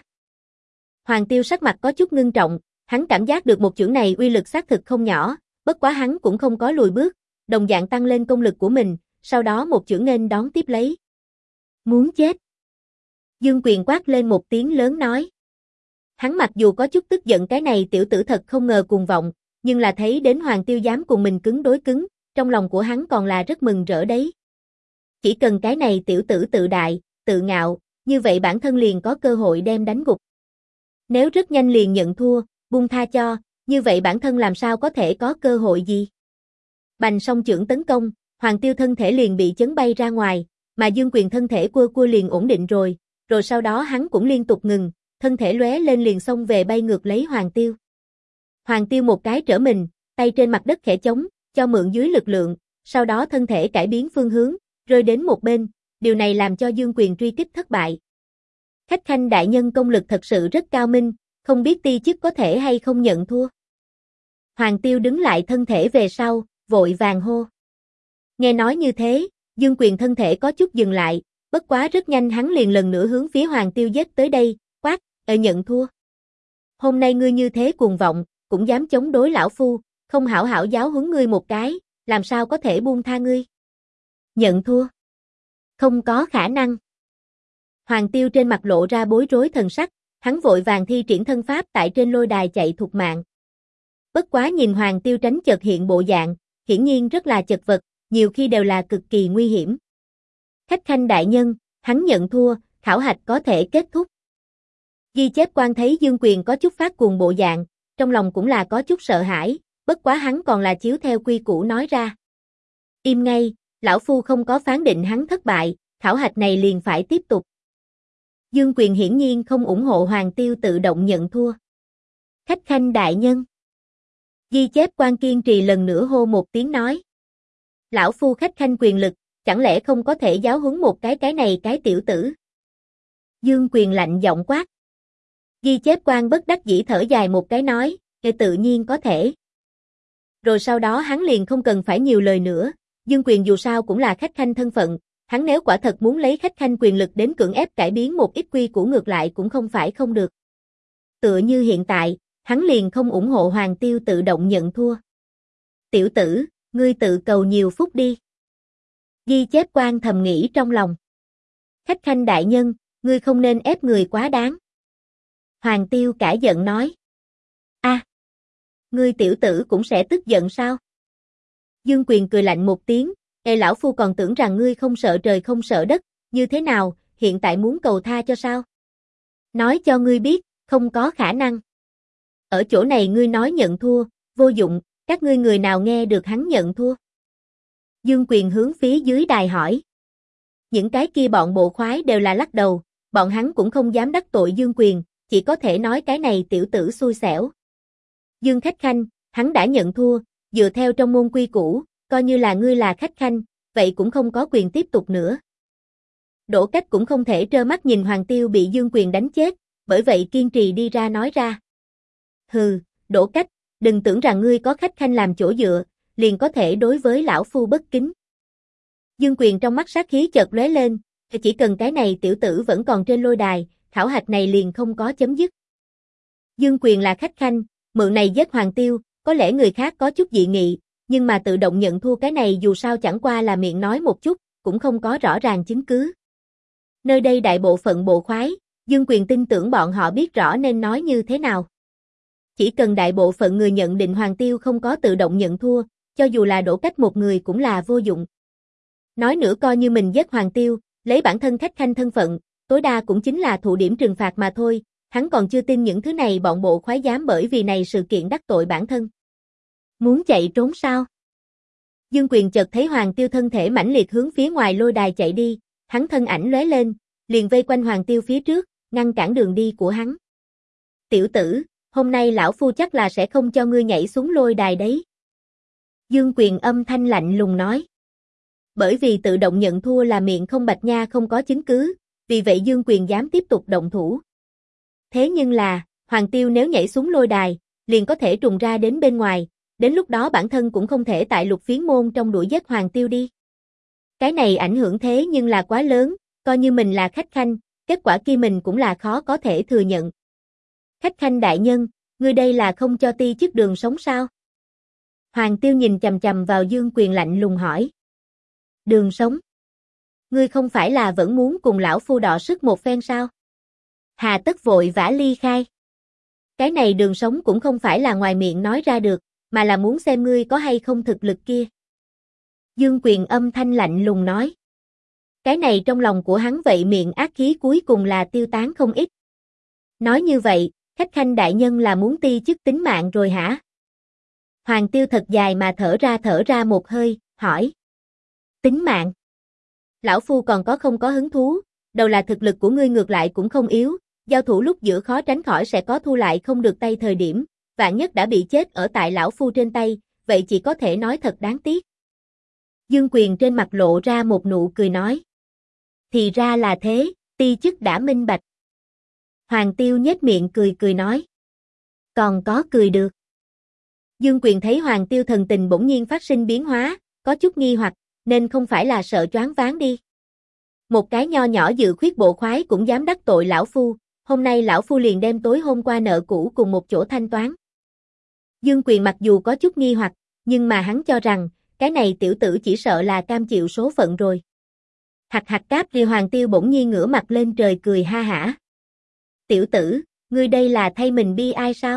Hoàng Tiêu sắc mặt có chút ngưng trọng, hắn cảm giác được một chưởng này uy lực xác thực không nhỏ, bất quá hắn cũng không có lùi bước, đồng dạng tăng lên công lực của mình, sau đó một chưởng nghênh đón tiếp lấy. Muốn chết. Dương Quyền quát lên một tiếng lớn nói. Hắn mặc dù có chút tức giận cái này tiểu tử thật không ngờ cuồng vọng, nhưng là thấy đến Hoàng Tiêu dám cùng mình cứng đối cứng, trong lòng của hắn còn là rất mừng rỡ đấy. Chỉ cần cái này tiểu tử tự đại, tự ngạo, như vậy bản thân liền có cơ hội đem đánh gục. Nếu rất nhanh liền nhận thua, buông tha cho, như vậy bản thân làm sao có thể có cơ hội gì? Bành song chưởng tấn công, Hoàng Tiêu thân thể liền bị chấn bay ra ngoài, mà Dương Quyền thân thể cua liền ổn định rồi sau đó hắn cũng liên tục ngừng, thân thể lóe lên liền xông về bay ngược lấy Hoàng Tiêu. Hoàng Tiêu một cái trở mình, tay trên mặt đất khẽ chống, cho mượn dưới lực lượng, sau đó thân thể cải biến phương hướng, rơi đến một bên, điều này làm cho Dương Quyền truy kích thất bại. Khách khanh đại nhân công lực thật sự rất cao minh, không biết ti chức có thể hay không nhận thua. Hoàng Tiêu đứng lại thân thể về sau, vội vàng hô. Nghe nói như thế, Dương Quyền thân thể có chút dừng lại, bất quá rất nhanh hắn liền lần nữa hướng phía Hoàng Tiêu giết tới đây, quát, nhận thua. Hôm nay ngươi như thế cuồng vọng, cũng dám chống đối lão phu, không hảo hảo giáo huấn ngươi một cái, làm sao có thể buông tha ngươi. Nhận thua. Không có khả năng. Hoàng Tiêu trên mặt lộ ra bối rối thần sắc, hắn vội vàng thi triển thân pháp tại trên lôi đài chạy thục mạng. Bất quá nhìn Hoàng Tiêu tránh chợt hiện bộ dạng, hiển nhiên rất là chật vật, nhiều khi đều là cực kỳ nguy hiểm. Khách khanh đại nhân, hắn nhận thua, khảo hạch có thể kết thúc. Ghi chép quan thấy Dương Quyền có chút phát cuồng bộ dạng, trong lòng cũng là có chút sợ hãi, bất quá hắn còn là chiếu theo quy củ nói ra. Im ngay, lão phu không có phán định hắn thất bại, khảo hạch này liền phải tiếp tục. Dương Quyền hiển nhiên không ủng hộ Hoàng Tiêu tự động nhận thua. Khách khanh đại nhân. Ghi chép quan kiên trì lần nữa hô một tiếng nói. Lão phu khách khanh quyền lực, chẳng lẽ không có thể giáo huấn một cái này cái tiểu tử. Dương Quyền lạnh giọng quát. Ghi chép quan bất đắc dĩ thở dài một cái nói, tự nhiên có thể. Rồi sau đó hắn liền không cần phải nhiều lời nữa, Dương Quyền dù sao cũng là khách khanh thân phận, hắn nếu quả thật muốn lấy khách khanh quyền lực đến cưỡng ép cải biến một ít quy củ ngược lại cũng không phải không được. Tựa như hiện tại, hắn liền không ủng hộ Hoàng Tiêu tự động nhận thua. Tiểu tử, ngươi tự cầu nhiều phúc đi. Ghi chép quan thầm nghĩ trong lòng. Khách khanh đại nhân, ngươi không nên ép người quá đáng. Hoàng Tiêu cả giận nói. Ngươi tiểu tử cũng sẽ tức giận sao? Dương Quyền cười lạnh một tiếng, lão phu còn tưởng rằng ngươi không sợ trời không sợ đất, như thế nào, hiện tại muốn cầu tha cho sao? Nói cho ngươi biết, không có khả năng. Ở chỗ này ngươi nói nhận thua, vô dụng, các ngươi người nào nghe được hắn nhận thua? Dương Quyền hướng phía dưới đài hỏi. Những cái kia bọn bộ khoái đều là lắc đầu, bọn hắn cũng không dám đắc tội Dương Quyền, chỉ có thể nói cái này tiểu tử xui xẻo. Dương khách khanh, hắn đã nhận thua, dựa theo trong môn quy củ, coi như là ngươi là khách khanh, vậy cũng không có quyền tiếp tục nữa. Đỗ Cách cũng không thể trơ mắt nhìn Hoàng Tiêu bị Dương Quyền đánh chết, bởi vậy kiên trì đi ra nói ra. Hừ, Đỗ Cách, đừng tưởng rằng ngươi có khách khanh làm chỗ dựa, liền có thể đối với lão phu bất kính. Dương Quyền trong mắt sát khí chợt lóe lên, chỉ cần cái này tiểu tử vẫn còn trên lôi đài, khảo hạch này liền không có chấm dứt. Dương Quyền là khách khanh, mượn này giết Hoàng Tiêu, có lẽ người khác có chút dị nghị, nhưng mà tự động nhận thua cái này dù sao chẳng qua là miệng nói một chút, cũng không có rõ ràng chứng cứ. Nơi đây đại bộ phận bộ khoái, Dương Quyền tin tưởng bọn họ biết rõ nên nói như thế nào. Chỉ cần đại bộ phận người nhận định Hoàng Tiêu không có tự động nhận thua, cho dù là Đỗ Cách một người cũng là vô dụng. Nói nữa coi như mình giết Hoàng Tiêu, lấy bản thân khách khanh thân phận, tối đa cũng chính là thụ điểm trừng phạt mà thôi, hắn còn chưa tin những thứ này bọn bộ khoái dám bởi vì này sự kiện đắc tội bản thân. Muốn chạy trốn sao? Dương Quyền chợt thấy Hoàng Tiêu thân thể mãnh liệt hướng phía ngoài lôi đài chạy đi, hắn thân ảnh lóe lên, liền vây quanh Hoàng Tiêu phía trước, ngăn cản đường đi của hắn. Tiểu tử, hôm nay lão phu chắc là sẽ không cho ngươi nhảy xuống lôi đài đấy. Dương Quyền âm thanh lạnh lùng nói. Bởi vì tự động nhận thua là miệng không bạch nha không có chứng cứ, vì vậy Dương Quyền dám tiếp tục động thủ. Thế nhưng là, Hoàng Tiêu nếu nhảy xuống lôi đài, liền có thể trùng ra đến bên ngoài, đến lúc đó bản thân cũng không thể tại Lục Phiến môn trong đuổi giết Hoàng Tiêu đi. Cái này ảnh hưởng thế nhưng là quá lớn, coi như mình là khách khanh, kết quả kia mình cũng là khó có thể thừa nhận. Khách khanh đại nhân, ngươi đây là không cho ti chức đường sống sao? Hoàng Tiêu nhìn chằm chằm vào Dương Quyền lạnh lùng hỏi. Đường sống? Ngươi không phải là vẫn muốn cùng lão phu đọ sức một phen sao? Hà tất vội vã ly khai. Cái này đường sống cũng không phải là ngoài miệng nói ra được, mà là muốn xem ngươi có hay không thực lực kia. Dương Quyền âm thanh lạnh lùng nói. Cái này trong lòng của hắn vậy miệng ác khí cuối cùng là tiêu tán không ít. Nói như vậy, khách khanh đại nhân là muốn ti chức tính mạng rồi hả? Hoàng Tiêu thật dài mà thở ra một hơi, hỏi. Tính mạng? Lão phu còn không có hứng thú, đầu là thực lực của ngươi ngược lại cũng không yếu, giao thủ lúc giữa khó tránh khỏi sẽ có thu lại không được tay thời điểm, vạn nhất đã bị chết ở tại lão phu trên tay, vậy chỉ có thể nói thật đáng tiếc. Dương Quyền trên mặt lộ ra một nụ cười nói. Thì ra là thế, ti chức đã minh bạch. Hoàng Tiêu nhếch miệng cười nói. Còn có cười được. Dương Quyền thấy Hoàng Tiêu thần tình bỗng nhiên phát sinh biến hóa, có chút nghi hoặc, nên không phải là sợ choáng váng đi. Một cái nho nhỏ dự khuyết bộ khoái cũng dám đắc tội lão phu, hôm nay lão phu liền đem tối hôm qua nợ cũ cùng một chỗ thanh toán. Dương Quyền mặc dù có chút nghi hoặc, nhưng mà hắn cho rằng, cái này tiểu tử chỉ sợ là cam chịu số phận rồi. Hạc hạc cáp thì Hoàng Tiêu bỗng nhiên ngửa mặt lên trời cười ha hả. Tiểu tử, ngươi đây là thay mình bi ai sao?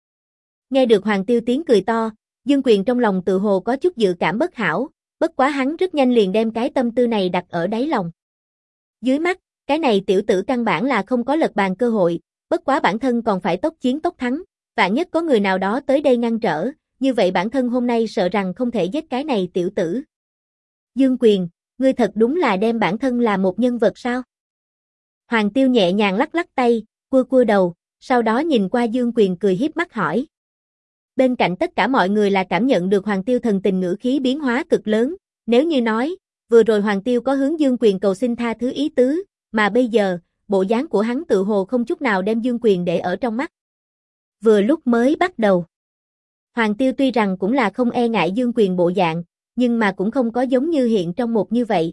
Nghe được Hoàng Tiêu tiếng cười to, Dương Quyền trong lòng tự hồ có chút dự cảm bất hảo, bất quá hắn rất nhanh liền đem cái tâm tư này đặt ở đáy lòng. Dưới mắt, cái này tiểu tử căn bản là không có lật bàn cơ hội, bất quá bản thân còn phải tốc chiến tốc thắng, vạn nhất có người nào đó tới đây ngăn trở, như vậy bản thân hôm nay sợ rằng không thể giết cái này tiểu tử. Dương Quyền, ngươi thật đúng là đem bản thân là một nhân vật sao? Hoàng Tiêu nhẹ nhàng lắc lắc tay, cua đầu, sau đó nhìn qua Dương Quyền cười hiếp mắt hỏi. Bên cạnh tất cả mọi người là cảm nhận được Hoàng Tiêu thần tình ngữ khí biến hóa cực lớn, nếu như nói, vừa rồi Hoàng Tiêu có hướng Dương Quyền cầu xin tha thứ ý tứ, mà bây giờ, bộ dáng của hắn tự hồ không chút nào đem Dương Quyền để ở trong mắt. Vừa lúc mới bắt đầu, Hoàng Tiêu tuy rằng cũng là không e ngại Dương Quyền bộ dạng, nhưng mà cũng không có giống như hiện trong một như vậy.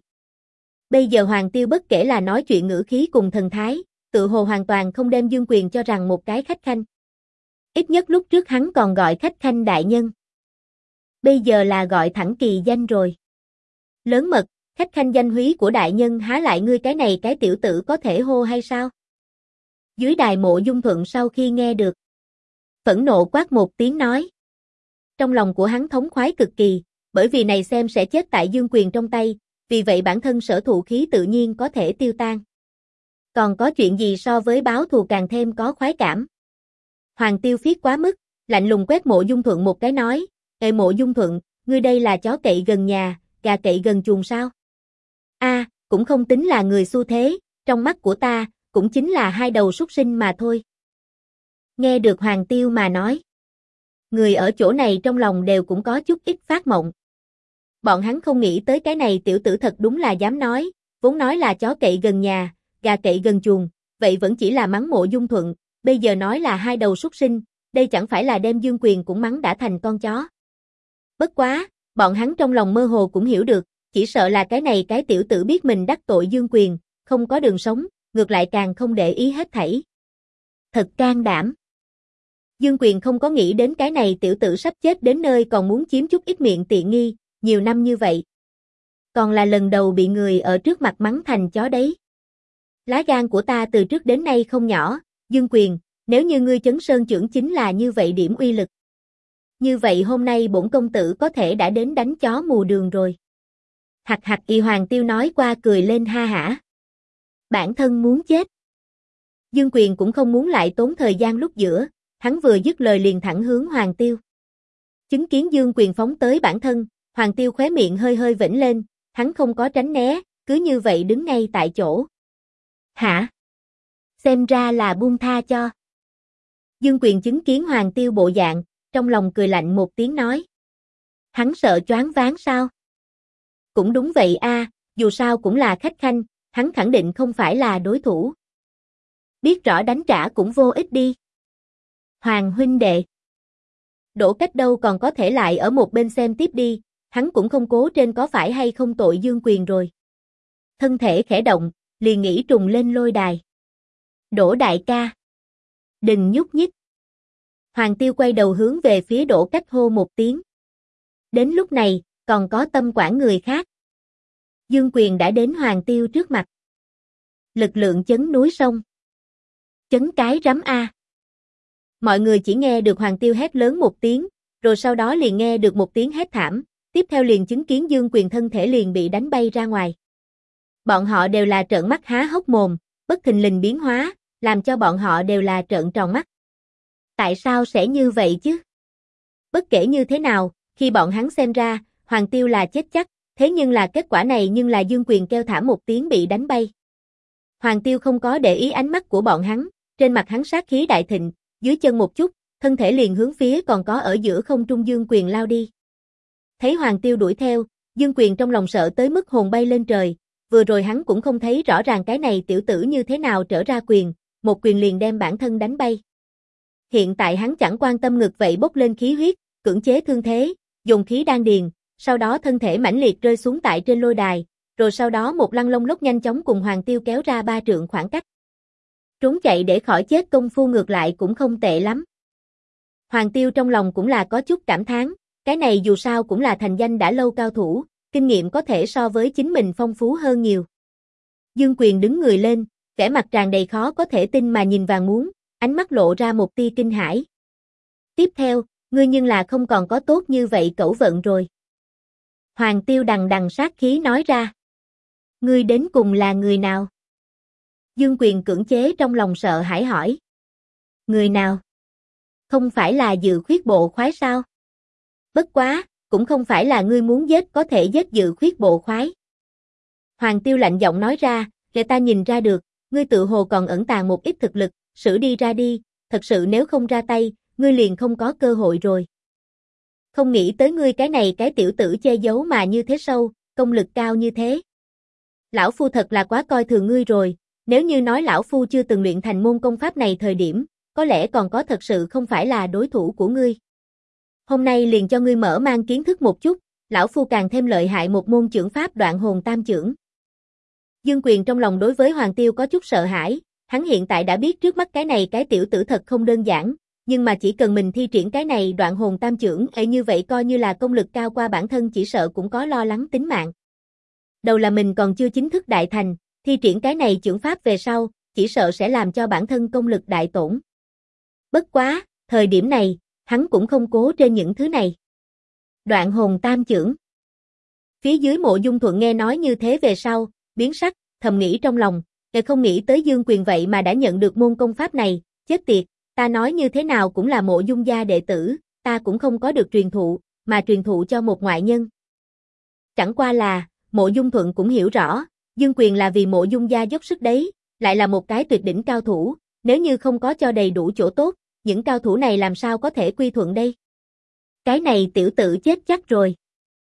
Bây giờ Hoàng Tiêu bất kể là nói chuyện ngữ khí cùng thần thái, tự hồ hoàn toàn không đem Dương Quyền cho rằng một cái khách khanh. Ít nhất lúc trước hắn còn gọi khách khanh đại nhân. Bây giờ là gọi thẳng kỳ danh rồi. Lớn mật, khách khanh danh húy của đại nhân há lại ngươi cái này cái tiểu tử có thể hô hay sao? Dưới đài Mộ Dung Thuận sau khi nghe được, phẫn nộ quát một tiếng nói. Trong lòng của hắn thống khoái cực kỳ, bởi vì này xem sẽ chết tại Dương Quyền trong tay, vì vậy bản thân sở thụ khí tự nhiên có thể tiêu tan. Còn có chuyện gì so với báo thù càng thêm có khoái cảm? Hoàng Tiêu phiết quá mức, lạnh lùng quét Mộ Dung Thuận một cái nói, Ê Mộ Dung Thuận, ngươi đây là chó cậy gần nhà, gà cậy gần chuồng sao? Cũng không tính là người xu thế, trong mắt của ta, cũng chính là hai đầu súc sinh mà thôi. Nghe được Hoàng Tiêu mà nói, người ở chỗ này trong lòng đều cũng có chút ít phát mộng. Bọn hắn không nghĩ tới cái này tiểu tử thật đúng là dám nói, vốn nói là chó cậy gần nhà, gà cậy gần chuồng, vậy vẫn chỉ là mắng Mộ Dung Thuận, bây giờ nói là hai đầu súc sinh, đây chẳng phải là đem Dương Quyền cũng mắng đã thành con chó. Bất quá, bọn hắn trong lòng mơ hồ cũng hiểu được, chỉ sợ là cái này cái tiểu tử biết mình đắc tội Dương Quyền, không có đường sống, ngược lại càng không để ý hết thảy. Thật can đảm. Dương Quyền không có nghĩ đến cái này tiểu tử sắp chết đến nơi còn muốn chiếm chút ít miệng tiện nghi, nhiều năm như vậy. Còn là lần đầu bị người ở trước mặt mắng thành chó đấy. Lá gan của ta từ trước đến nay không nhỏ, Dương Quyền, nếu như ngươi Chấn Sơn trưởng chính là như vậy điểm uy lực. Như vậy hôm nay bổn công tử có thể đã đến đánh chó mù đường rồi. Hạc hạc y Hoàng Tiêu nói qua cười lên ha hả. Bản thân muốn chết. Dương Quyền cũng không muốn lại tốn thời gian lúc giữa, hắn vừa dứt lời liền thẳng hướng Hoàng Tiêu. Chứng kiến Dương Quyền phóng tới bản thân, Hoàng Tiêu khóe miệng hơi hơi vểnh lên, hắn không có tránh né, cứ như vậy đứng ngay tại chỗ. Hả? Xem ra là buông tha cho. Dương Quyền chứng kiến Hoàng Tiêu bộ dạng, trong lòng cười lạnh một tiếng nói. Hắn sợ choáng váng sao? Cũng đúng vậy dù sao cũng là khách khanh, hắn khẳng định không phải là đối thủ. Biết rõ đánh trả cũng vô ích đi. Hoàng huynh đệ. Đỗ Cách đâu còn có thể lại ở một bên xem tiếp đi, hắn cũng không cố trên có phải hay không tội Dương Quyền rồi. Thân thể khẽ động, liền nghĩ trùng lên lôi đài. Đỗ đại ca, đừng nhúc nhích. Hoàng Tiêu quay đầu hướng về phía Đỗ Cách hô một tiếng. Đến lúc này, còn có tâm quản người khác. Dương Quyền đã đến Hoàng Tiêu trước mặt. Lực lượng chấn núi sông. Chấn cái rắm A. Mọi người chỉ nghe được Hoàng Tiêu hét lớn một tiếng, rồi sau đó liền nghe được một tiếng hét thảm, tiếp theo liền chứng kiến Dương Quyền thân thể liền bị đánh bay ra ngoài. Bọn họ đều là trợn mắt há hốc mồm, bất thình lình biến hóa, làm cho bọn họ đều là trợn tròn mắt. Tại sao sẽ như vậy chứ? Bất kể như thế nào, khi bọn hắn xem ra, Hoàng Tiêu là chết chắc, thế nhưng là kết quả này nhưng là Dương Quyền kêu thảm một tiếng bị đánh bay. Hoàng Tiêu không có để ý ánh mắt của bọn hắn, trên mặt hắn sát khí đại thịnh, dưới chân một chút, thân thể liền hướng phía còn có ở giữa không trung Dương Quyền lao đi. Thấy Hoàng Tiêu đuổi theo, Dương Quyền trong lòng sợ tới mức hồn bay lên trời, vừa rồi hắn cũng không thấy rõ ràng cái này tiểu tử như thế nào trở ra quyền, một quyền liền đem bản thân đánh bay. Hiện tại hắn chẳng quan tâm ngực vậy bốc lên khí huyết, cưỡng chế thương thế, dùng khí đan điền, sau đó thân thể mãnh liệt rơi xuống tại trên lôi đài, rồi sau đó một lăn lông lốc nhanh chóng cùng Hoàng Tiêu kéo ra 3 trượng khoảng cách. Trốn chạy để khỏi chết công phu ngược lại cũng không tệ lắm. Hoàng Tiêu trong lòng cũng là có chút cảm thán, cái này dù sao cũng là thành danh đã lâu cao thủ, kinh nghiệm có thể so với chính mình phong phú hơn nhiều. Dương Quyền đứng người lên, vẻ mặt tràn đầy khó có thể tin mà nhìn Vàng Muốn, ánh mắt lộ ra một tia kinh hãi. Tiếp theo, ngươi nhưng là không còn có tốt như vậy cẩu vận rồi. Hoàng Tiêu đằng đằng sát khí nói ra. Ngươi đến cùng là người nào? Dương Quyền cưỡng chế trong lòng sợ hãi hỏi. Người nào? Không phải là Dự Khuyết bộ khoái sao? Bất quá, cũng không phải là ngươi muốn giết có thể giết Dự Khuyết bộ khoái. Hoàng Tiêu lạnh giọng nói ra, để ta nhìn ra được, ngươi tự hồ còn ẩn tàng một ít thực lực, xử đi ra đi, thật sự nếu không ra tay, ngươi liền không có cơ hội rồi. Không nghĩ tới ngươi cái này cái tiểu tử che giấu mà như thế sâu, công lực cao như thế. Lão Phu thật là quá coi thường ngươi rồi, nếu như nói Lão Phu chưa từng luyện thành môn công pháp này thời điểm, có lẽ còn có thật sự không phải là đối thủ của ngươi. Hôm nay liền cho ngươi mở mang kiến thức một chút, Lão Phu càng thêm lợi hại một môn chưởng pháp Đoạn Hồn Tam Chưởng. Dương Quyền trong lòng đối với Hoàng Tiêu có chút sợ hãi, hắn hiện tại đã biết trước mắt cái này cái tiểu tử thật không đơn giản, nhưng mà chỉ cần mình thi triển cái này Đoạn Hồn Tam Chưởng như vậy coi như là công lực cao qua bản thân chỉ sợ cũng có lo lắng tính mạng. Đầu là mình còn chưa chính thức đại thành, thi triển cái này chưởng pháp về sau, chỉ sợ sẽ làm cho bản thân công lực đại tổn. Bất quá, thời điểm này, hắn cũng không cố trên những thứ này. Đoạn Hồn Tam Chưởng. Phía dưới Mộ Dung Thuận nghe nói như thế về sau, biến sắc, thầm nghĩ trong lòng, không nghĩ tới Dương Quyền vậy mà đã nhận được môn công pháp này, chết tiệt, ta nói như thế nào cũng là Mộ Dung gia đệ tử, ta cũng không có được truyền thụ, mà truyền thụ cho một ngoại nhân. Chẳng qua là, Mộ Dung Thuận cũng hiểu rõ, Dương Quyền là vì Mộ Dung gia dốc sức đấy, lại là một cái tuyệt đỉnh cao thủ, nếu như không có cho đầy đủ chỗ tốt, những cao thủ này làm sao có thể quy thuận đây? Cái này tiểu tử chết chắc rồi.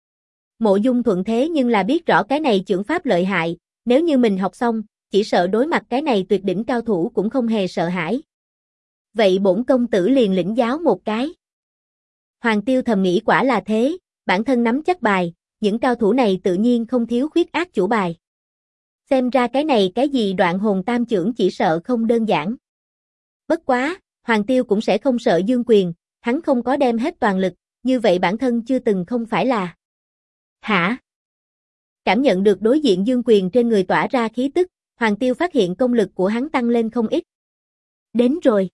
Mộ Dung Thuận thế nhưng là biết rõ cái này chưởng pháp lợi hại, nếu như mình học xong, chỉ sợ đối mặt cái này tuyệt đỉnh cao thủ cũng không hề sợ hãi. Vậy bổn công tử liền lĩnh giáo một cái. Hoàng Tiêu thầm nghĩ quả là thế, bản thân nắm chắc bài, những cao thủ này tự nhiên không thiếu khuyết ác chủ bài. Xem ra cái này cái gì Đoạn Hồn Tam Chưởng chỉ sợ không đơn giản. Bất quá, Hoàng Tiêu cũng sẽ không sợ Dương Quyền, hắn không có đem hết toàn lực, như vậy bản thân chưa từng không phải là. Hả? Cảm nhận được đối diện Dương Quyền trên người tỏa ra khí tức, Hoàng Tiêu phát hiện công lực của hắn tăng lên không ít. Đến rồi.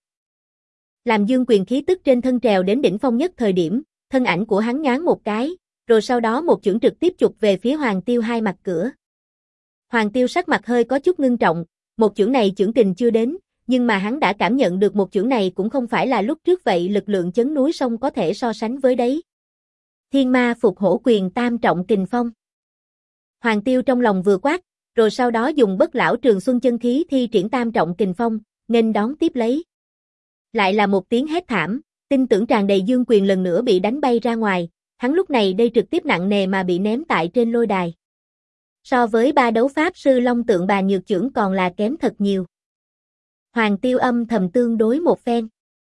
Làm Dương Quyền khí tức trên thân trèo đến đỉnh phong nhất thời điểm, thân ảnh của hắn nhoáng một cái, rồi sau đó một chưởng trực tiếp chụp về phía Hoàng Tiêu hai mặt cửa. Hoàng Tiêu sắc mặt hơi có chút ngưng trọng, một chưởng này chưởng kình chưa đến, nhưng mà hắn đã cảm nhận được một chưởng này cũng không phải là lúc trước vậy lực lượng chấn núi sông có thể so sánh với đấy. Thiên Ma Phục Hổ Quyền Tam Trọng Kình Phong. Hoàng Tiêu trong lòng vừa quát, rồi sau đó dùng Bất Lão Trường Xuân chân khí thi triển Tam Trọng Kình Phong, nên đón tiếp lấy. Lại là một tiếng hét thảm, tin tưởng tràn đầy Dương Quyền lần nữa bị đánh bay ra ngoài, hắn lúc này đây trực tiếp nặng nề mà bị ném tại trên lôi đài. So với ba đấu pháp sư Long Tượng Bà Nhược Chưởng còn là kém thật nhiều. Hoàng Tiêu âm thầm tương đối một phen.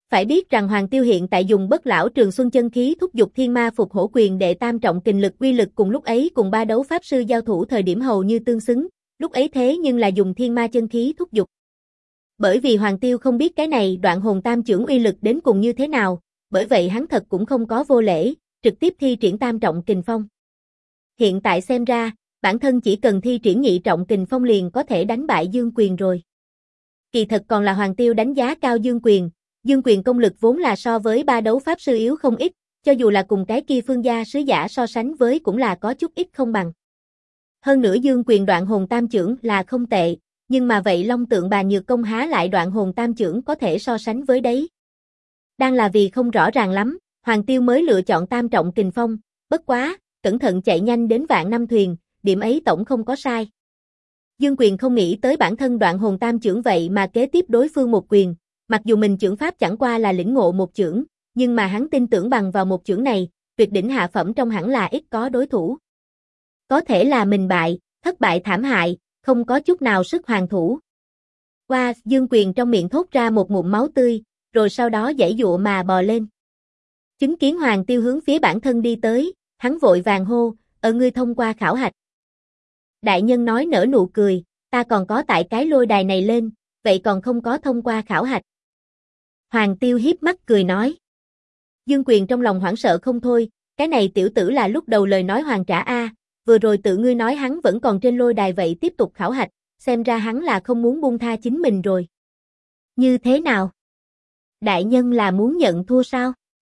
Phải biết rằng Hoàng Tiêu hiện tại dùng Bất Lão Trường Xuân chân khí thúc giục Thiên Ma Phục Hổ Quyền đệ tam trọng kình lực uy lực cùng lúc ấy cùng ba đấu pháp sư giao thủ thời điểm hầu như tương xứng, lúc ấy thế nhưng là dùng Thiên Ma chân khí thúc giục. Bởi vì Hoàng Tiêu không biết cái này Đoạn Hồn Tam Chưởng uy lực đến cùng như thế nào, bởi vậy hắn thật cũng không có vô lễ, trực tiếp thi triển tam trọng kình phong. Hiện tại xem ra, bản thân chỉ cần thi triển nhị trọng kình phong liền có thể đánh bại Dương Quyền rồi. Kỳ thật còn là Hoàng Tiêu đánh giá cao Dương Quyền. Dương Quyền công lực vốn là so với ba đấu pháp sư yếu không ít, cho dù là cùng cái kia Phương gia sứ giả so sánh với cũng là có chút ít không bằng. Hơn nữa Dương Quyền Đoạn Hồn Tam Chưởng là không tệ, nhưng mà vậy Long Tượng Bà Nhược Công há lại Đoạn Hồn Tam Chưởng có thể so sánh với đấy. Đang là vì không rõ ràng lắm, Hoàng Tiêu mới lựa chọn tam trọng kình phong, bất quá, cẩn thận chạy nhanh đến vạn năm thuyền, điểm ấy tổng không có sai. Dương Quyền không nghĩ tới bản thân Đoạn Hồn Tam Chưởng vậy mà kế tiếp đối phương một quyền, mặc dù mình chưởng pháp chẳng qua là lĩnh ngộ một chưởng, nhưng mà hắn tin tưởng bằng vào một chưởng này, tuyệt đỉnh hạ phẩm trong hẳn là ít có đối thủ. Có thể là mình bại, thất bại thảm hại, không có chút nào sức hoàn thủ. Qua, Dương Quyền trong miệng thốt ra một ngụm máu tươi, rồi sau đó giãy giụa mà bò lên. Chứng kiến Hoàng Tiêu hướng phía bản thân đi tới, hắn vội vàng hô, ngươi thông qua khảo hạch. Đại nhân nói nở nụ cười, ta còn có tại cái lôi đài này lên, vậy còn không có thông qua khảo hạch. Hoàng Tiêu hiếp mắt cười nói. Dương Quyền trong lòng hoảng sợ không thôi, cái này tiểu tử là lúc đầu lời nói hoàn trả a, vừa rồi tự ngươi nói hắn vẫn còn trên lôi đài vậy tiếp tục khảo hạch, xem ra hắn là không muốn buông tha chính mình rồi. Như thế nào? Đại nhân là muốn nhận thua sao?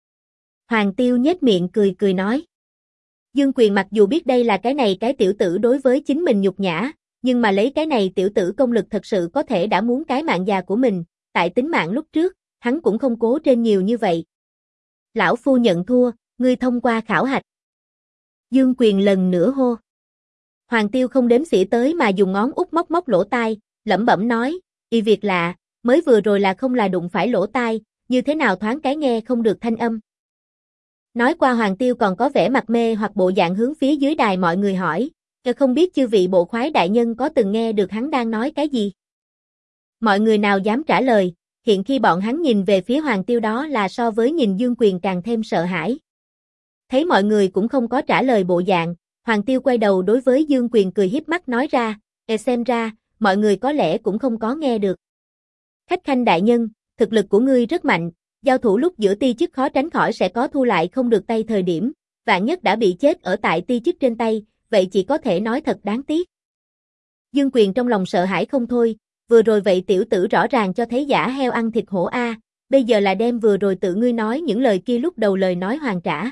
Hoàng Tiêu nhếch miệng cười cười nói. Dương Quyền mặc dù biết đây là cái tiểu tử đối với chính mình nhục nhã, nhưng mà lấy cái này tiểu tử công lực thật sự có thể đã muốn cái mạng già của mình, tại tính mạng lúc trước, hắn cũng không cố trên nhiều như vậy. Lão phu nhận thua, ngươi thông qua khảo hạch. Dương Quyền lần nữa hô. Hoàng Tiêu không đếm xỉa tới mà dùng ngón út móc móc lỗ tai, lẩm bẩm nói, y việc lạ, mới vừa rồi là không là đụng phải lỗ tai, như thế nào thoáng cái nghe không được thanh âm. Nói qua Hoàng Tiêu còn có vẻ mặt mê hoặc bộ dạng hướng phía dưới đài mọi người hỏi, không biết chư vị bộ khoái đại nhân có từng nghe được hắn đang nói cái gì? Mọi người nào dám trả lời, hiện khi bọn hắn nhìn về phía Hoàng Tiêu đó là so với nhìn Dương Quyền càng thêm sợ hãi. Thấy mọi người cũng không có trả lời bộ dạng, Hoàng Tiêu quay đầu đối với Dương Quyền cười hiếp mắt nói ra, xem ra, mọi người có lẽ cũng không có nghe được. Khách khanh đại nhân, thực lực của ngươi rất mạnh, giao thủ lúc giữa ti chức khó tránh khỏi sẽ có thu lại không được tay thời điểm, vạn nhất đã bị chết ở tại ti chức trên tay, vậy chỉ có thể nói thật đáng tiếc. Dương Quyền trong lòng sợ hãi không thôi, vừa rồi vậy tiểu tử rõ ràng cho thấy giả heo ăn thịt hổ a, bây giờ là đem vừa rồi tự ngươi nói những lời kia lúc đầu lời nói hoàn trả.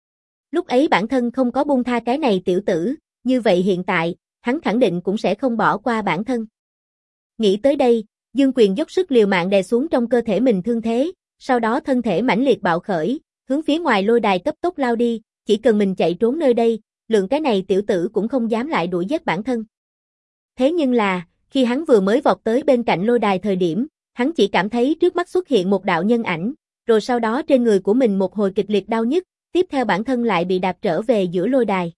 Lúc ấy bản thân không có buông tha cái này tiểu tử, như vậy hiện tại, hắn khẳng định cũng sẽ không bỏ qua bản thân. Nghĩ tới đây, Dương Quyền dốc sức liều mạng đè xuống trong cơ thể mình thương thế, sau đó thân thể mãnh liệt bạo khởi, hướng phía ngoài lôi đài cấp tốc lao đi, chỉ cần mình chạy trốn nơi đây, lượng cái này tiểu tử cũng không dám lại đuổi giết bản thân. Thế nhưng là, khi hắn vừa mới vọt tới bên cạnh lôi đài thời điểm, hắn chỉ cảm thấy trước mắt xuất hiện một đạo nhân ảnh, rồi sau đó trên người của mình một hồi kịch liệt đau nhức, tiếp theo bản thân lại bị đạp trở về giữa lôi đài.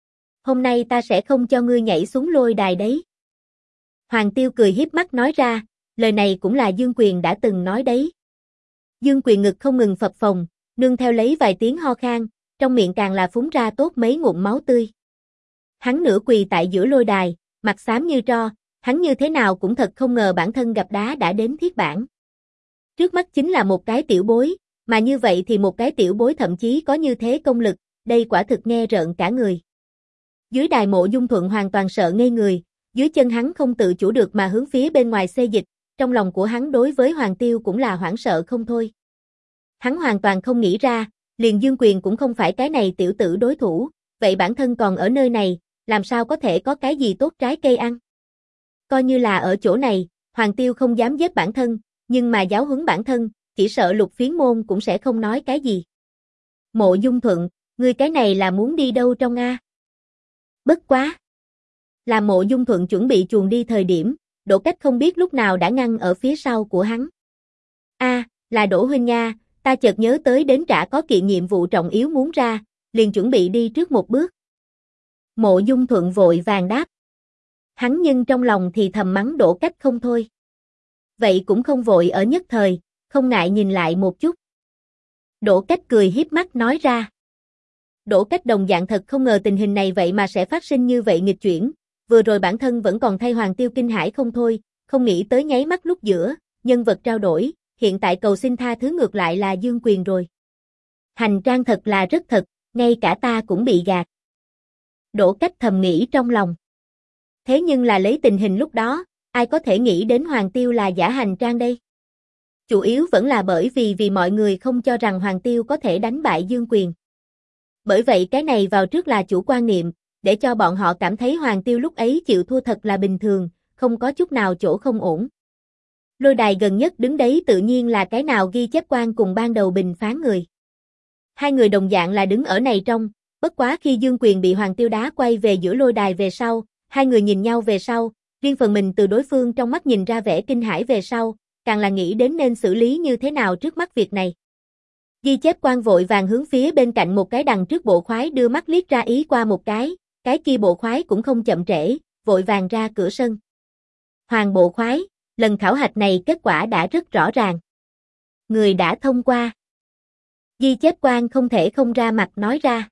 Hôm nay ta sẽ không cho ngươi nhảy xuống lôi đài đấy. Hoàng Tiêu cười hiếp mắt nói ra, lời này cũng là Dương Quyền đã từng nói đấy. Dương Quyền ngực không ngừng phập phồng, nương theo lấy vài tiếng ho khan, trong miệng càng là phúng ra tốt mấy ngụm máu tươi. Hắn nửa quỳ tại giữa lôi đài, mặt xám như tro, hắn như thế nào cũng thật không ngờ bản thân gặp đá đã đến thiết bản. Trước mắt chính là một cái tiểu bối, mà như vậy thì một cái tiểu bối thậm chí có như thế công lực, đây quả thực nghe rợn cả người. Dưới đài Mộ Dung Thuận hoàn toàn sợ ngây người, dưới chân hắn không tự chủ được mà hướng phía bên ngoài xê dịch, trong lòng của hắn đối với Hoàng Tiêu cũng là hoảng sợ không thôi. Hắn hoàn toàn không nghĩ ra, liền Dương Quyền cũng không phải cái này tiểu tử đối thủ, vậy bản thân còn ở nơi này, làm sao có thể có cái gì tốt trái cây ăn. Coi như là ở chỗ này, Hoàng Tiêu không dám giết bản thân, nhưng mà giáo huấn bản thân, chỉ sợ Lục Phiến Môn cũng sẽ không nói cái gì. Mộ Dung Thuận, ngươi cái này là muốn đi đâu trong a? Bất quá. Là Mộ Dung Thuận chuẩn bị chuồn đi thời điểm, Đỗ Cách không biết lúc nào đã ngăn ở phía sau của hắn. Là Đỗ huynh nha, ta chợt nhớ tới đến trả có kiện nhiệm vụ trọng yếu muốn ra, liền chuẩn bị đi trước một bước. Mộ Dung Thuận vội vàng đáp. Hắn nhưng trong lòng thì thầm mắng Đỗ Cách không thôi. Vậy cũng không vội ở nhất thời, không ngại nhìn lại một chút. Đỗ Cách cười hiếp mắt nói ra. Đỗ Cách đồng dạng thật không ngờ tình hình này vậy mà sẽ phát sinh như vậy nghịch chuyển, vừa rồi bản thân vẫn còn thay Hoàng Tiêu kinh hãi không thôi, không nghĩ tới nháy mắt lúc giữa, nhân vật trao đổi, hiện tại cầu xin tha thứ ngược lại là Dương Quyền rồi. Hành trang thật là rất thật, ngay cả ta cũng bị gạt. Đỗ Cách thầm nghĩ trong lòng. Thế nhưng là lấy tình hình lúc đó, ai có thể nghĩ đến Hoàng Tiêu là giả hành trang đây? Chủ yếu vẫn là bởi vì mọi người không cho rằng Hoàng Tiêu có thể đánh bại Dương Quyền. Bởi vậy cái này vào trước là chủ quan niệm, để cho bọn họ cảm thấy Hoàng Tiêu lúc ấy chịu thua thật là bình thường, không có chút nào chỗ không ổn. Lôi đài gần nhất đứng đấy tự nhiên là cái nào ghi chép quan cùng ban đầu bình phán người. Hai người đồng dạng là đứng ở này trong, bất quá khi Dương Quyền bị Hoàng Tiêu đá quay về giữa lôi đài về sau, hai người nhìn nhau về sau, riêng phần mình từ đối phương trong mắt nhìn ra vẻ kinh hãi về sau, càng là nghĩ đến nên xử lý như thế nào trước mắt việc này. Ghi chép quan vội vàng hướng phía bên cạnh một cái đằng trước bộ khoái đưa mắt liếc ra ý qua một cái kia bộ khoái cũng không chậm trễ, vội vàng ra cửa sân. Hoàng bộ khoái, lần khảo hạch này kết quả đã rất rõ ràng. Người đã thông qua. Ghi chép quan không thể không ra mặt nói ra.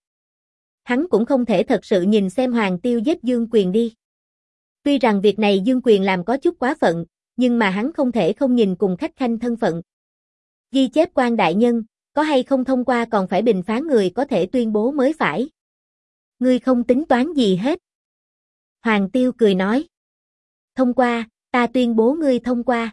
Hắn cũng không thể thật sự nhìn xem Hoàng Tiêu giết Dương Quyền đi. Tuy rằng việc này Dương Quyền làm có chút quá phận, nhưng mà hắn không thể không nhìn cùng khách khanh thân phận. Ghi chép quan đại nhân, có hay không thông qua còn phải bình phán người có thể tuyên bố mới phải. Ngươi không tính toán gì hết. Hoàng Tiêu cười nói. Thông qua, ta tuyên bố ngươi thông qua.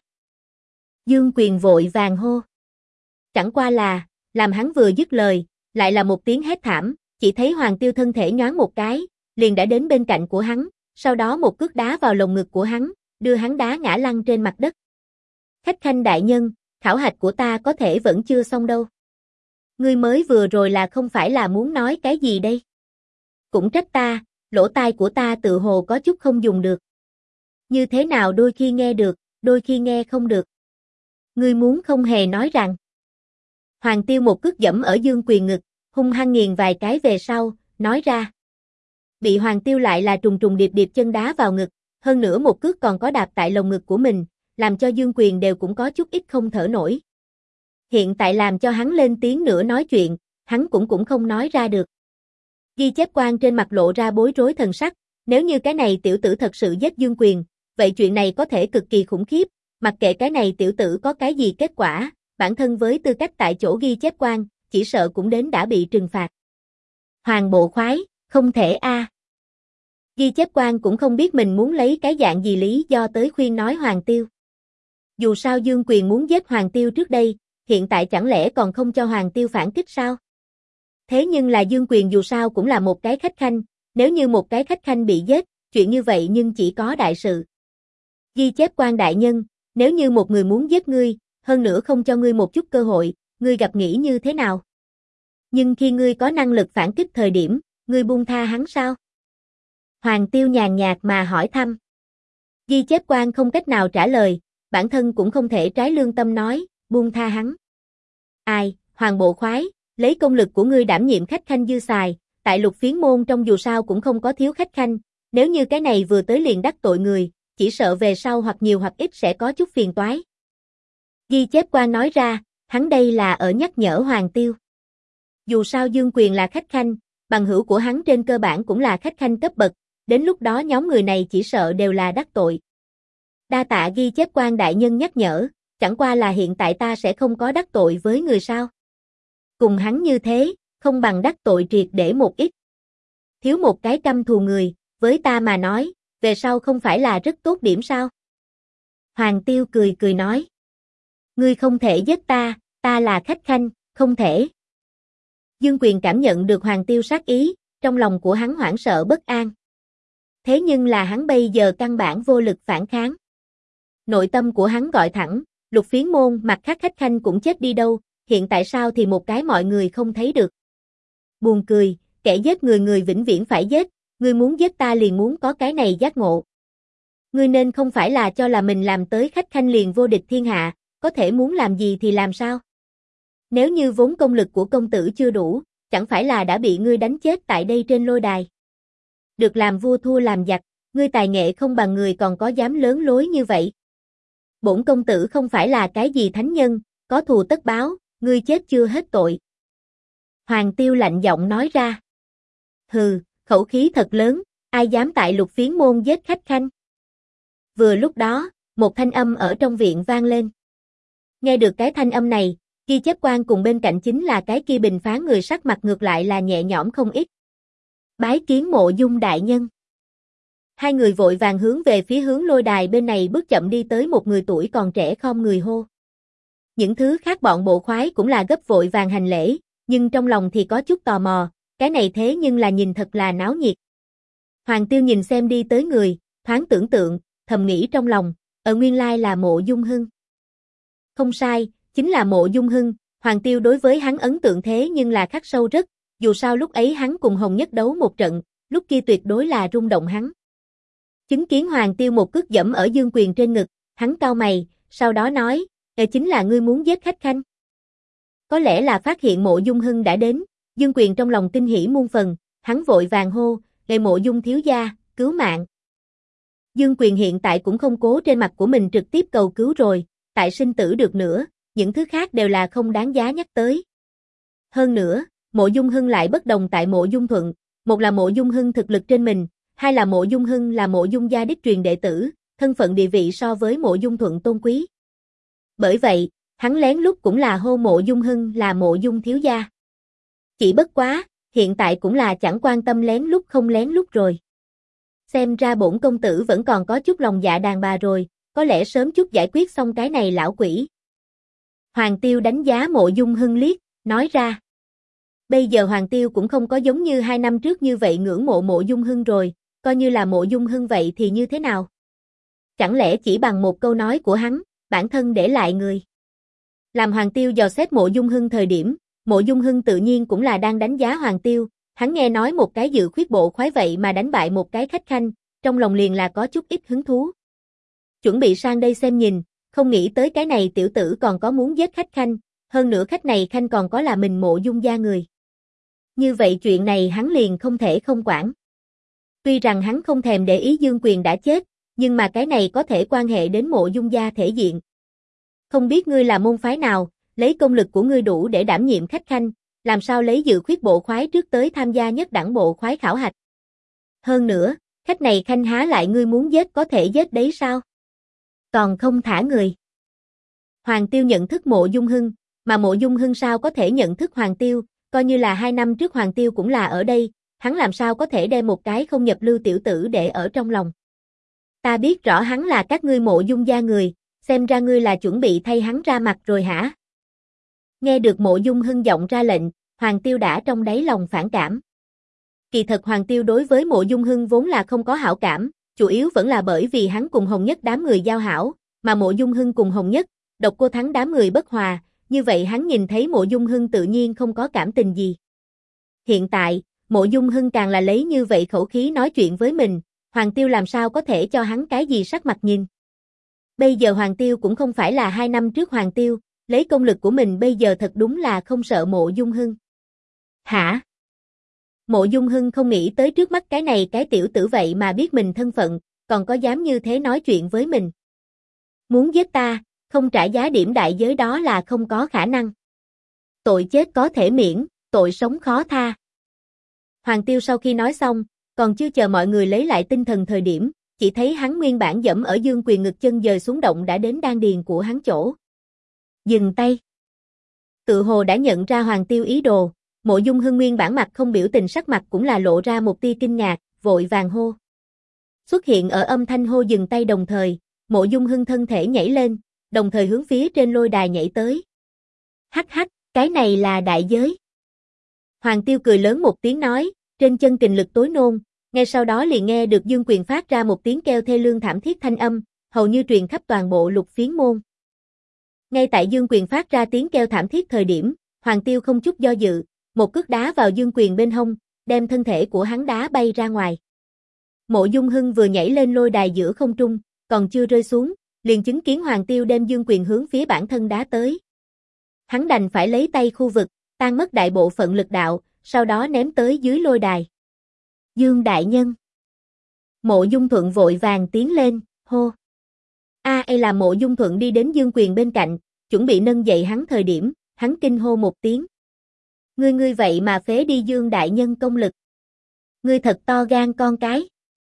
Dương Quyền vội vàng hô. Chẳng qua là, làm hắn vừa dứt lời, lại là một tiếng hét thảm, chỉ thấy Hoàng Tiêu thân thể nhoáng một cái, liền đã đến bên cạnh của hắn, sau đó một cước đá vào lồng ngực của hắn, đưa hắn đá ngã lăn trên mặt đất. Khách khanh đại nhân, khảo hạch của ta có thể vẫn chưa xong đâu. Ngươi mới vừa rồi là không phải là muốn nói cái gì đây? Cũng trách ta, lỗ tai của ta tự hồ có chút không dùng được. Như thế nào đôi khi nghe được, đôi khi nghe không được. Ngươi muốn không hề nói rằng. Hoàng Tiêu một cước dẫm ở Dương Quyền ngực, hung hăng nghiền vài cái về sau, nói ra. Bị Hoàng Tiêu lại là trùng trùng điệp điệp chân đá vào ngực, hơn nữa một cước còn có đạp tại lồng ngực của mình, làm cho Dương Quyền đều cũng có chút ít không thở nổi. Hiện tại làm cho hắn lên tiếng nữa nói chuyện, hắn cũng không nói ra được. Ghi chép quan trên mặt lộ ra bối rối thần sắc, nếu như cái này tiểu tử thật sự giết Dương Quyền, vậy chuyện này có thể cực kỳ khủng khiếp, mặc kệ cái này tiểu tử có cái gì kết quả, bản thân với tư cách tại chỗ ghi chép quan, chỉ sợ cũng đến đã bị trừng phạt. Hoàng bộ khoái, không thể a. Ghi chép quan cũng không biết mình muốn lấy cái dạng gì lý do tới khuyên nói Hoàng Tiêu. Dù sao Dương Quyền muốn giết Hoàng Tiêu trước đây, hiện tại chẳng lẽ còn không cho Hoàng Tiêu phản kích sao? Thế nhưng là Dương Quyền dù sao cũng là một cái khách khanh, nếu như một cái khách khanh bị giết, chuyện như vậy nhưng chỉ có đại sự. Ghi chép quan đại nhân, nếu như một người muốn giết ngươi, hơn nữa không cho ngươi một chút cơ hội, ngươi gặp nghĩ như thế nào? Nhưng khi ngươi có năng lực phản kích thời điểm, ngươi buông tha hắn sao? Hoàng Tiêu nhàn nhạt mà hỏi thăm. Ghi chép quan không cách nào trả lời, bản thân cũng không thể trái lương tâm nói, buông tha hắn. Ai, Hoàng bộ khoái, lấy công lực của ngươi đảm nhiệm khách khanh dư xài, tại Lục Phiến môn trong dù sao cũng không có thiếu khách khanh, nếu như cái này vừa tới liền đắc tội người, chỉ sợ về sau hoặc nhiều hoặc ít sẽ có chút phiền toái. Ghi chép quan nói ra, hắn đây là ở nhắc nhở Hoàng Tiêu. Dù sao Dương Quyền là khách khanh, bằng hữu của hắn trên cơ bản cũng là khách khanh cấp bậc, đến lúc đó nhóm người này chỉ sợ đều là đắc tội. Đa tạ ghi chép quan đại nhân nhắc nhở, chẳng qua là hiện tại ta sẽ không có đắc tội với người sao. Cùng hắn như thế, không bằng đắc tội triệt để một ít. Thiếu một cái căm thù người, với ta mà nói, về sau không phải là rất tốt điểm sao? Hoàng Tiêu cười nói. Ngươi không thể giết ta, ta là khách khanh, không thể. Dương Quyền cảm nhận được Hoàng Tiêu sát ý, trong lòng của hắn hoảng sợ bất an. Thế nhưng là hắn bây giờ căn bản vô lực phản kháng. Nội tâm của hắn gọi thẳng, Lục Phiến môn mặt khác khách khanh cũng chết đi đâu, hiện tại sao thì một cái mọi người không thấy được. Buồn cười, kẻ giết người người vĩnh viễn phải giết, ngươi muốn giết ta liền muốn có cái này giác ngộ. Ngươi nên không phải là cho là mình làm tới khách khanh liền vô địch thiên hạ, có thể muốn làm gì thì làm sao. Nếu như vốn công lực của công tử chưa đủ, chẳng phải là đã bị ngươi đánh chết tại đây trên lôi đài. Được làm vua thua làm giặc, ngươi tài nghệ không bằng người còn có dám lớn lối như vậy. Bổn công tử không phải là cái gì thánh nhân, có thù tất báo, ngươi chết chưa hết tội. Hoàng Tiêu lạnh giọng nói ra. Hừ, khẩu khí thật lớn, ai dám tại Lục Phiến môn giết khách khanh. Vừa lúc đó, một thanh âm ở trong viện vang lên. Nghe được cái thanh âm này, Ghi Chép Quan cùng bên cạnh chính là cái kia bình phán người sắc mặt ngược lại là nhẹ nhõm không ít. Bái kiến Mộ Dung đại nhân. Hai người vội vàng hướng về phía hướng lôi đài bên này bước chậm đi tới một người tuổi còn trẻ khom người hô. Những thứ khác bọn bộ khoái cũng là gấp vội vàng hành lễ, nhưng trong lòng thì có chút tò mò, cái này thế nhưng là nhìn thật là náo nhiệt. Hoàng Tiêu nhìn xem đi tới người, thoáng tưởng tượng, thầm nghĩ trong lòng, nguyên lai là Mộ Dung Hưng. Không sai, chính là Mộ Dung Hưng, Hoàng Tiêu đối với hắn ấn tượng thế nhưng là khắc sâu rất, dù sao lúc ấy hắn cùng Hồng Nhất đấu một trận, lúc kia tuyệt đối là rung động hắn. Chứng kiến Hoàng Tiêu một cước dẫm ở Dương Quyền trên ngực, hắn cau mày, sau đó nói, chính là ngươi muốn giết khách khanh. Có lẽ là phát hiện Mộ Dung Hưng đã đến, Dương Quyền trong lòng kinh hỉ muôn phần, hắn vội vàng hô, Mộ Dung thiếu gia, cứu mạng. Dương Quyền hiện tại cũng không cố trên mặt của mình trực tiếp cầu cứu rồi, tại sinh tử được nữa, những thứ khác đều là không đáng giá nhắc tới. Hơn nữa, Mộ Dung Hưng lại bất đồng tại Mộ Dung Thuận, một là Mộ Dung Hưng thực lực trên mình, hai là Mộ Dung Hưng là Mộ Dung gia đích truyền đệ tử, thân phận địa vị so với Mộ Dung Thuận tôn quý. Bởi vậy, hắn lén lút cũng là hô Mộ Dung Hưng là Mộ Dung thiếu gia. Chỉ bất quá, hiện tại cũng là chẳng quan tâm lén lút không lén lút rồi. Xem ra bổn công tử vẫn còn có chút lòng dạ đàn bà rồi, có lẽ sớm chút giải quyết xong cái này lão quỷ. Hoàng Tiêu đánh giá Mộ Dung Hưng liếc, nói ra. Bây giờ Hoàng Tiêu cũng không có giống như 2 năm trước như vậy ngưỡng mộ Mộ Dung Hưng rồi, coi như là Mộ Dung Hưng vậy thì như thế nào? Chẳng lẽ chỉ bằng một câu nói của hắn, bản thân để lại người? Làm Hoàng Tiêu dò xét Mộ Dung Hưng thời điểm, Mộ Dung Hưng tự nhiên cũng là đang đánh giá Hoàng Tiêu, hắn nghe nói một cái dự khuyết bộ khoái vậy mà đánh bại một cái khách khanh, trong lòng liền là có chút ít hứng thú. Chuẩn bị sang đây xem nhìn, không nghĩ tới cái này tiểu tử còn có muốn giết khách khanh, hơn nữa khách này khanh còn có là mình Mộ Dung gia người. Như vậy chuyện này hắn liền không thể không quản. Tuy rằng hắn không thèm để ý Dương Quyền đã chết, nhưng mà cái này có thể quan hệ đến Mộ Dung gia thể diện. Không biết ngươi là môn phái nào, lấy công lực của ngươi đủ để đảm nhiệm khách khanh, làm sao lấy dự khuyết bộ khoái trước tới tham gia nhất đẳng bộ khoái khảo hạch. Hơn nữa, khách này khanh há lại ngươi muốn giết có thể giết đấy sao? Còn không thả người. Hoàng Tiêu nhận thức Mộ Dung Hưng, mà Mộ Dung Hưng sao có thể nhận thức Hoàng Tiêu, coi như là 2 năm trước Hoàng Tiêu cũng là ở đây, hắn làm sao có thể đem một cái không nhập lưu tiểu tử để ở trong lòng. Ta biết rõ hắn là các ngươi Mộ Dung gia người, xem ra ngươi là chuẩn bị thay hắn ra mặt rồi hả? Nghe được Mộ Dung Hưng giọng ra lệnh, Hoàng Tiêu đã trong đáy lòng phản cảm. Kỳ thật Hoàng Tiêu đối với Mộ Dung Hưng vốn là không có hảo cảm, chủ yếu vẫn là bởi vì hắn cùng Hồng Nhất đám người giao hảo, mà Mộ Dung Hưng cùng Hồng Nhất, Độc Cô Thắng đám người bất hòa, như vậy hắn nhìn thấy Mộ Dung Hưng tự nhiên không có cảm tình gì. Hiện tại, Mộ Dung Hưng càng là lấy như vậy khẩu khí nói chuyện với mình, Hoàng Tiêu làm sao có thể cho hắn cái gì sắc mặt nhìn. Bây giờ Hoàng Tiêu cũng không phải là 2 năm trước Hoàng Tiêu, lấy công lực của mình bây giờ thật đúng là không sợ Mộ Dung Hưng. Hả? Mộ Dung Hưng không nghĩ tới trước mắt cái này cái tiểu tử vậy mà biết mình thân phận, còn có dám như thế nói chuyện với mình. Muốn giết ta, không trả giá điểm đại giới đó là không có khả năng. Tội chết có thể miễn, tội sống khó tha. Hoàng Tiêu sau khi nói xong, còn chưa chờ mọi người lấy lại tinh thần thời điểm, chỉ thấy hắn nguyên bản dẫm ở Dương Quyền ngực chân dời xuống động đã đến đan điền của hắn chỗ. Dừng tay. Tự hồ đã nhận ra Hoàng Tiêu ý đồ, Mộ Dung Hưng nguyên bản mặt không biểu tình sắc mặt cũng là lộ ra một tia kinh ngạc, vội vàng hô. Xuất hiện ở âm thanh hô dừng tay đồng thời, Mộ Dung Hưng thân thể nhảy lên, đồng thời hướng phía trên lôi đài nhảy tới. Hắc hắc, cái này là đại giới. Hoàng Tiêu cười lớn một tiếng nói, trên chân kình lực tối nôn, ngay sau đó liền nghe được Dương Quyền phát ra một tiếng kêu thê lương thảm thiết thanh âm, hầu như truyền khắp toàn bộ Lục Phiến môn. Ngay tại Dương Quyền phát ra tiếng kêu thảm thiết thời điểm, Hoàng Tiêu không chút do dự, một cước đá vào Dương Quyền bên hông, đem thân thể của hắn đá bay ra ngoài. Mộ Dung Hưng vừa nhảy lên lôi đài giữa không trung, còn chưa rơi xuống, liền chứng kiến Hoàng Tiêu đem Dương Quyền hướng phía bản thân đá tới. Hắn đành phải lấy tay khu vực, tan mất đại bộ phận lực đạo, sau đó ném tới dưới lôi đài. Dương đại nhân. Mộ Dung Thuận vội vàng tiến lên, hô. Là Mộ Dung Thuận đi đến Dương Quyền bên cạnh, chuẩn bị nâng dậy hắn thời điểm, hắn kinh hô một tiếng. Ngươi vậy mà phế đi Dương đại nhân công lực. Ngươi thật to gan con cái.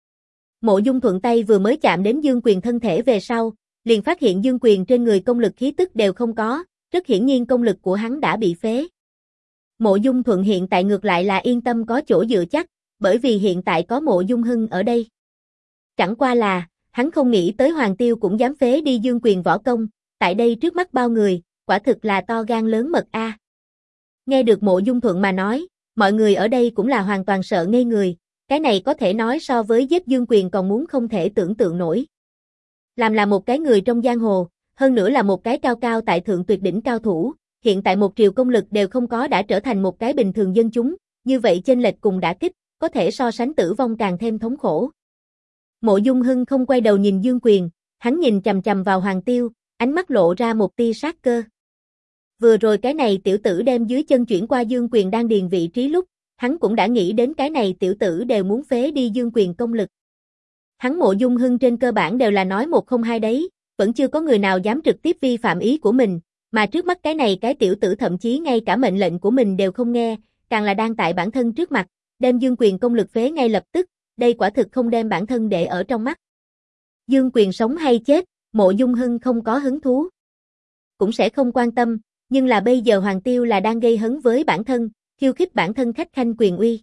Mộ Dung thuận tay vừa mới chạm đến Dương Quyền thân thể về sau, liền phát hiện Dương Quyền trên người công lực khí tức đều không có, rất hiển nhiên công lực của hắn đã bị phế. Mộ Dung thuận hiện tại ngược lại là yên tâm có chỗ dựa chắc, bởi vì hiện tại có Mộ Dung Hưng ở đây. Chẳng qua là, hắn không nghĩ tới Hoàng Tiêu cũng dám phế đi Dương Quyền võ công, tại đây trước mắt bao người, quả thực là to gan lớn mật a. Nghe được Mộ Dung thuận mà nói, mọi người ở đây cũng là hoàn toàn sợ ngây người, cái này có thể nói so với giết Dương Quyền còn muốn không thể tưởng tượng nổi. Làm là một cái người trong giang hồ, hơn nữa là một cái cao cao tại thượng tuyệt đỉnh cao thủ, hiện tại 1 triệu công lực đều không có đã trở thành một cái bình thường dân chúng, như vậy chênh lệch cùng đả kích, có thể so sánh tử vong càng thêm thống khổ. Mộ Dung Hưng không quay đầu nhìn Dương Quyền, hắn nhìn chằm chằm vào Hoàng Tiêu, ánh mắt lộ ra một tia sát cơ. Vừa rồi cái này tiểu tử đem dưới chân chuyển qua Dương Quyền đang điền vị trí lúc, hắn cũng đã nghĩ đến cái này tiểu tử đều muốn phế đi Dương Quyền công lực. Hắn Mộ Dung Hưng trên cơ bản đều là nói một không hai đấy, vẫn chưa có người nào dám trực tiếp vi phạm ý của mình, mà trước mắt cái này cái tiểu tử thậm chí ngay cả mệnh lệnh của mình đều không nghe, càng là đang tại bản thân trước mặt, đem Dương Quyền công lực phế ngay lập tức, đây quả thực không đem bản thân để ở trong mắt. Dương Quyền sống hay chết, Mộ Dung Hưng không có hứng thú, cũng sẽ không quan tâm, nhưng là bây giờ Hoàng Tiêu là đang gây hấn với bản thân, khiêu khích bản thân khách khanh quyền uy.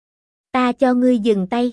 Ta cho ngươi dừng tay.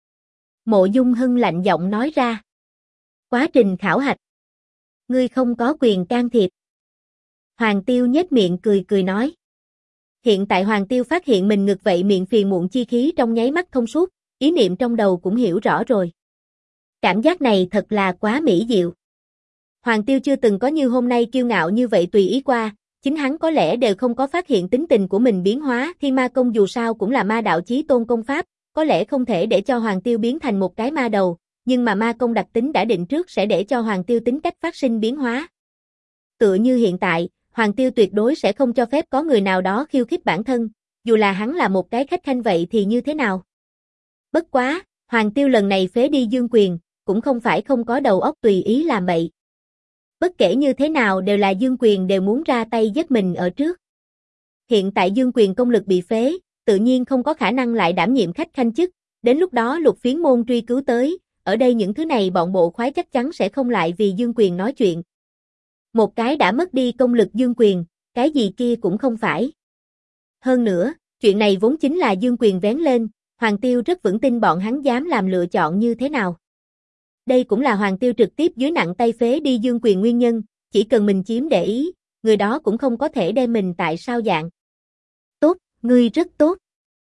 Mộ Dung Hưng lạnh giọng nói ra. Quá trình khảo hạch. Ngươi không có quyền can thiệp. Hoàng Tiêu nhếch miệng cười cười nói. Hiện tại Hoàng Tiêu phát hiện mình ngực vậy miệng phiền muộn chi khí trong nháy mắt thông suốt, ý niệm trong đầu cũng hiểu rõ rồi. Cảm giác này thật là quá mỹ diệu. Hoàng Tiêu chưa từng có như hôm nay kiêu ngạo như vậy tùy ý qua, chính hắn có lẽ đều không có phát hiện tính tình của mình biến hóa, Thiên Ma Công dù sao cũng là ma đạo chí tôn công pháp, có lẽ không thể để cho Hoàng Tiêu biến thành một cái ma đầu, nhưng mà ma công đặc tính đã định trước sẽ để cho Hoàng Tiêu tính cách phát sinh biến hóa. Tựa như hiện tại, Hoàng Tiêu tuyệt đối sẽ không cho phép có người nào đó khiêu khích bản thân, dù là hắn là một cái khách khanh vậy thì như thế nào. Bất quá, Hoàng Tiêu lần này phế đi Dương Quyền, cũng không phải không có đầu óc tùy ý làm bậy. Bất kể như thế nào đều là Dương Quyền đều muốn ra tay giết mình ở trước. Hiện tại Dương Quyền công lực bị phế, tự nhiên không có khả năng lại đảm nhiệm khách khanh chức, đến lúc đó Lục Phiến môn truy cứu tới, ở đây những thứ này bọn bộ khoái chắc chắn sẽ không lại vì Dương Quyền nói chuyện. Một cái đã mất đi công lực Dương Quyền, cái gì kia cũng không phải. Hơn nữa, chuyện này vốn chính là Dương Quyền vén lên, Hoàng Tiêu rất vững tin bọn hắn dám làm lựa chọn như thế nào. Đây cũng là Hoàng Tiêu trực tiếp dưới nặng tay phế đi Dương Quyền nguyên nhân, chỉ cần mình chiếm để ý, người đó cũng không có thể đem mình tại sao dạng. Tốt, ngươi rất tốt.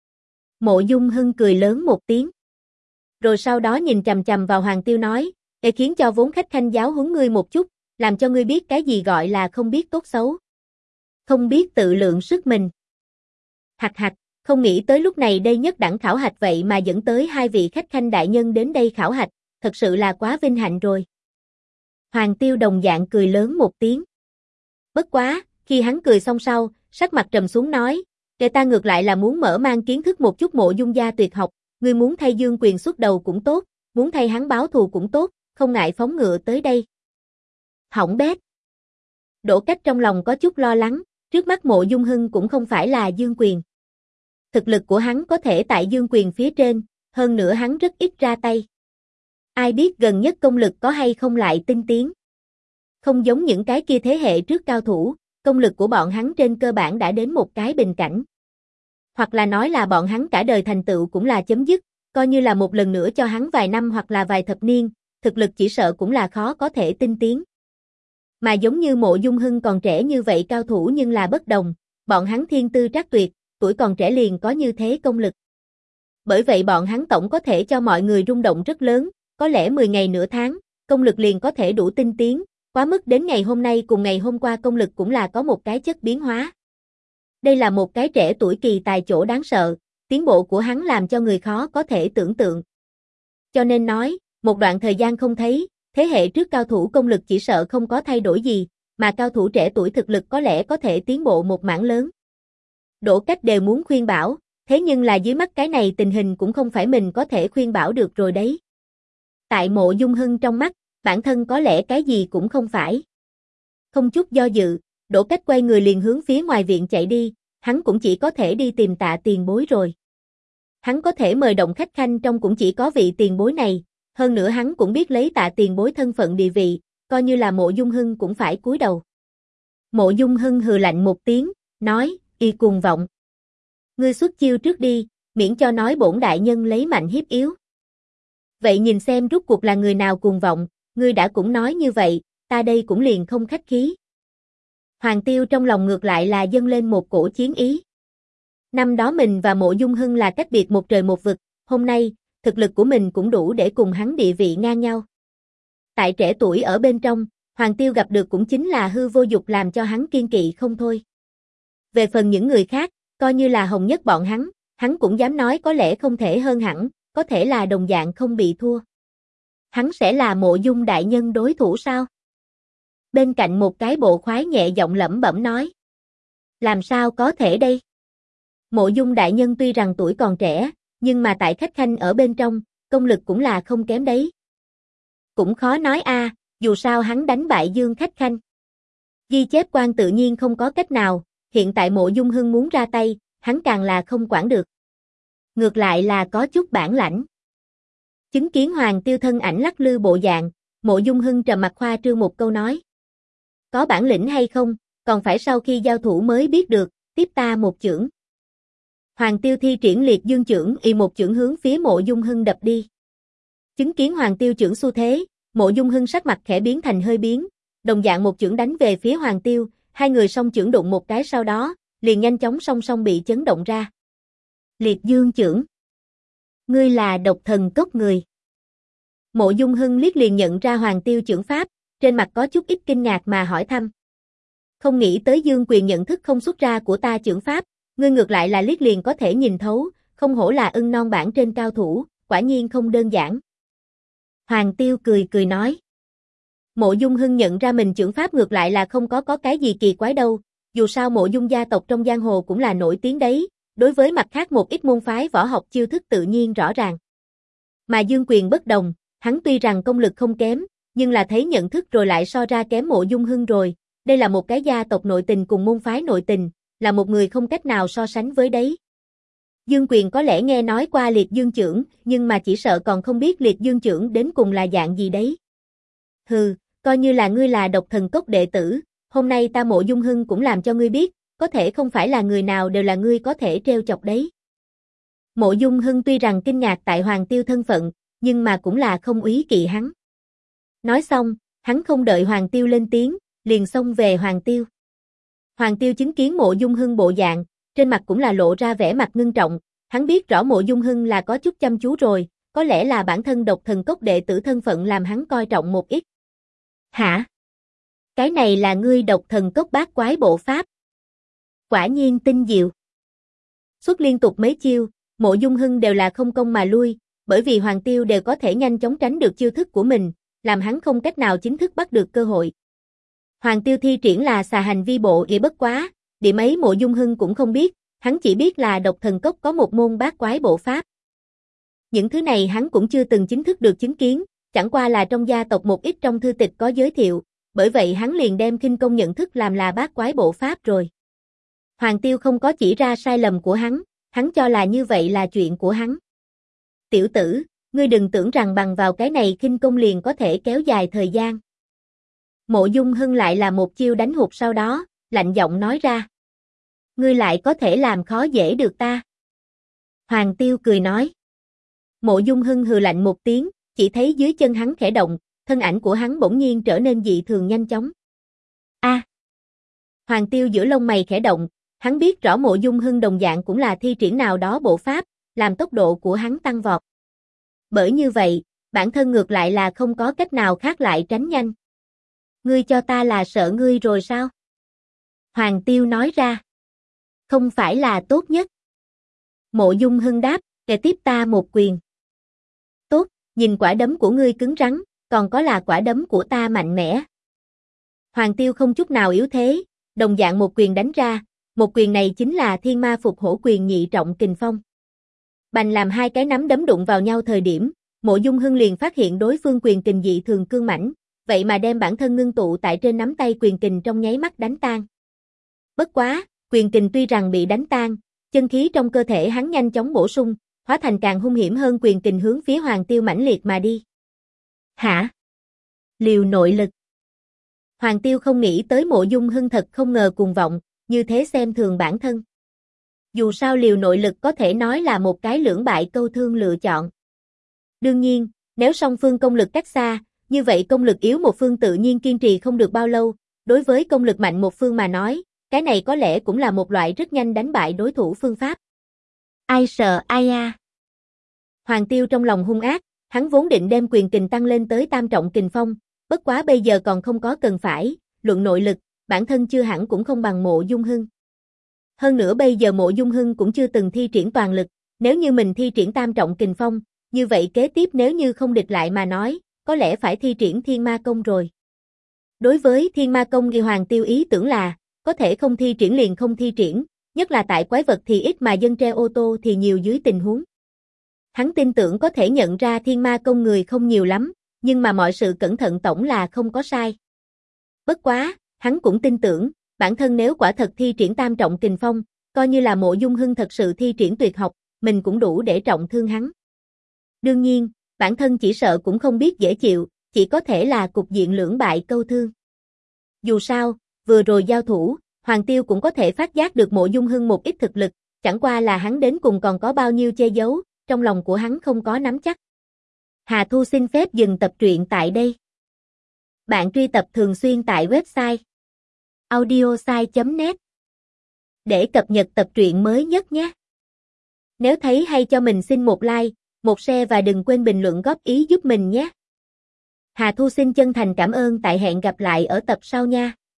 Mộ Dung Hưng cười lớn một tiếng. Rồi sau đó nhìn chằm chằm vào Hoàng Tiêu nói, để khiến cho vốn khách khanh giáo huấn ngươi một chút, làm cho ngươi biết cái gì gọi là không biết tốt xấu. Không biết tự lượng sức mình. Hạch hạch, không nghĩ tới lúc này đây nhất đẳng khảo hạch vậy mà dẫn tới 2 vị khách khanh đại nhân đến đây khảo hạch, thật sự là quá vinh hạnh rồi. Hoàng Tiêu đồng dạng cười lớn một tiếng. Bất quá, khi hắn cười xong sau, sắc mặt trầm xuống nói, kể ta ngược lại là muốn mở mang kiến thức một chút Mộ Dung gia tuyệt học, ngươi muốn thay Dương Quyền xuất đầu cũng tốt, muốn thay hắn báo thù cũng tốt, không ngại phóng ngựa tới đây. Hỏng bét. Đỗ Cách trong lòng có chút lo lắng, trước mắt Mộ Dung Hưng cũng không phải là Dương Quyền. Thực lực của hắn có thể tại Dương Quyền phía trên, hơn nữa hắn rất ít ra tay. Ai biết gần nhất công lực có hay không lại tinh tiến. Không giống những cái kia thế hệ trước cao thủ, công lực của bọn hắn trên cơ bản đã đến một cái bình cảnh. Hoặc là nói là bọn hắn cả đời thành tựu cũng là chấm dứt, coi như là một lần nữa cho hắn vài năm hoặc là vài thập niên, thực lực chỉ sợ cũng là khó có thể tinh tiến. Mà giống như Mộ Dung Hưng còn trẻ như vậy cao thủ nhưng là bất đồng, bọn hắn thiên tư trác tuyệt, tuổi còn trẻ liền có như thế công lực. Bởi vậy bọn hắn tổng có thể cho mọi người rung động rất lớn, có lẽ 10 ngày nửa tháng, công lực liền có thể đủ tinh tiến, quá mức đến ngày hôm nay cùng ngày hôm qua công lực cũng là có một cái chất biến hóa. Đây là một cái trẻ tuổi kỳ tài chỗ đáng sợ, tiến bộ của hắn làm cho người khó có thể tưởng tượng. Cho nên nói, một đoạn thời gian không thấy, thế hệ trước cao thủ công lực chỉ sợ không có thay đổi gì, mà cao thủ trẻ tuổi thực lực có lẽ có thể tiến bộ một mảng lớn. Đỗ Cách đều muốn khuyên bảo, thế nhưng là dưới mắt cái này tình hình cũng không phải mình có thể khuyên bảo được rồi đấy. Tại Mộ Dung Hưng trong mắt, bản thân có lẽ cái gì cũng không phải. Không chút do dự, Đỗ Cách quay người liền hướng phía ngoài viện chạy đi, hắn cũng chỉ có thể đi tìm Tạ tiền bối rồi. Hắn có thể mời động khách khanh trong cũng chỉ có vị tiền bối này, hơn nữa hắn cũng biết lấy Tạ tiền bối thân phận địa vị, coi như là Mộ Dung Hưng cũng phải cúi đầu. Mộ Dung Hưng hừ lạnh một tiếng, nói, y cuồng vọng. Ngươi xuất chiêu trước đi, miễn cho nói bổn đại nhân lấy mạnh hiếp yếu. Vậy nhìn xem rút cuộc là người nào cuồng vọng, ngươi đã cũng nói như vậy, ta đây cũng liền không khách khí. Hoàng Tiêu trong lòng ngược lại là dâng lên một cổ chiến ý. Năm đó mình và Mộ Dung Hưng là cách biệt một trời một vực, hôm nay, thực lực của mình cũng đủ để cùng hắn địa vị ngang nhau. Tại trẻ tuổi ở bên trong, Hoàng Tiêu gặp được cũng chính là hư vô dục làm cho hắn kiên kỵ không thôi. Về phần những người khác, coi như là hồng nhất bọn hắn cũng dám nói có lẽ không thể hơn hẳn, có thể là đồng dạng không bị thua. Hắn sẽ là Mộ Dung đại nhân đối thủ sao? Bên cạnh một cái bộ khoái nhẹ giọng lẩm bẩm nói. Làm sao có thể đây? Mộ Dung đại nhân tuy rằng tuổi còn trẻ, nhưng mà tại khách khanh ở bên trong, công lực cũng là không kém đấy. Cũng khó nói a, dù sao hắn đánh bại Dương khách khanh. Ghi chép quan tự nhiên không có cách nào, hiện tại Mộ Dung Hưng muốn ra tay, hắn càng là không quản được. Ngược lại là có chút bản lãnh. Chứng kiến Hoàng Tiêu thân ảnh lắc lư bộ dạng, Mộ Dung Hưng trầm mặt khoa trương một câu nói. Có bản lĩnh hay không, còn phải sau khi giao thủ mới biết được, tiếp ta một chưởng. Hoàng Tiêu thi triển liệt dương chưởng y một chưởng hướng phía Mộ Dung Hưng đập đi. Chứng kiến Hoàng Tiêu chưởng xu thế, Mộ Dung Hưng sắc mặt khẽ biến thành hơi biến, đồng dạng một chưởng đánh về phía Hoàng Tiêu, hai người song chưởng đụng một cái sau đó, liền nhanh chóng song song bị chấn động ra. Liệt dương chưởng. Ngươi là độc thần cốc người. Mộ Dung Hưng liếc liền nhận ra Hoàng Tiêu chưởng pháp, trên mặt có chút ít kinh ngạc mà hỏi thăm. Không nghĩ tới Dương Quyền nhận thức không xuất ra của ta chưởng pháp, ngươi ngược lại là liếc liền có thể nhìn thấu, không hổ là ưng non bản trên cao thủ, quả nhiên không đơn giản. Hoàng Tiêu cười cười nói. Mộ Dung Hưng nhận ra mình chưởng pháp ngược lại là không có cái gì kỳ quái đâu, dù sao Mộ Dung gia tộc trong giang hồ cũng là nổi tiếng đấy, đối với mặt khác một ít môn phái võ học chiêu thức tự nhiên rõ ràng. Mà Dương Quyền bất đồng, hắn tuy rằng công lực không kém, nhưng là thấy nhận thức rồi lại so ra kém Mộ Dung Hưng rồi, đây là một cái gia tộc nội tình cùng môn phái nội tình, là một người không cách nào so sánh với đấy. Dương Quyền có lẽ nghe nói qua liệt dương chưởng, nhưng mà chỉ sợ còn không biết liệt dương chưởng đến cùng là dạng gì đấy. Hừ, coi như là ngươi là độc thần cốc đệ tử, hôm nay ta Mộ Dung Hưng cũng làm cho ngươi biết, có thể không phải là người nào đều là ngươi có thể trêu chọc đấy. Mộ Dung Hưng tuy rằng kinh ngạc tại Hoàng Tiêu thân phận, nhưng mà cũng là không úy kỵ hắn. Nói xong, hắn không đợi Hoàng Tiêu lên tiếng, liền xông về Hoàng Tiêu. Hoàng Tiêu chứng kiến Mộ Dung Hưng bộ dạng, trên mặt cũng là lộ ra vẻ mặt ngưng trọng, hắn biết rõ Mộ Dung Hưng là có chút chăm chú rồi, có lẽ là bản thân độc thần cốc đệ tử thân phận làm hắn coi trọng một ít. Hả? Cái này là ngươi độc thần cốc bát quái bộ pháp. Quả nhiên tinh diệu. Xuất liên tục mấy chiêu, Mộ Dung Hưng đều là không công mà lui, bởi vì Hoàng Tiêu đều có thể nhanh chóng tránh được chiêu thức của mình, làm hắn không cách nào chính thức bắt được cơ hội. Hoàng Tiêu thi triển là xà hành vi bộ ỉa bất quá, điểm ấy Mộ Dung Hưng cũng không biết, hắn chỉ biết là độc thần cốc có một môn bát quái bộ pháp. Những thứ này hắn cũng chưa từng chính thức được chứng kiến, chẳng qua là trong gia tộc một ít trong thư tịch có giới thiệu, bởi vậy hắn liền đem khinh công nhận thức làm là bát quái bộ pháp rồi. Hoàng Tiêu không có chỉ ra sai lầm của hắn cho là như vậy là chuyện của hắn. Tiểu tử, ngươi đừng tưởng rằng bằng vào cái này khinh công liền có thể kéo dài thời gian. Mộ Dung Hưng lại là một chiêu đánh hụt sau đó, lạnh giọng nói ra. Ngươi lại có thể làm khó dễ được ta. Hoàng Tiêu cười nói. Mộ Dung Hưng hừ lạnh một tiếng, chỉ thấy dưới chân hắn khẽ động, thân ảnh của hắn bỗng nhiên trở nên dị thường nhanh chóng. A! Hoàng Tiêu giữa lông mày khẽ động, hắn biết rõ Mộ Dung Hưng đồng dạng cũng là thi triển nào đó bộ pháp, làm tốc độ của hắn tăng vọt. Bởi như vậy, bản thân ngược lại là không có cách nào khác lại tránh nhanh. Ngươi cho ta là sợ ngươi rồi sao? Hoàng Tiêu nói ra. Không phải là tốt nhất. Mộ Dung Hưng đáp, kể tiếp ta một quyền. Tốt, nhìn quả đấm của ngươi cứng rắn, còn có là quả đấm của ta mạnh mẽ. Hoàng Tiêu không chút nào yếu thế, đồng dạng một quyền đánh ra, một quyền này chính là Thiên Ma Phục Hổ quyền nhị trọng kình phong. Bành làm hai cái nắm đấm đụng vào nhau thời điểm, Mộ Dung Hưng liền phát hiện đối phương quyền kình dị thường cương mãnh, vậy mà đem bản thân ngưng tụ tại trên nắm tay quyền kình trong nháy mắt đánh tan. Bất quá, quyền kình tuy rằng bị đánh tan, chân khí trong cơ thể hắn nhanh chóng bổ sung, hóa thành càng hung hiểm hơn quyền kình hướng phía Hoàng Tiêu mãnh liệt mà đi. Hả? Liều nội lực. Hoàng Tiêu không nghĩ tới Mộ Dung Hưng thật không ngờ cuồng vọng, như thế xem thường bản thân. Dù sao liều nội lực có thể nói là một cái lưỡng bại câu thương lựa chọn. Đương nhiên, nếu song phương công lực cách xa, như vậy công lực yếu một phương tự nhiên kiên trì không được bao lâu, đối với công lực mạnh một phương mà nói, cái này có lẽ cũng là một loại rất nhanh đánh bại đối thủ phương pháp. Ai sợ ai a? Hoàng Tiêu trong lòng hung ác, hắn vốn định đem quyền kình tăng lên tới tam trọng kình phong, bất quá bây giờ còn không có cần phải, luận nội lực, bản thân chưa hẳn cũng không bằng Mộ Dung Hưng. Hơn nữa bây giờ Mộ Dung Hưng cũng chưa từng thi triển toàn lực, nếu như mình thi triển tam trọng kình phong, như vậy kế tiếp nếu như không địch lại mà nói, có lẽ phải thi triển Thiên Ma Công rồi. Đối với Thiên Ma Công thì Hoàng Tiêu ý tưởng là, có thể không thi triển liền không thi triển, nhất là tại quái vật thì ít mà dân tre ô tô thì nhiều dưới tình huống. Hắn tin tưởng có thể nhận ra Thiên Ma Công người không nhiều lắm, nhưng mà mọi sự cẩn thận tổng là không có sai. Bất quá, hắn cũng tin tưởng, bản thân nếu quả thật thi triển tam trọng kình phong, coi như là Mộ Dung Hưng thật sự thi triển tuyệt học, mình cũng đủ để trọng thương hắn. Đương nhiên, bản thân chỉ sợ cũng không biết dễ chịu, chỉ có thể là cục diện lưỡng bại câu thương. Dù sao, vừa rồi giao thủ, Hoàng Tiêu cũng có thể phát giác được Mộ Dung Hưng một ít thực lực, chẳng qua là hắn đến cùng còn có bao nhiêu che giấu, trong lòng của hắn không có nắm chắc. Hà Thu xin phép dừng tập truyện tại đây. Bạn truy tập thường xuyên tại website audiosai.net để cập nhật tập truyện mới nhất nhé. Nếu thấy hay cho mình xin một like, một share và đừng quên bình luận góp ý giúp mình nhé. Hà Thu xin chân thành cảm ơn, tại hẹn gặp lại ở tập sau nha.